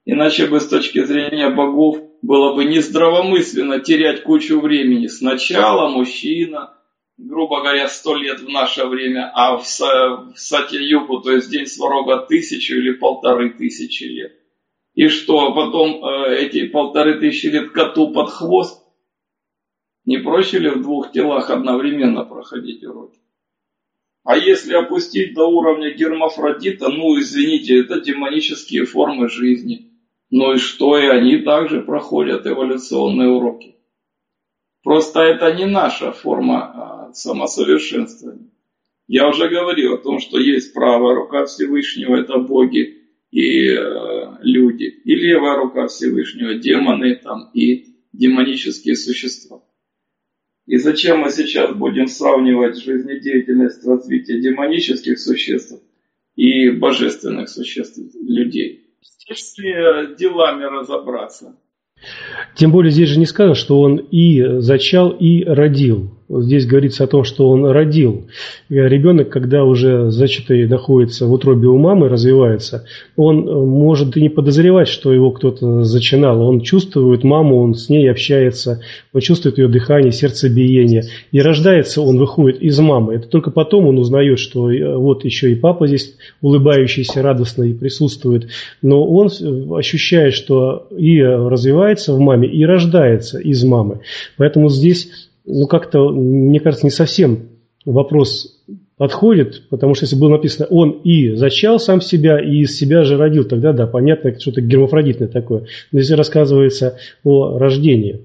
Speaker 2: Иначе бы с точки зрения богов было бы нездравомысленно терять кучу времени. Сначала мужчина, грубо говоря, сто лет в наше время, а в, в Сатья-Югу, то есть день Сварога, тысячу или полторы тысячи лет. И что, потом э, эти полторы тысячи лет коту под хвост? Не проще ли в двух телах одновременно проходить уроки? А если опустить до уровня гермафродита, ну, извините, это демонические формы жизни. Ну и что, и они также проходят эволюционные уроки. Просто это не наша форма а, самосовершенствования. Я уже говорил о том, что есть правая рука Всевышнего, это боги и э, люди, и левая рука Всевышнего, демоны там, и демонические существа. И зачем мы сейчас будем сравнивать жизнедеятельность развития демонических существ и божественных существ, людей? Если делами разобраться.
Speaker 1: Тем более здесь же не сказано, что он и зачал, и родил. Здесь говорится о том, что он родил. Ребенок, когда уже зачатый находится в утробе у мамы, развивается, он может и не подозревать, что его кто-то зачинал. Он чувствует маму, он с ней общается, он чувствует ее дыхание, сердцебиение. И рождается он, выходит из мамы. Это только потом он узнает, что вот еще и папа здесь улыбающийся, радостно и присутствует. Но он ощущает, что и развивается в маме, и рождается из мамы. Поэтому здесь... Ну, как-то, мне кажется, не совсем вопрос подходит, потому что если было написано «он и зачал сам себя, и из себя же родил», тогда, да, понятно, это что-то гермафродитное такое. Но если рассказывается о рождении,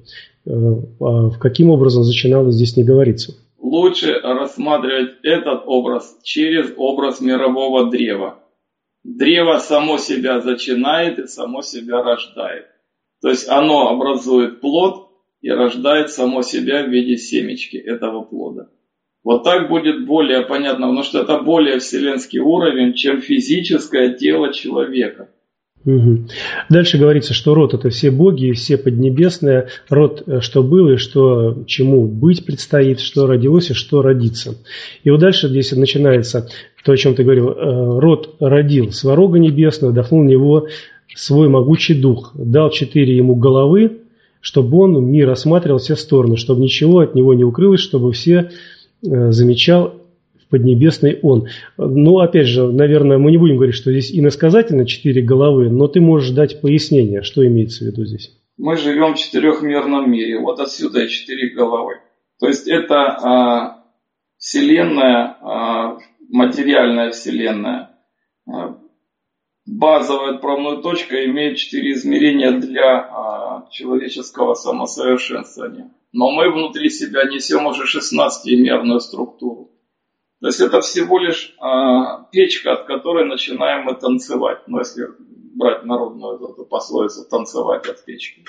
Speaker 1: каким образом зачиналось, здесь не говорится.
Speaker 2: Лучше рассматривать этот образ через образ мирового древа. Древо само себя зачинает и само себя рождает. То есть оно образует плод, и рождает само себя в виде семечки этого плода. Вот так будет более понятно, потому что это более вселенский уровень, чем физическое тело человека.
Speaker 1: Угу. Дальше говорится, что род – это все боги, все поднебесные, род, что было и что, чему быть предстоит, что родилось и что родится. И вот дальше здесь начинается то, о чем ты говорил. Род родил Сварога небесного, вдохнул в него свой могучий дух, дал четыре ему головы, чтобы он мир осматривал все стороны, чтобы ничего от него не укрылось, чтобы все э, замечал в поднебесный он. Но, опять же, наверное, мы не будем говорить, что здесь иносказательно четыре головы, но ты можешь дать пояснение, что имеется в виду здесь.
Speaker 2: Мы живем в четырехмерном мире, вот отсюда и четыре головы. То есть это э, вселенная, э, материальная вселенная, э, базовая отправная точка имеет четыре измерения для а, человеческого самосовершенствования. Но мы внутри себя несем уже шестнадцатимерную структуру. То есть это всего лишь а, печка, от которой начинаем мы танцевать. Ну, если брать народную эту пословицу, танцевать от печки.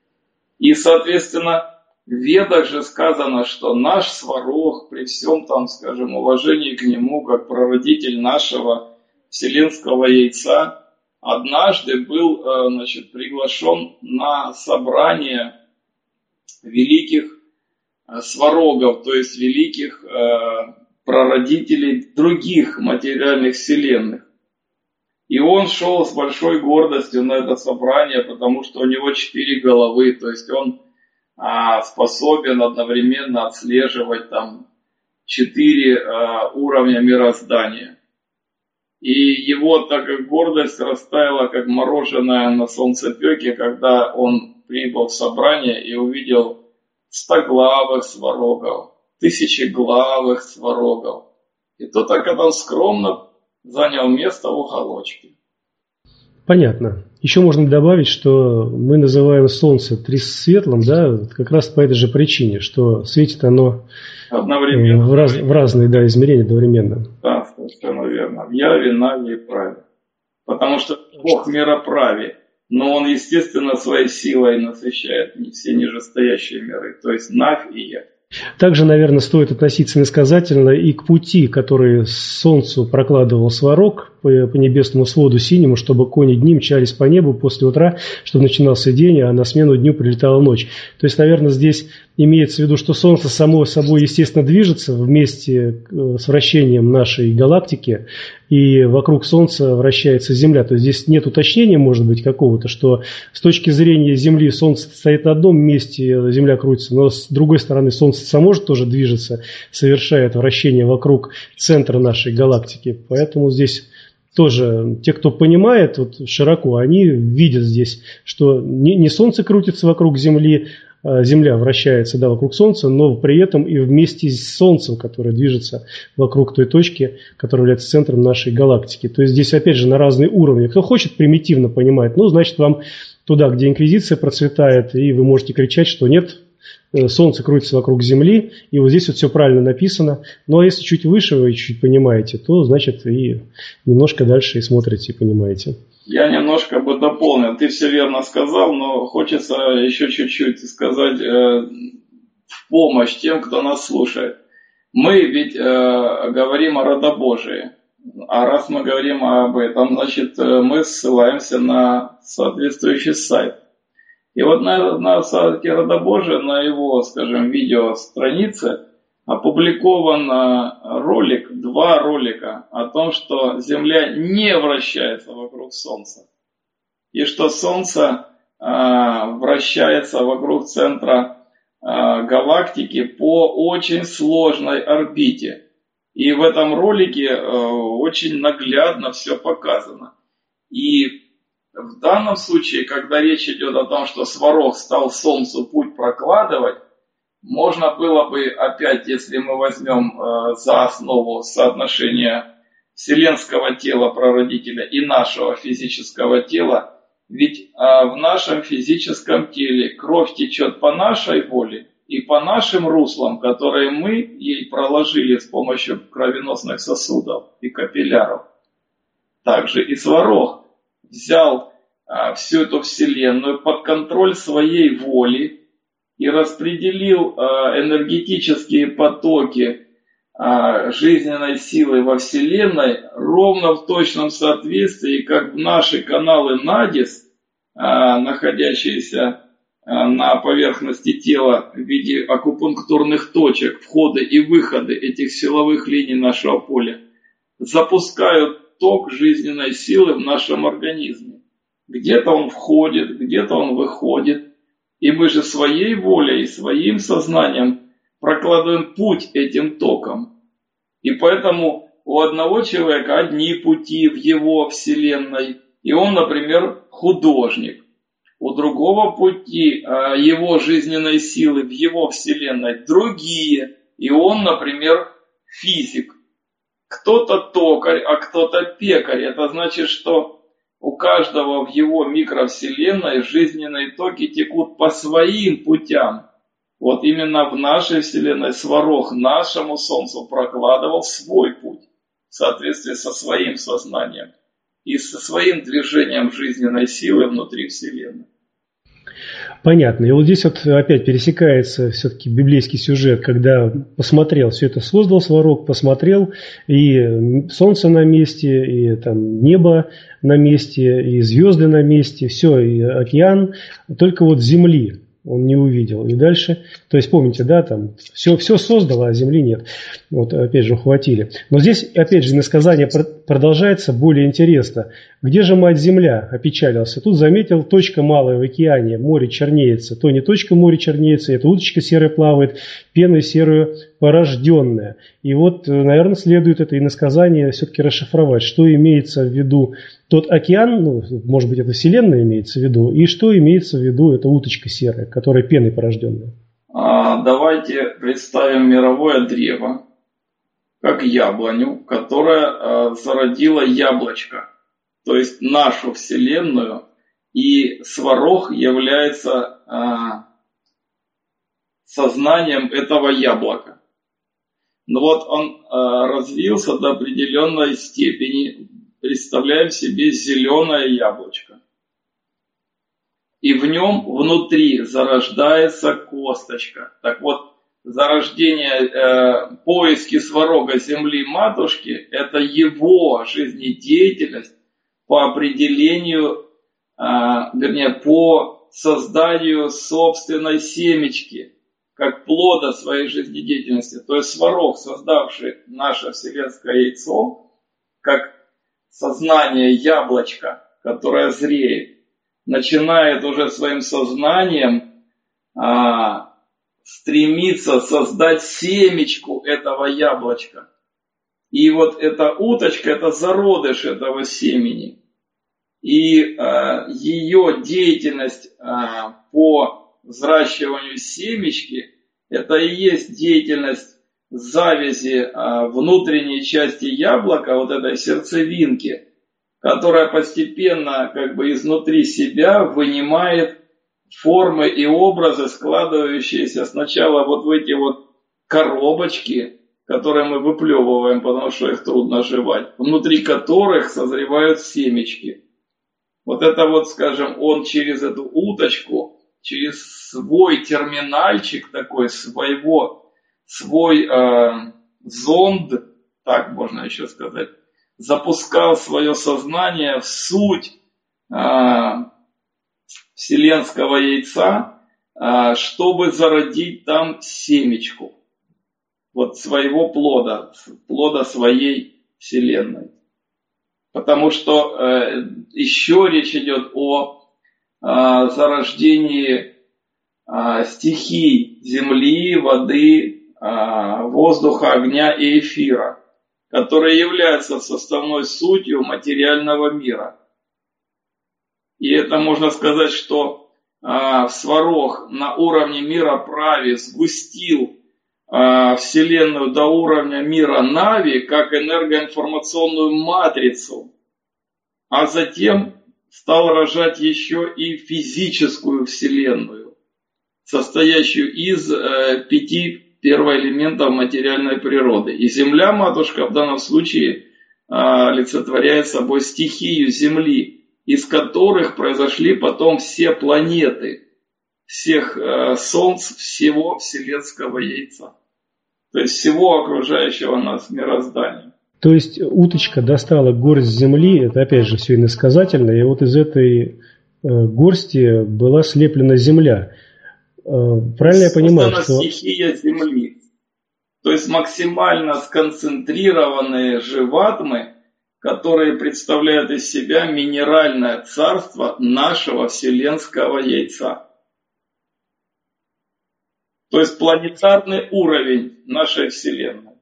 Speaker 2: И, соответственно, в Ведах же сказано, что наш Сварог, при всем там, скажем, уважении к нему, как прародитель нашего вселенского яйца, однажды был, значит, приглашен на собрание великих сварогов, то есть великих прародителей других материальных вселенных. И он шел с большой гордостью на это собрание, потому что у него четыре головы, то есть он способен одновременно отслеживать там четыре уровня мироздания. И его, так как гордость растаяла, как мороженое на солнцепеке, когда он прибыл в собрание и увидел стоглавых сварогов, тысячеглавых сварогов. И то так, когда он скромно занял место в уголочке.
Speaker 1: Понятно. Еще можно добавить, что мы называем Солнце трисветлым, да, как раз по этой же причине, что светит оно одновременно. В, раз, в разные, да, измерения одновременно.
Speaker 2: Да, совершенно верно. В яве, наве и праве. Потому что Бог мироправе, но Он, естественно, своей силой насыщает все нижестоящие миры, то есть навь и явь.
Speaker 1: Также, наверное, стоит относиться иносказательно и к пути, который Солнцу прокладывал Сварог, по, по небесному своду синему, чтобы кони дни мчались по небу после утра, чтобы начинался день, а на смену дню прилетала ночь. То есть, наверное, здесь имеется в виду, что Солнце само собой, естественно, движется вместе с вращением нашей галактики, и вокруг Солнца вращается Земля. То есть здесь нет уточнения, может быть, какого-то, что с точки зрения Земли Солнце стоит на одном месте, Земля крутится, но с другой стороны Солнце само же тоже движется, совершает вращение вокруг центра нашей галактики. Поэтому здесь тоже те, кто понимает вот, широко, они видят здесь, что не, не Солнце крутится вокруг Земли, Земля вращается, да, вокруг Солнца, но при этом и вместе с Солнцем, которое движется вокруг той точки, которая является центром нашей галактики. То есть здесь, опять же, на разные уровни. Кто хочет примитивно понимать, ну, значит, вам туда, где инквизиция процветает, и вы можете кричать, что нет, Солнце крутится вокруг Земли, и вот здесь вот все правильно написано. Ну, а если чуть выше вы чуть понимаете, то, значит, и немножко дальше и смотрите, и понимаете.
Speaker 2: Я немножко бы дополнил. Ты все верно сказал, но хочется еще чуть-чуть сказать э, в помощь тем, кто нас слушает. Мы ведь э, говорим о родобожии. А раз мы говорим об этом, значит, мы ссылаемся на соответствующий сайт. И вот на, на сайте Родобожия, на его, скажем, видеостранице опубликован ролик, два ролика о том, что Земля не вращается вокруг Солнца. И что Солнце э, вращается вокруг центра э, галактики по очень сложной орбите. И в этом ролике э, очень наглядно все показано. И в данном случае, когда речь идет о том, что Сварог стал Солнцу путь прокладывать, можно было бы опять, если мы возьмем э, за основу соотношение вселенского тела прародителя и нашего физического тела, ведь э, в нашем физическом теле кровь течет по нашей воле и по нашим руслам, которые мы ей проложили с помощью кровеносных сосудов и капилляров. Также и Сварог взял а, всю эту вселенную под контроль своей воли и распределил а, энергетические потоки а, жизненной силы во вселенной ровно в точном соответствии, как в наши каналы Надис, а, находящиеся а, на поверхности тела в виде акупунктурных точек, входы и выходы этих силовых линий нашего поля, запускают ток жизненной силы в нашем организме. Где-то он входит, где-то он выходит. И мы же своей волей, своим сознанием прокладываем путь этим током. И поэтому у одного человека одни пути в его вселенной, и он, например, художник. У другого пути его жизненной силы в его вселенной другие, и он, например, физик. Кто-то токарь, а кто-то пекарь. Это значит, что у каждого в его микровселенной жизненные токи текут по своим путям. Вот именно в нашей вселенной Сварог нашему Солнцу прокладывал свой путь в соответствии со своим сознанием и со своим движением жизненной силы внутри вселенной.
Speaker 1: Понятно. И вот здесь вот опять пересекается все-таки библейский сюжет, когда посмотрел, все это создал Сварог, посмотрел, и солнце на месте, и там небо на месте, и звезды на месте, все, и океан, только вот земли он не увидел. И дальше, то есть помните, да, там все, все создало, а земли нет. Вот опять же ухватили. Но здесь, опять же, иносказание продолжается более интересно. Где же мать земля? Опечалился. Тут заметил, точка малая в океане, море чернеется. То не точка море чернеется, это уточка серая плавает, пеной серую порожденная. И вот, наверное, следует это иносказание все-таки расшифровать, что имеется в виду тот океан, ну, может быть, это Вселенная имеется в виду, и что имеется в виду эта уточка серая, которая пеной порожденная.
Speaker 2: А, давайте представим мировое древо, как яблоню, которая а, зародила яблочко, то есть нашу Вселенную, и Сварог является а, сознанием этого яблока. Но вот он а, развился до определенной степени. Представляем себе зеленое яблочко. И в нем внутри зарождается косточка. Так вот, зарождение, э, поиски сварога земли матушки, это его жизнедеятельность по определению, э, вернее, по созданию собственной семечки, как плода своей жизнедеятельности. То есть сварог, создавший наше вселенское яйцо, как сознание яблочка, которое зреет, начинает уже своим сознанием а, стремиться создать семечку этого яблочка. И вот эта уточка, это зародыш этого семени. И а, ее деятельность а, по взращиванию семечки, это и есть деятельность завязи а, внутренней части яблока, вот этой сердцевинки, которая постепенно как бы изнутри себя вынимает формы и образы, складывающиеся сначала вот в эти вот коробочки, которые мы выплевываем, потому что их трудно жевать, внутри которых созревают семечки. Вот это вот, скажем, он через эту уточку, через свой терминальчик такой, своего, свой э, зонд, так можно еще сказать, запускал свое сознание в суть а, вселенского яйца, а, чтобы зародить там семечку, вот своего плода, плода своей вселенной. Потому что э, еще речь идет о а, зарождении а, стихий земли, воды, а, воздуха, огня и эфира, которые являются составной сутью материального мира. И это можно сказать, что а, сварог на уровне мира Прави сгустил а, Вселенную до уровня мира Нави как энергоинформационную матрицу, а затем стал рожать еще и физическую Вселенную, состоящую из э, пяти первоэлементов материальной природы. И Земля, матушка, в данном случае а, олицетворяет собой стихию Земли, из которых произошли потом все планеты, всех а, солнц, всего вселенского яйца. То есть всего окружающего нас мироздания.
Speaker 1: То есть уточка достала горсть земли, это опять же все иносказательно, и вот из этой э, горсти была слеплена земля. Правильно я понимаю, что...
Speaker 2: стихия Земли. То есть максимально сконцентрированные живатмы, которые представляют из себя минеральное царство нашего вселенского яйца. То есть планетарный уровень нашей Вселенной.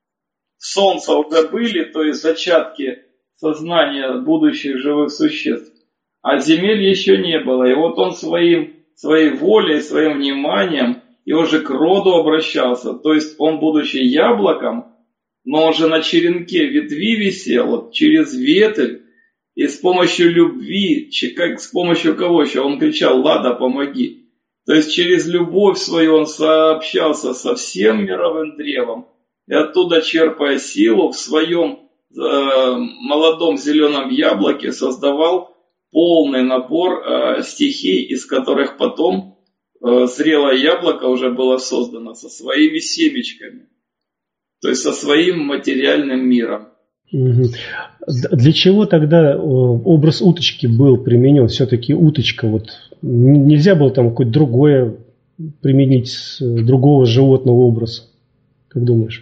Speaker 2: Солнца уже были, то есть зачатки сознания будущих живых существ. А земель еще не было. И вот он своим своей волей, своим вниманием и уже к роду обращался. То есть он, будучи яблоком, но он же на черенке ветви висел, через ветвь, и с помощью любви, как с помощью кого еще, он кричал: «Лада, помоги». То есть через любовь свою он сообщался со всем мировым древом, и оттуда, черпая силу, в своем э, молодом зеленом яблоке создавал полный набор э, стихий, из которых потом э, зрелое яблоко уже было создано со своими семечками, то есть со своим материальным миром.
Speaker 1: Угу. Для чего тогда образ уточки был применен? Все-таки уточка, вот нельзя было там какое-то другое применить, другого животного образа, как думаешь?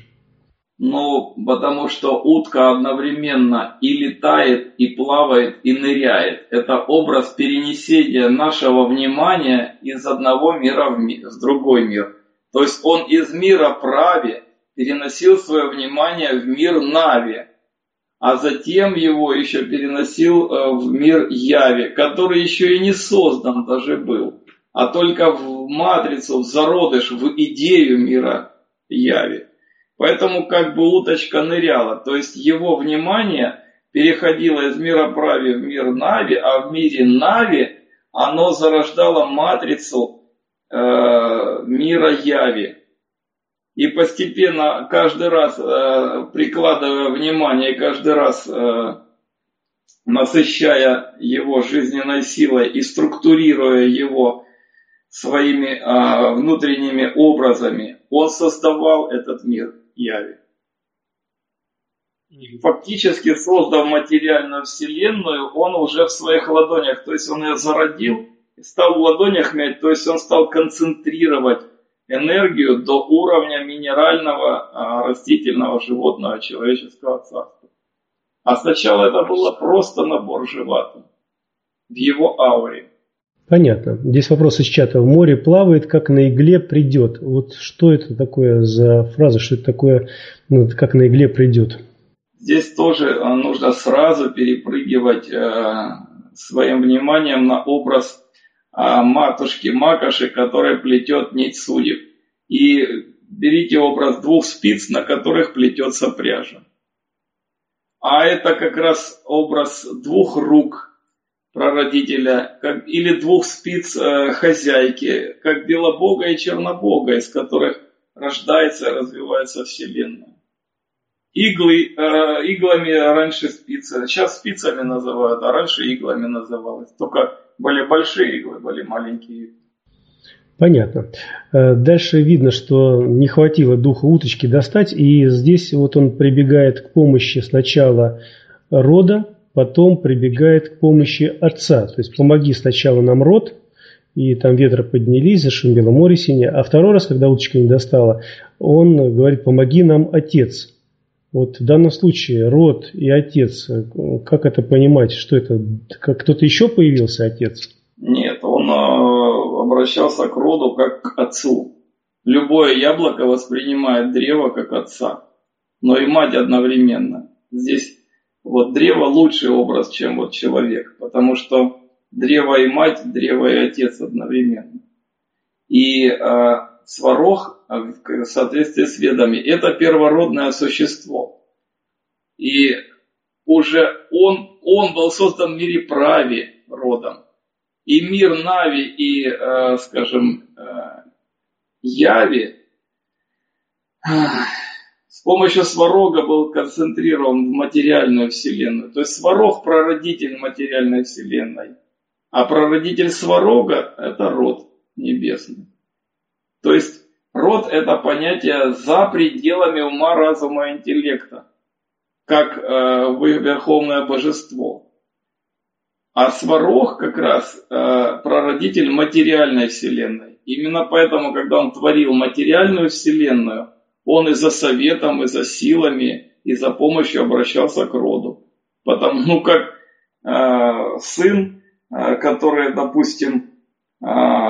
Speaker 2: Ну, потому что утка одновременно и летает, и плавает, и ныряет. Это образ перенесения нашего внимания из одного мира в, мир, в другой мир. То есть он из мира Прави переносил свое внимание в мир Нави, а затем его еще переносил в мир Яви, который еще и не создан даже был, а только в матрицу, в зародыш, в идею мира Яви. Поэтому как бы уточка ныряла, то есть его внимание переходило из мира Прави в мир Нави, а в мире Нави оно зарождало матрицу э, мира Яви. И постепенно, каждый раз э, прикладывая внимание, каждый раз э, насыщая его жизненной силой и структурируя его своими а, внутренними образами, он создавал этот мир Яви. И фактически, создав материальную вселенную, он уже в своих ладонях, то есть он ее зародил, стал в ладонях мять, то есть он стал концентрировать энергию до уровня минерального, а, растительного, животного, человеческого царства. А сначала это было просто набор животных в его ауре.
Speaker 1: Понятно. Здесь вопрос из чата. В море плавает, как на игле придет. Вот что это такое за фраза, что это такое, ну, как на игле придет?
Speaker 2: Здесь тоже нужно сразу перепрыгивать э, своим вниманием на образ э, матушки Макоши, которая плетет нить судеб. И берите образ двух спиц, на которых плетется пряжа. А это как раз образ двух рук прародителя, как, или двух спиц э, хозяйки, как Белобога и Чернобога, из которых рождается и развивается Вселенная. Иглы, э, иглами раньше спицы, сейчас спицами называют, а раньше иглами называлось. Только были большие иглы, были маленькие иглы.
Speaker 1: Понятно. Дальше видно, что не хватило духа уточки достать, и здесь вот он прибегает к помощи сначала рода, потом прибегает к помощи отца. То есть помоги сначала нам род, и там ветры поднялись, зашумело море синее, а второй раз, когда уточка не достала, он говорит, помоги нам отец. Вот в данном случае род и отец, как это понимать, что это, как кто-то еще появился отец?
Speaker 2: Нет, он э, обращался к роду как к отцу. Любое яблоко воспринимает древо как отца, но и мать одновременно. Здесь вот древо лучший образ, чем вот человек, потому что древо и мать, древо и отец одновременно. И э, сварог, в соответствии с ведами, это первородное существо. И уже он, он был создан в мире Прави родом. И мир Нави и, э, скажем, э, Яви э, с помощью сварога был концентрирован в материальную вселенную. То есть сварог – прародитель материальной вселенной, а прародитель сварога – это род небесный. То есть род – это понятие за пределами ума, разума и интеллекта, как э, верховное божество. А сварог как раз э, прародитель материальной вселенной. Именно поэтому, когда он творил материальную вселенную, он и за советом, и за силами, и за помощью обращался к роду. Потому, ну, как э, сын, э, который, допустим, э,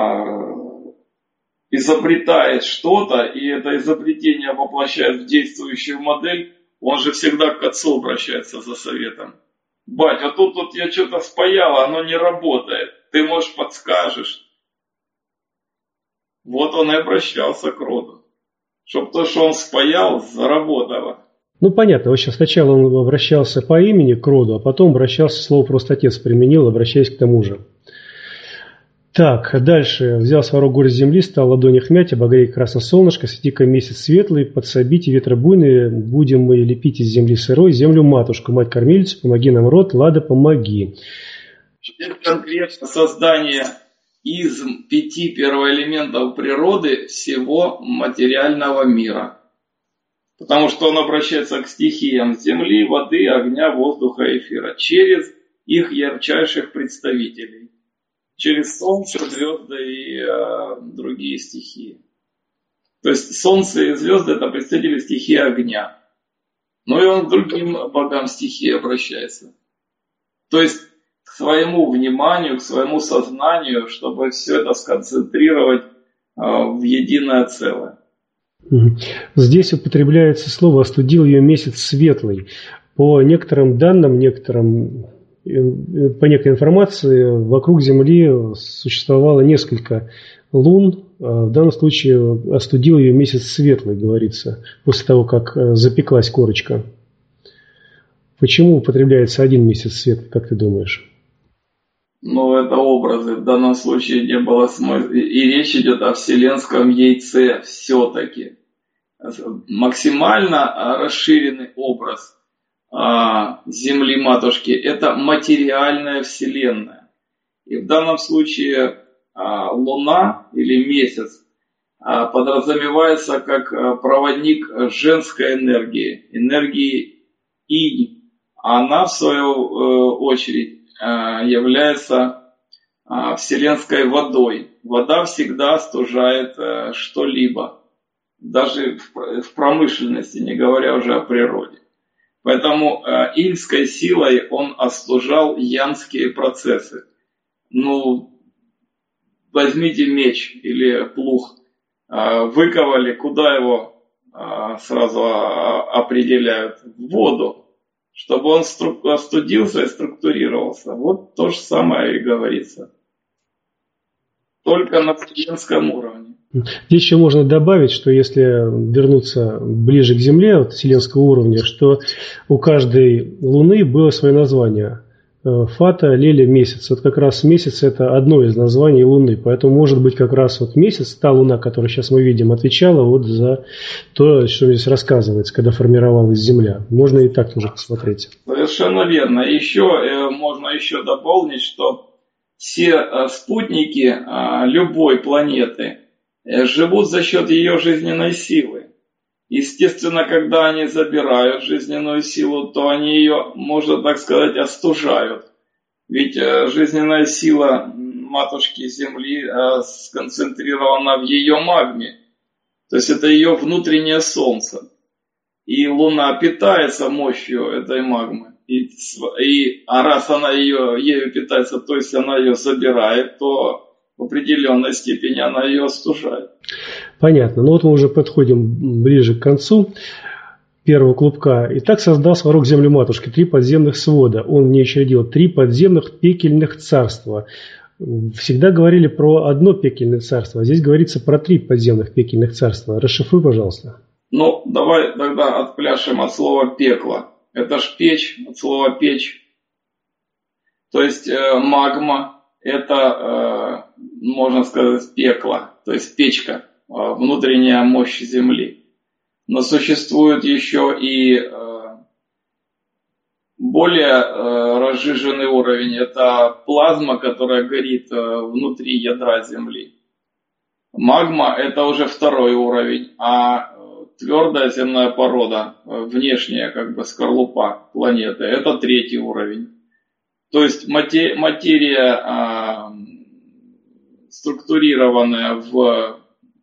Speaker 2: изобретает что-то, и это изобретение воплощает в действующую модель, он же всегда к отцу обращается за советом. Бать, а тут вот я что-то спаял, оно не работает. Ты, может, подскажешь. Вот он и обращался к роду. Чтоб то, что он спаял, заработало.
Speaker 1: Ну, понятно. В общем, сначала он обращался по имени к роду, а потом обращался, слово просто отец применил, обращаясь к тому же. Так, дальше. Взял сварог горсть земли, стал в ладонях мять, обогрей красно солнышко, свети-ка месяц светлый, подсобите ветры буйные, будем мы лепить из земли сырой, землю матушку, мать-кормилицу, помоги нам род, лада, помоги.
Speaker 2: Это конкретно создание из пяти первоэлементов природы всего материального мира. Потому что он обращается к стихиям земли, воды, огня, воздуха, эфира, через их ярчайших представителей. Через солнце, звезды и э, другие стихии. То есть солнце и звезды это представители стихии огня. Но и он к другим богам стихии обращается. То есть к своему вниманию, к своему сознанию, чтобы все это сконцентрировать э, в единое целое.
Speaker 1: Здесь употребляется слово «остудил ее месяц светлый». По некоторым данным, некоторым... По некой информации, вокруг Земли существовало несколько лун. В данном случае остудил ее месяц светлый, говорится, после того, как запеклась корочка. Почему употребляется один месяц светлый, как ты думаешь?
Speaker 2: Ну, это образы. В данном случае не было смысла. И речь идет о вселенском яйце все-таки. Максимально расширенный образ Земли матушки – это материальная вселенная. И в данном случае Луна или Месяц подразумевается как проводник женской энергии, энергии инь. Она, в свою очередь, является вселенской водой. Вода всегда остужает что-либо, даже в промышленности, не говоря уже о природе. Поэтому иньской силой он остужал янские процессы. Ну, возьмите меч или плуг, выковали, куда его сразу определяют? В воду, чтобы он остудился и структурировался. Вот то же самое и говорится. Только на вселенском уровне.
Speaker 1: Здесь еще можно добавить, что если вернуться ближе к Земле, от вселенского уровня, что у каждой Луны было свое название. Фата, Леля, Месяц. Вот как раз Месяц – это одно из названий Луны. Поэтому, может быть, как раз вот Месяц, та Луна, которую сейчас мы видим, отвечала вот за то, что здесь рассказывается, когда формировалась Земля. Можно и так тоже посмотреть.
Speaker 2: Совершенно верно. Еще можно еще дополнить, что все спутники любой планеты живут за счет ее жизненной силы. Естественно, когда они забирают жизненную силу, то они ее, можно так сказать, остужают. Ведь жизненная сила матушки Земли сконцентрирована в ее магме. То есть это ее внутреннее солнце. И Луна питается мощью этой магмы. И, и, а раз она ее, ею питается, то есть она ее забирает, то в определенной степени она ее остужает.
Speaker 1: Понятно. Ну вот мы уже подходим ближе к концу первого клубка. Итак, создал Сварог землю матушки, три подземных свода. Он в ней учредил три подземных пекельных царства. Всегда говорили про одно пекельное царство, а здесь говорится про три подземных пекельных царства. Расшифруй, пожалуйста.
Speaker 2: Ну, давай тогда отпляшем от слова пекло. Это ж печь, от слова печь. То есть э, магма, это, э, можно сказать, пекло, то есть печка, э, внутренняя мощь Земли. Но существует еще и э, более э, разжиженный уровень, это плазма, которая горит э, внутри ядра Земли. Магма – это уже второй уровень, а твердая земная порода, внешняя как бы скорлупа планеты, это третий уровень. То есть материя, материя а, структурированная в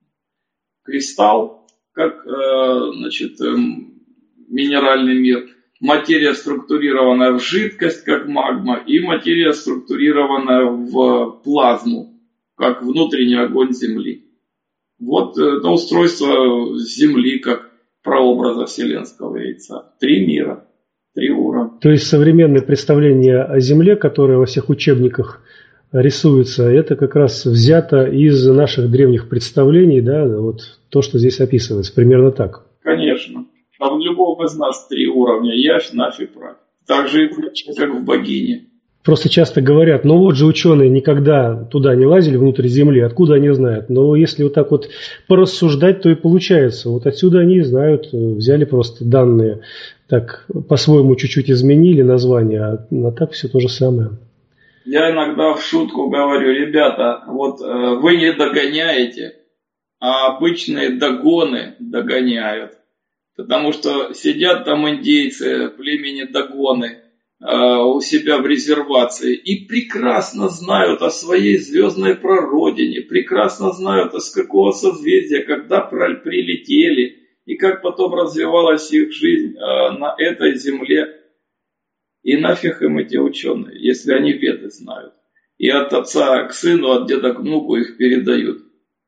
Speaker 2: кристалл, как а, значит, минеральный мир, материя структурированная в жидкость, как магма, и материя структурированная в плазму, как внутренний огонь Земли. Вот это устройство Земли как прообраза вселенского яйца. Три мира, три уровня.
Speaker 1: То есть современное представление о Земле, которое во всех учебниках рисуется, это как раз взято из наших древних представлений, да, вот то, что здесь описывается, примерно так.
Speaker 2: Конечно. А в любом из нас три уровня, явь, нафь и правь. Так же и как в богине.
Speaker 1: Просто часто говорят, ну вот же ученые никогда туда не лазили, внутрь Земли, откуда они знают? Но если вот так вот порассуждать, то и получается. Вот отсюда они знают, взяли просто данные, так по-своему чуть-чуть изменили название, а, а так все то же самое.
Speaker 2: Я иногда в шутку говорю, ребята, вот э, вы не догоняете, а обычные догоны догоняют. Потому что сидят там индейцы племени Дагоны у себя в резервации и прекрасно знают о своей звездной прародине, прекрасно знают, из какого созвездия, когда прилетели и как потом развивалась их жизнь на этой земле. И нафиг им эти ученые, если они веды знают. И от отца к сыну, от деда к внуку их передают.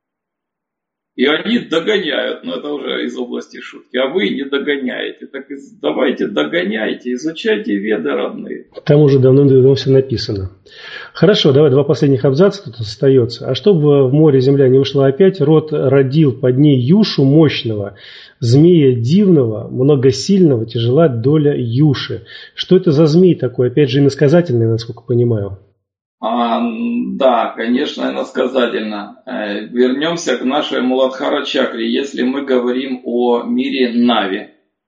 Speaker 2: И они догоняют, но это уже из области шутки. А вы не догоняете. Так давайте догоняйте, изучайте веды родные.
Speaker 1: Там уже давно-давно все написано. Хорошо, давай два последних абзаца тут остается. А чтобы в море земля не ушла опять, род родил под ней Юшу мощного, змея дивного, многосильного, тяжела доля Юши. Что это за змей такой? Опять же, иносказательный, насколько понимаю.
Speaker 2: А, да, конечно, иносказательно. Вернемся к нашей Муладхара чакре, если мы говорим о мире Нави.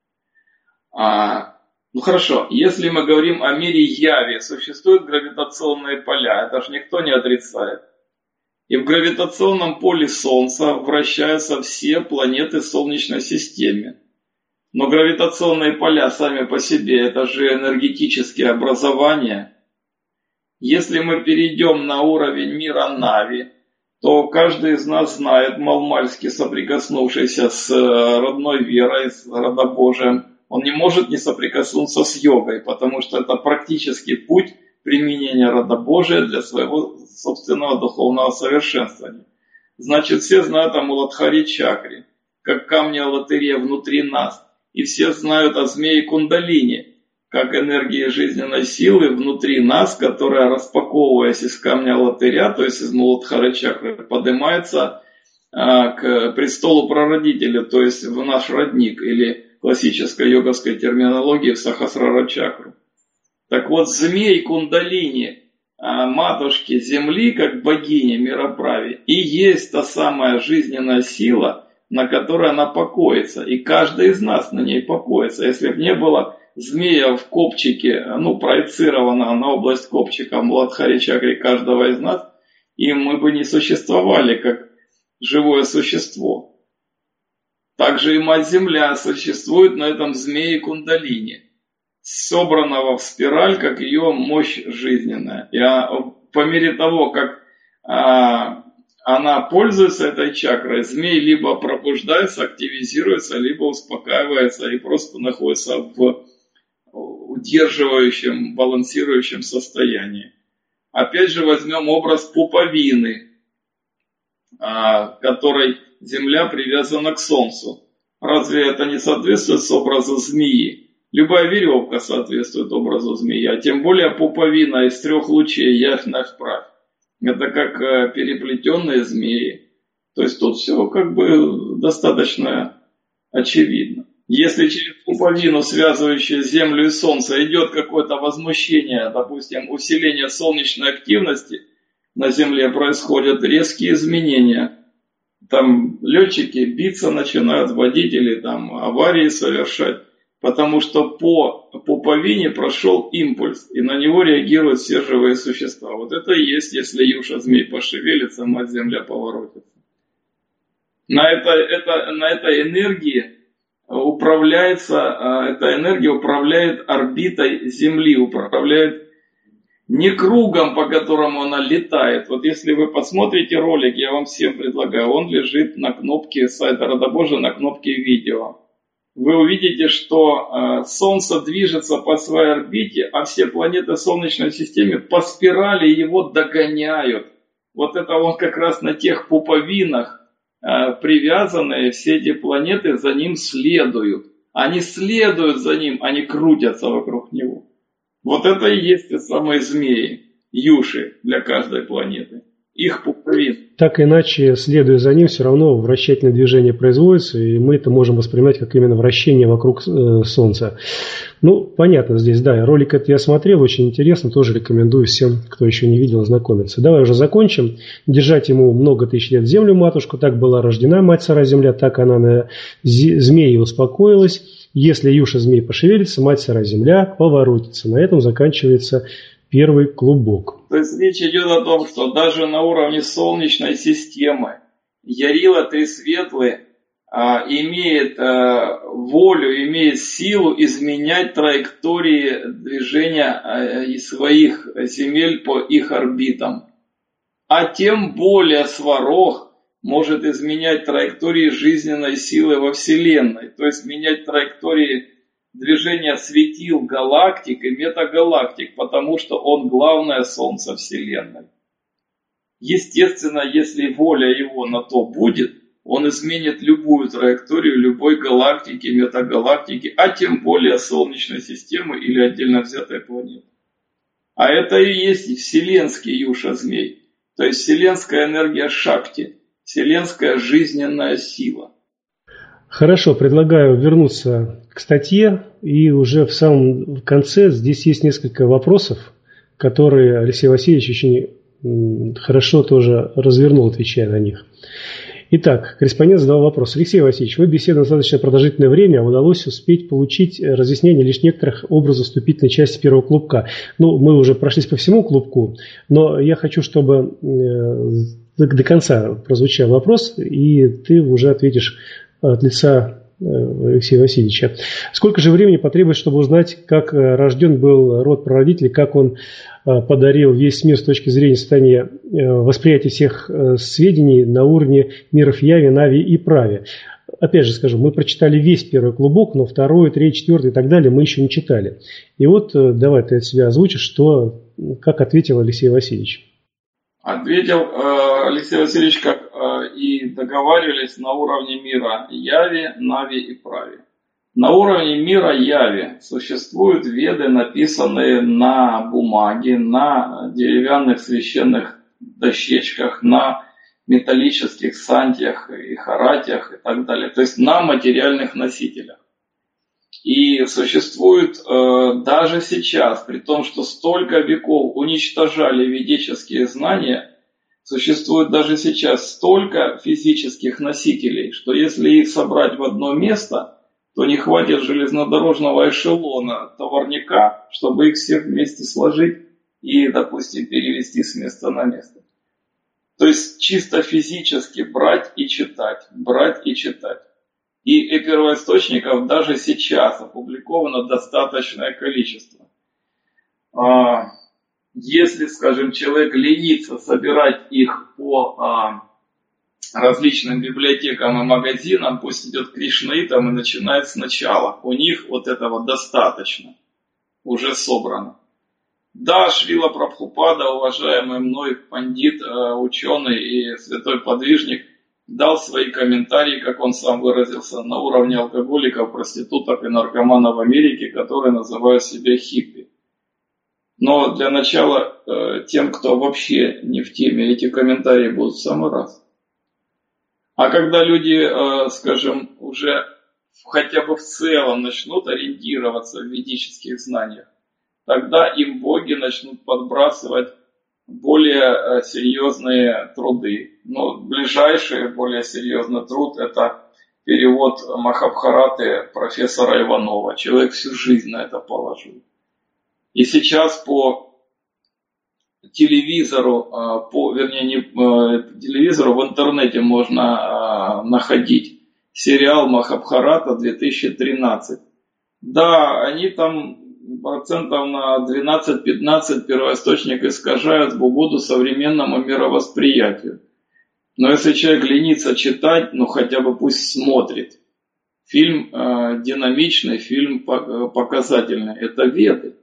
Speaker 2: А, ну хорошо, если мы говорим о мире Яви, существуют гравитационные поля, это же никто не отрицает. И в гравитационном поле Солнца вращаются все планеты Солнечной системы. Но гравитационные поля сами по себе – это же энергетические образования. Если мы перейдем на уровень мира Нави, то каждый из нас знает, маломальски соприкоснувшийся с родной верой, с родобожием, он не может не соприкоснуться с йогой, потому что это практический путь применения родобожия для своего собственного духовного совершенствования. Значит, все знают о Муладхаре чакре, как камне Алатыря внутри нас. И все знают о змее Кундалини, как энергии жизненной силы внутри нас, которая, распаковываясь из камня Алатыря, то есть из Муладхары чакры, поднимается а, к престолу прародителя, то есть в наш родник, или классической йоговской терминологии в Сахасрара чакру. Так вот, змей Кундалини, а, матушки Земли, как богини мироправи, и есть та самая жизненная сила, на которой она покоится, и каждый из нас на ней покоится. Если бы не было змея в копчике, ну, проецированного на область копчика Муладхари чакры каждого из нас, и мы бы не существовали как живое существо. Также и Мать-Земля существует на этом змее Кундалини, собранного в спираль, как ее мощь жизненная. И по мере того, как а, она пользуется этой чакрой, змей либо пробуждается, активизируется, либо успокаивается и просто находится в удерживающем, балансирующем состоянии. Опять же возьмем образ пуповины, которой Земля привязана к Солнцу. Разве это не соответствует образу змеи? Любая веревка соответствует образу змеи, а тем более пуповина из трех лучей, явь на вправь. Это как переплетенные змеи. То есть тут все как бы достаточно очевидно. Если через пуповину, связывающую Землю и Солнце, идет какое-то возмущение, допустим, усиление солнечной активности, на Земле происходят резкие изменения. Там летчики биться начинают, водители там аварии совершать, потому что по пуповине прошел импульс, и на него реагируют все живые существа. Вот это и есть, если юша змей пошевелится, Мать-Земля поворотится. На, это, это, на этой энергии управляется, эта энергия управляет орбитой Земли, управляет не кругом, по которому она летает. Вот если вы посмотрите ролик, я вам всем предлагаю, он лежит на кнопке сайта Родобожия, на кнопке видео. Вы увидите, что Солнце движется по своей орбите, а все планеты Солнечной системы по спирали его догоняют. Вот это он как раз на тех пуповинах, привязанные, все эти планеты за ним следуют. Они следуют за ним, они крутятся вокруг него. Вот это и есть те самые змеи, юши для каждой планеты. Их пуповин.
Speaker 1: Так иначе, следуя за ним, все равно вращательное движение производится, и мы это можем воспринимать как именно вращение вокруг э, Солнца. Ну, понятно здесь, да, ролик этот я смотрел, очень интересно, тоже рекомендую всем, кто еще не видел, ознакомиться. Давай уже закончим. Держать ему много тысяч лет землю матушку, так была рождена Мать-Сара Земля, так она на змеи успокоилась. Если юша змей пошевелится, Мать-Сара Земля поворотится. На этом заканчивается первый клубок.
Speaker 2: То есть речь идет о том, что даже на уровне Солнечной системы Ярила Трисветлый а, имеет а, волю, имеет силу изменять траектории движения а, своих земель по их орбитам. А тем более Сварог может изменять траектории жизненной силы во Вселенной, то есть менять траектории движения светил, галактик и метагалактик, потому что он главное Солнце Вселенной. Естественно, если воля его на то будет, он изменит любую траекторию любой галактики, метагалактики, а тем более Солнечной системы или отдельно взятой планеты. А это и есть вселенский юша-змей, то есть вселенская энергия Шакти, вселенская жизненная сила.
Speaker 1: Хорошо, предлагаю вернуться к статье, и уже в самом конце здесь есть несколько вопросов, которые Алексей Васильевич очень хорошо тоже развернул, отвечая на них. Итак, корреспондент задал вопрос. Алексей Васильевич, вы беседовали достаточно продолжительное время, а удалось успеть получить разъяснение лишь некоторых образов вступительной части первого клубка. Ну, мы уже прошлись по всему клубку, но я хочу, чтобы до конца прозвучал вопрос, и ты уже ответишь от лица Алексея Васильевича. Сколько же времени потребуется, чтобы узнать, как рожден был род прародителей, как он подарил весь мир с точки зрения состояния восприятия всех сведений на уровне миров Яви, Нави и Прави? Опять же скажу, мы прочитали весь первый клубок, но второй, третий, четвертый и так далее мы еще не читали. И вот давай ты от себя озвучишь, что, как ответил Алексей Васильевич.
Speaker 2: Ответил э, Алексей Васильевич, как э, и договаривались, на уровне мира Яви, Нави и Прави. На уровне мира Яви существуют веды, написанные на бумаге, на деревянных священных дощечках, на металлических сантиях и харатиях и так далее. То есть на материальных носителях. И существует э, даже сейчас, при том, что столько веков уничтожали ведические знания, существует даже сейчас столько физических носителей, что если их собрать в одно место, то не хватит железнодорожного эшелона, товарняка, чтобы их всех вместе сложить и, допустим, перевести с места на место. То есть чисто физически брать и читать, брать и читать. И первоисточников даже сейчас опубликовано достаточное количество. Если, скажем, человек ленится собирать их по различным библиотекам и магазинам, пусть идет к кришнаитам и начинает сначала. У них вот этого достаточно, уже собрано. Да, Шрила Прабхупада, уважаемый мной пандит, ученый и святой подвижник, дал свои комментарии, как он сам выразился, на уровне алкоголиков, проституток и наркоманов в Америке, которые называют себя хиппи. Но для начала тем, кто вообще не в теме, эти комментарии будут в самый раз. А когда люди, скажем, уже хотя бы в целом начнут ориентироваться в ведических знаниях, тогда им боги начнут подбрасывать более серьезные труды. Но ближайший, более серьезный труд – это перевод Махабхараты профессора Иванова. Человек всю жизнь на это положил. И сейчас по телевизору, по, вернее, не по телевизору, в интернете можно находить сериал Махабхарата две тысячи тринадцать. Да, они там процентов на двенадцать-пятнадцать первоисточник искажают в угоду современному мировосприятию. Но если человек ленится читать, ну хотя бы пусть смотрит. Фильм э, динамичный, фильм показательный. Это веды.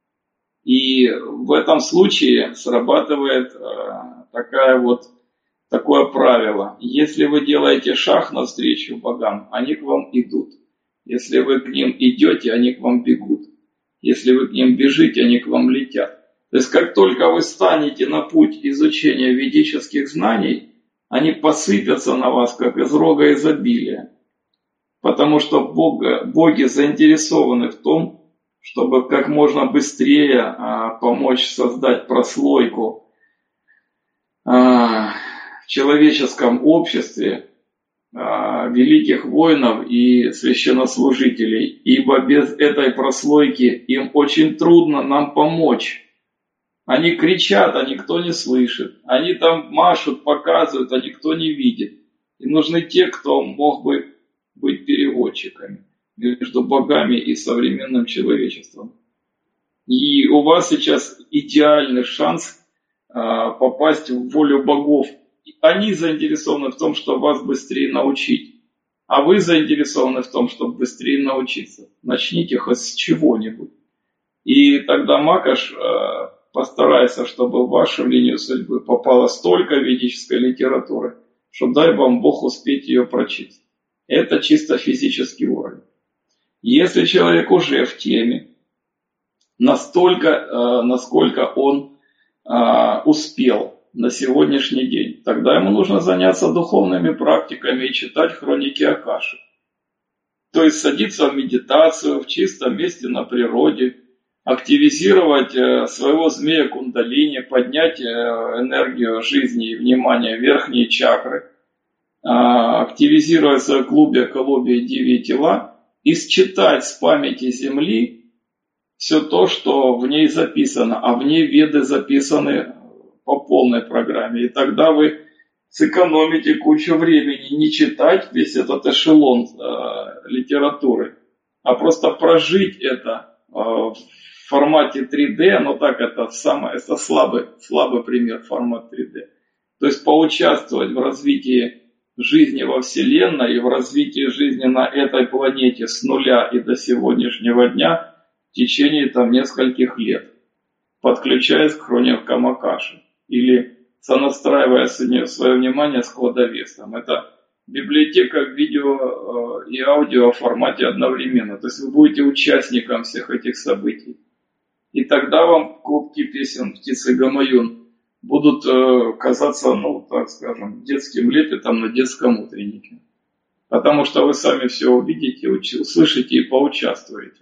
Speaker 2: И в этом случае срабатывает э, такая вот, такое правило. Если вы делаете шаг навстречу богам, они к вам идут. Если вы к ним идете, они к вам бегут. Если вы к ним бежите, они к вам летят. То есть, как только вы станете на путь изучения ведических знаний, они посыпятся на вас, как из рога изобилия. Потому что Бог, боги заинтересованы в том, чтобы как можно быстрее а, помочь создать прослойку а, в человеческом обществе, великих воинов и священнослужителей, ибо без этой прослойки им очень трудно нам помочь. Они кричат, а никто не слышит. Они там машут, показывают, а никто не видит. И нужны те, кто мог бы быть переводчиками между богами и современным человечеством. И у вас сейчас идеальный шанс а, попасть в волю богов. Они заинтересованы в том, чтобы вас быстрее научить. А вы заинтересованы в том, чтобы быстрее научиться. Начните хоть с чего-нибудь. И тогда Макаш э, постарается, чтобы в вашу линию судьбы попало столько ведической литературы, что дай вам Бог успеть ее прочесть. Это чисто физический уровень. Если человек уже в теме, настолько, э, насколько он э, успел на сегодняшний день, тогда ему нужно заняться духовными практиками и читать хроники Акаши. То есть садиться в медитацию в чистом месте на природе, активизировать своего змея кундалини, поднять энергию жизни и внимания в верхние чакры, активизировать свое клубе, колобие, дивьи тела и считать с памяти Земли все то, что в ней записано, а в ней веды записаны по полной программе. И тогда вы сэкономите кучу времени, не читать весь этот эшелон э, литературы, а просто прожить это э, в формате три дэ, но так это, самое, это слабый, слабый пример формат три дэ. То есть поучаствовать в развитии жизни во Вселенной и в развитии жизни на этой планете с нуля и до сегодняшнего дня в течение там нескольких лет, подключаясь к хроникам Акаши или сонастраивая свое внимание с кладовесом. Это библиотека видео и аудио в формате одновременно. То есть вы будете участником всех этих событий. И тогда вам клубки песен «Птицы Гамаюн» будут э, казаться, ну, так скажем, детским лепетом на детском утреннике. Потому что вы сами все увидите, услышите и поучаствуете.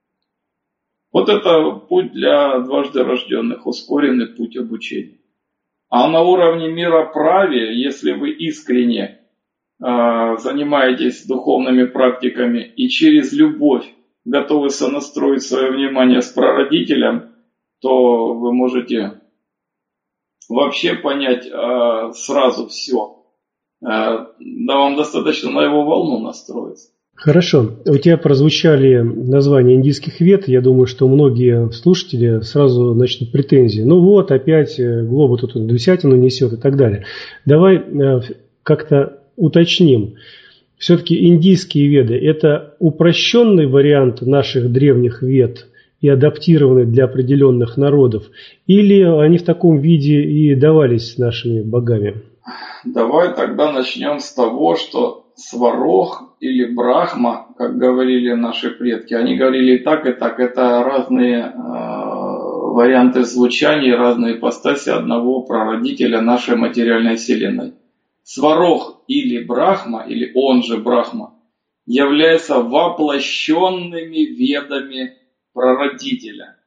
Speaker 2: Вот это путь для дважды рожденных, ускоренный путь обучения. А на уровне мироправия, если вы искренне э, занимаетесь духовными практиками и через любовь готовы сонастроить свое внимание с прародителем, то вы можете вообще понять э, сразу все. Э, да вам достаточно на его волну настроиться.
Speaker 1: Хорошо. У тебя прозвучали названия индийских вед. Я думаю, что многие слушатели сразу начнут претензии. Ну вот, опять Глоба тут десятину несет и так далее. Давай э, как-то уточним. Все-таки индийские веды – это упрощенный вариант наших древних вед и адаптированы для определенных народов, или они в таком виде и давались нашими богами?
Speaker 2: Давай тогда начнем с того, что Сварог или Брахма, как говорили наши предки, они говорили и так, и так. Это разные э, варианты звучания, разные ипостаси одного прародителя нашей материальной вселенной. Сварог или Брахма, или он же Брахма, является воплощенными ведами прародителя.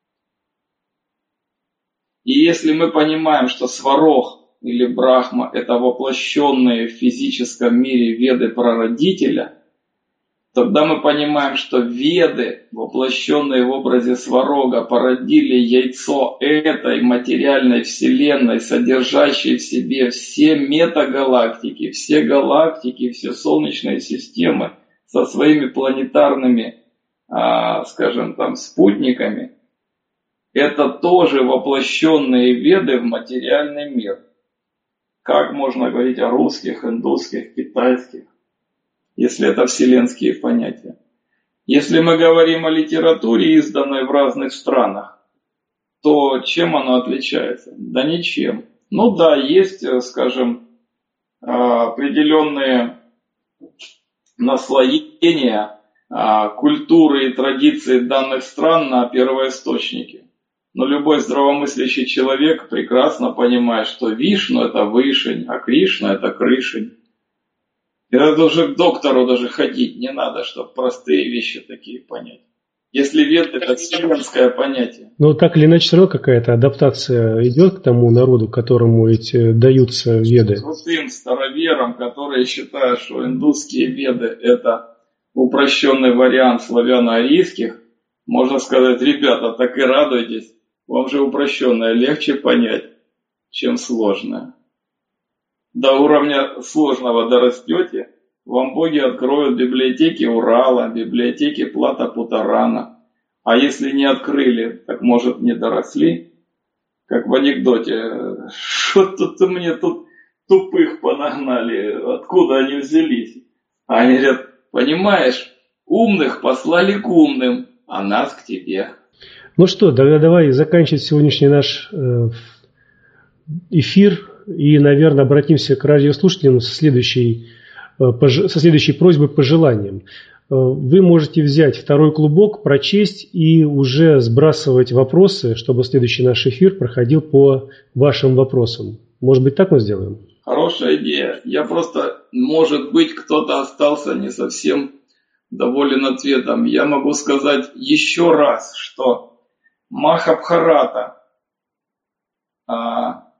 Speaker 2: И если мы понимаем, что Сварог или Брахма – это воплощенные в физическом мире веды прародителя, тогда мы понимаем, что веды, воплощенные в образе Сварога, породили яйцо этой материальной вселенной, содержащей в себе все метагалактики, все галактики, все солнечные системы со своими планетарными, скажем там, спутниками. Это тоже воплощенные веды в материальный мир. Как можно говорить о русских, индусских, китайских, если это вселенские понятия? Если мы говорим о литературе, изданной в разных странах, то чем она отличается? Да ничем. Ну да, есть, скажем, определенные наслоения культуры и традиции данных стран на первоисточники. Но любой здравомыслящий человек прекрасно понимает, что Вишну – это Вышень, а Кришна – это Крышень. И это уже к доктору даже ходить не надо, чтобы простые вещи такие понять. Если вед – это вселенское понятие.
Speaker 1: Но так или иначе, все равно какая-то адаптация идет к тому народу, которому эти даются веды.
Speaker 2: Крутым староверам, которые считают, что индусские веды – это упрощенный вариант славяно-арийских, можно сказать: ребята, так и радуйтесь, вам же упрощенное легче понять, чем сложное. До уровня сложного дорастете, вам боги откроют библиотеки Урала, библиотеки Плата-Путарана. А если не открыли, так может не доросли? Как в анекдоте: что тут мне тут тупых понагнали, откуда они взялись? А они говорят: понимаешь, умных послали к умным, а нас к тебе.
Speaker 1: Ну что, тогда давай заканчивать сегодняшний наш эфир и, наверное, обратимся к радиослушателям со следующей, со следующей просьбой, пожеланием. Вы можете взять второй клубок, прочесть и уже сбрасывать вопросы, чтобы следующий наш эфир проходил по вашим вопросам. Может быть, так мы сделаем?
Speaker 2: Хорошая идея. Я просто, может быть, кто-то остался не совсем доволен ответом. Я могу сказать еще раз, что Махабхарата, а,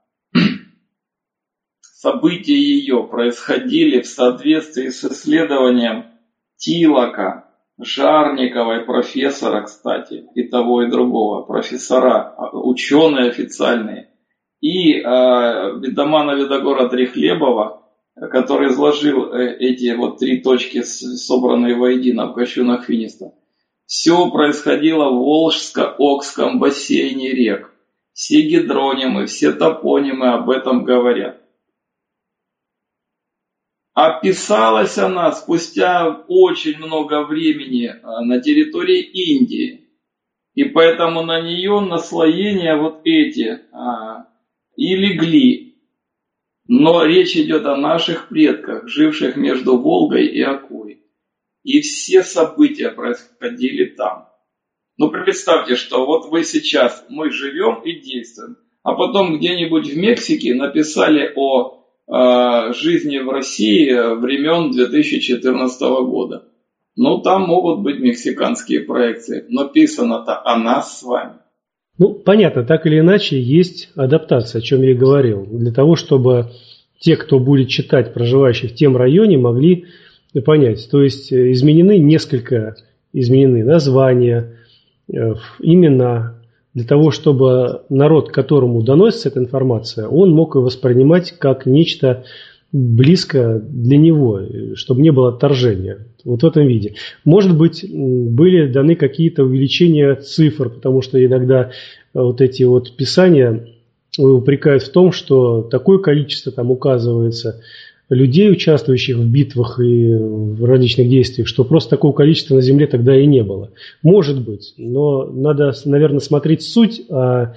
Speaker 2: события ее происходили в соответствии с исследованием Тилака, Жарникова и профессора, кстати, и того, и другого, профессора, ученые официальные, и э, Видомана Видогора Трехлебова, который изложил э, эти вот три точки, собранные воедино в Кощунах Финиста. Все происходило в Волжско-Окском бассейне рек. Все гидронимы, все топонимы об этом говорят. Описалась она спустя очень много времени на территории Индии. И поэтому на нее наслоения вот эти а, и легли. Но речь идет о наших предках, живших между Волгой и Окой. И все события происходили там. Ну, представьте, что вот вы сейчас, мы живем и действуем, а потом где-нибудь в Мексике написали о э, жизни в России времен две тысячи четырнадцатого года. Ну, там могут быть мексиканские проекции, но писано-то о нас с вами.
Speaker 1: Ну, понятно, так или иначе есть адаптация, о чем я и говорил, для того, чтобы те, кто будет читать, проживающих в тем районе, могли понять. То есть изменены несколько, изменены названия, имена, для того, чтобы народ, к которому доносится эта информация, он мог ее воспринимать как нечто близко для него, чтобы не было отторжения. Вот в этом виде. Может быть, были даны какие-то увеличения цифр, потому что иногда вот эти вот писания упрекают в том, что такое количество там указывается людей, участвующих в битвах и в различных действиях, что просто такого количества на Земле тогда и не было. Может быть, но надо, наверное, смотреть суть, а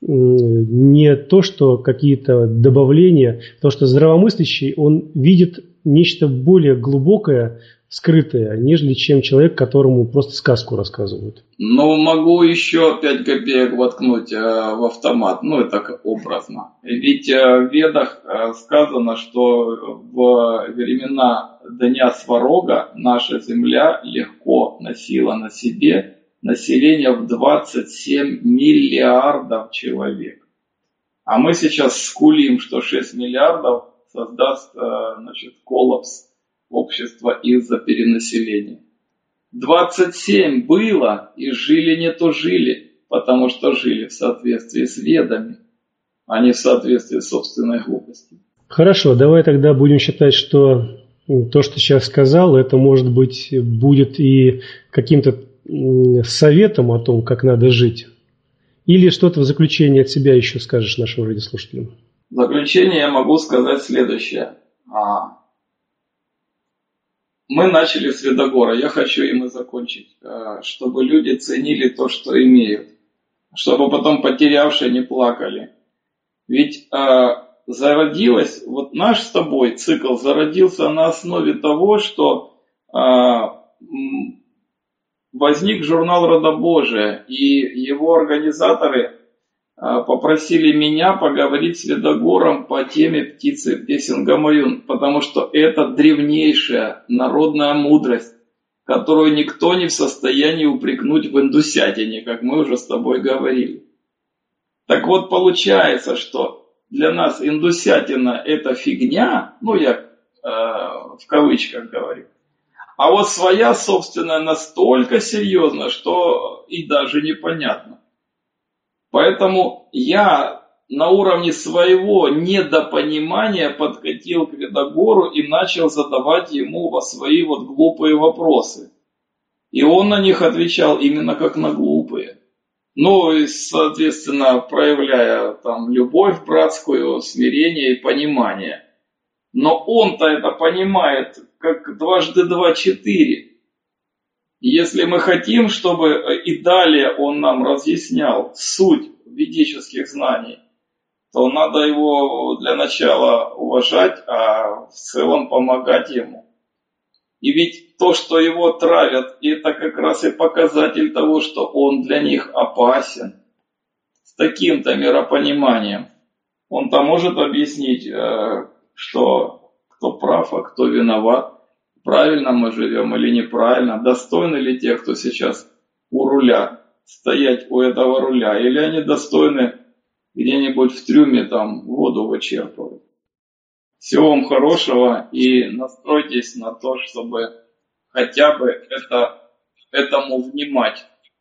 Speaker 1: не то, что какие-то добавления, потому что здравомыслящий, он видит нечто более глубокое, скрытое, нежели чем человек, которому просто сказку рассказывают.
Speaker 2: Ну, могу еще пять копеек воткнуть э, в автомат, ну, это как образно. Ведь э, в Ведах э, сказано, что в времена Дня Сварога наша земля легко носила на себе население в двадцать семь миллиардов человек. А мы сейчас скулим, что шесть миллиардов создаст, э, значит, коллапс общества из-за перенаселения. двадцать семь было, и жили не то жили, потому что жили в соответствии с Ведами, а не в соответствии с собственной глупостью.
Speaker 1: Хорошо, давай тогда будем считать, что то, что сейчас сказал, это, может быть, будет и каким-то советом о том, как надо жить. Или что-то в заключение от себя еще скажешь нашим радиослушателям?
Speaker 2: В заключение я могу сказать следующее. Мы начали с Видогора, я хочу им и закончить, чтобы люди ценили то, что имеют, чтобы потом потерявшие не плакали. Ведь зародилось, вот наш с тобой цикл зародился на основе того, что возник журнал «Родобожие», и его организаторы попросили меня поговорить с Видогором по теме птицы песен Гамаюн, потому что это древнейшая народная мудрость, которую никто не в состоянии упрекнуть в индусятине, как мы уже с тобой говорили. Так вот, получается, что для нас индусятина это фигня, ну я э, в кавычках говорю, а вот своя собственная настолько серьезна, что и даже непонятно. Поэтому я на уровне своего недопонимания подкатил к Видогору и начал задавать ему свои вот глупые вопросы. И он на них отвечал именно как на глупые. Ну и, соответственно, проявляя там любовь братскую, смирение и понимание. Но он-то это понимает как дважды два четыре. Если мы хотим, чтобы и далее он нам разъяснял суть ведических знаний, то надо его для начала уважать, а в целом помогать ему. И ведь то, что его травят, это как раз и показатель того, что он для них опасен. С таким-то миропониманием. Он-то может объяснить, что кто прав, а кто виноват. Правильно мы живем или неправильно, достойны ли те, кто сейчас у руля, стоять у этого руля, или они достойны где-нибудь в трюме там воду вычерпывать. Всего вам хорошего и настройтесь на то, чтобы хотя бы это, этому внимать,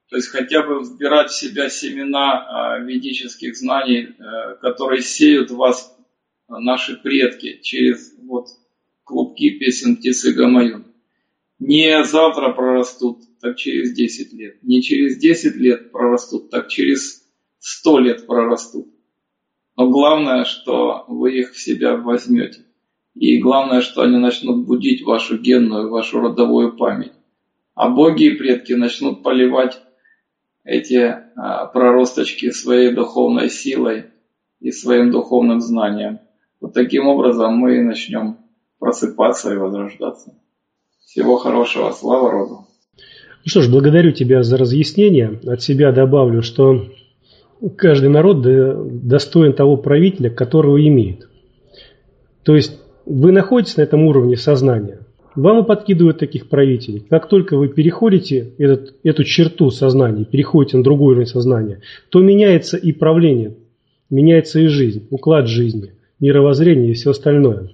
Speaker 2: То есть хотя бы вбирать в себя семена ведических знаний, которые сеют в вас наши предки через вот клубки песен птицы Гамаюн. Не завтра прорастут, так через десять лет. Не через десять лет прорастут, так через сто лет прорастут. Но главное, что вы их в себя возьмете. И главное, что они начнут будить вашу генную, вашу родовую память. А боги и предки начнут поливать эти а, проросточки своей духовной силой и своим духовным знанием. Вот таким образом мы и начнем просыпаться и возрождаться. Всего хорошего, слава роду.
Speaker 1: Ну что ж, благодарю тебя за разъяснение. От себя добавлю, что каждый народ достоин того правителя, которого имеет. То есть вы находитесь на этом уровне сознания, вам и подкидывают таких правителей. Как только вы переходите этот, эту черту сознания, переходите на другой уровень сознания, то меняется и правление, меняется и жизнь, уклад жизни, мировоззрение и все остальное.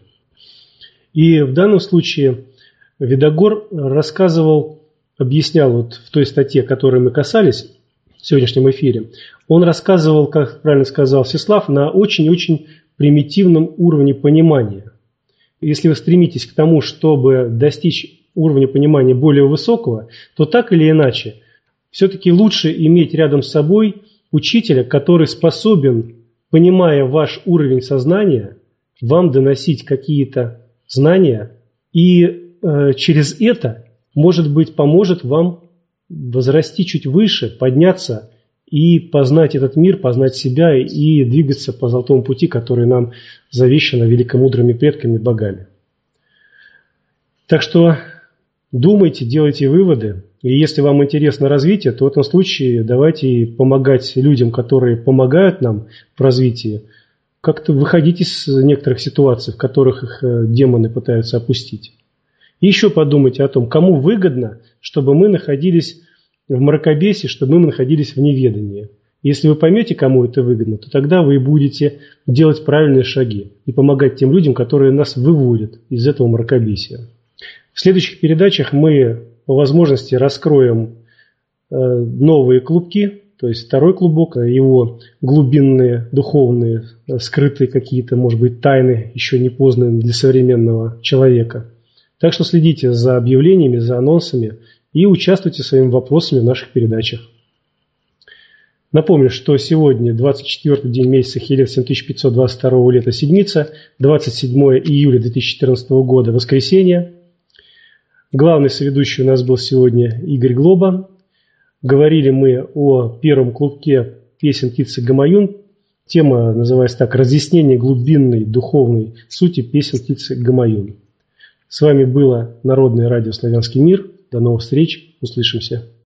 Speaker 1: И в данном случае Видогор рассказывал, объяснял вот в той статье, которой мы касались в сегодняшнем эфире, он рассказывал, как правильно сказал Всеслав, на очень-очень примитивном уровне понимания. Если вы стремитесь к тому, чтобы достичь уровня понимания более высокого, то так или иначе, все-таки лучше иметь рядом с собой учителя, который способен, понимая ваш уровень сознания, вам доносить какие-то знания и э, через это, может быть, поможет вам возрасти чуть выше, подняться и познать этот мир, познать себя и двигаться по золотому пути, который нам завещано великомудрыми предками, богами. Так что думайте, делайте выводы. И если вам интересно развитие, то в этом случае давайте помогать людям, которые помогают нам в развитии, как-то выходить из некоторых ситуаций, в которых их демоны пытаются опустить. И еще подумайте о том, кому выгодно, чтобы мы находились в мракобесии, чтобы мы находились в неведании. Если вы поймете, кому это выгодно, то тогда вы будете делать правильные шаги и помогать тем людям, которые нас выводят из этого мракобесия. В следующих передачах мы по возможности раскроем новые клубки, то есть второй клубок, его глубинные, духовные, скрытые какие-то, может быть, тайны, еще не познанные для современного человека. Так что следите за объявлениями, за анонсами и участвуйте своими вопросами в наших передачах. Напомню, что сегодня двадцать четвёртый день месяца Хелет семь тысяч пятьсот двадцать второго лета, седмица, двадцать седьмое июля две тысячи четырнадцатого года, воскресенье. Главный соведущий у нас был сегодня Игорь Глоба. Говорили мы о первом клубке песен птицы Гамаюн. Тема называется так: разъяснение глубинной духовной сути песен птицы Гамаюн. С вами было Народное радио «Славянский мир». До новых встреч. Услышимся.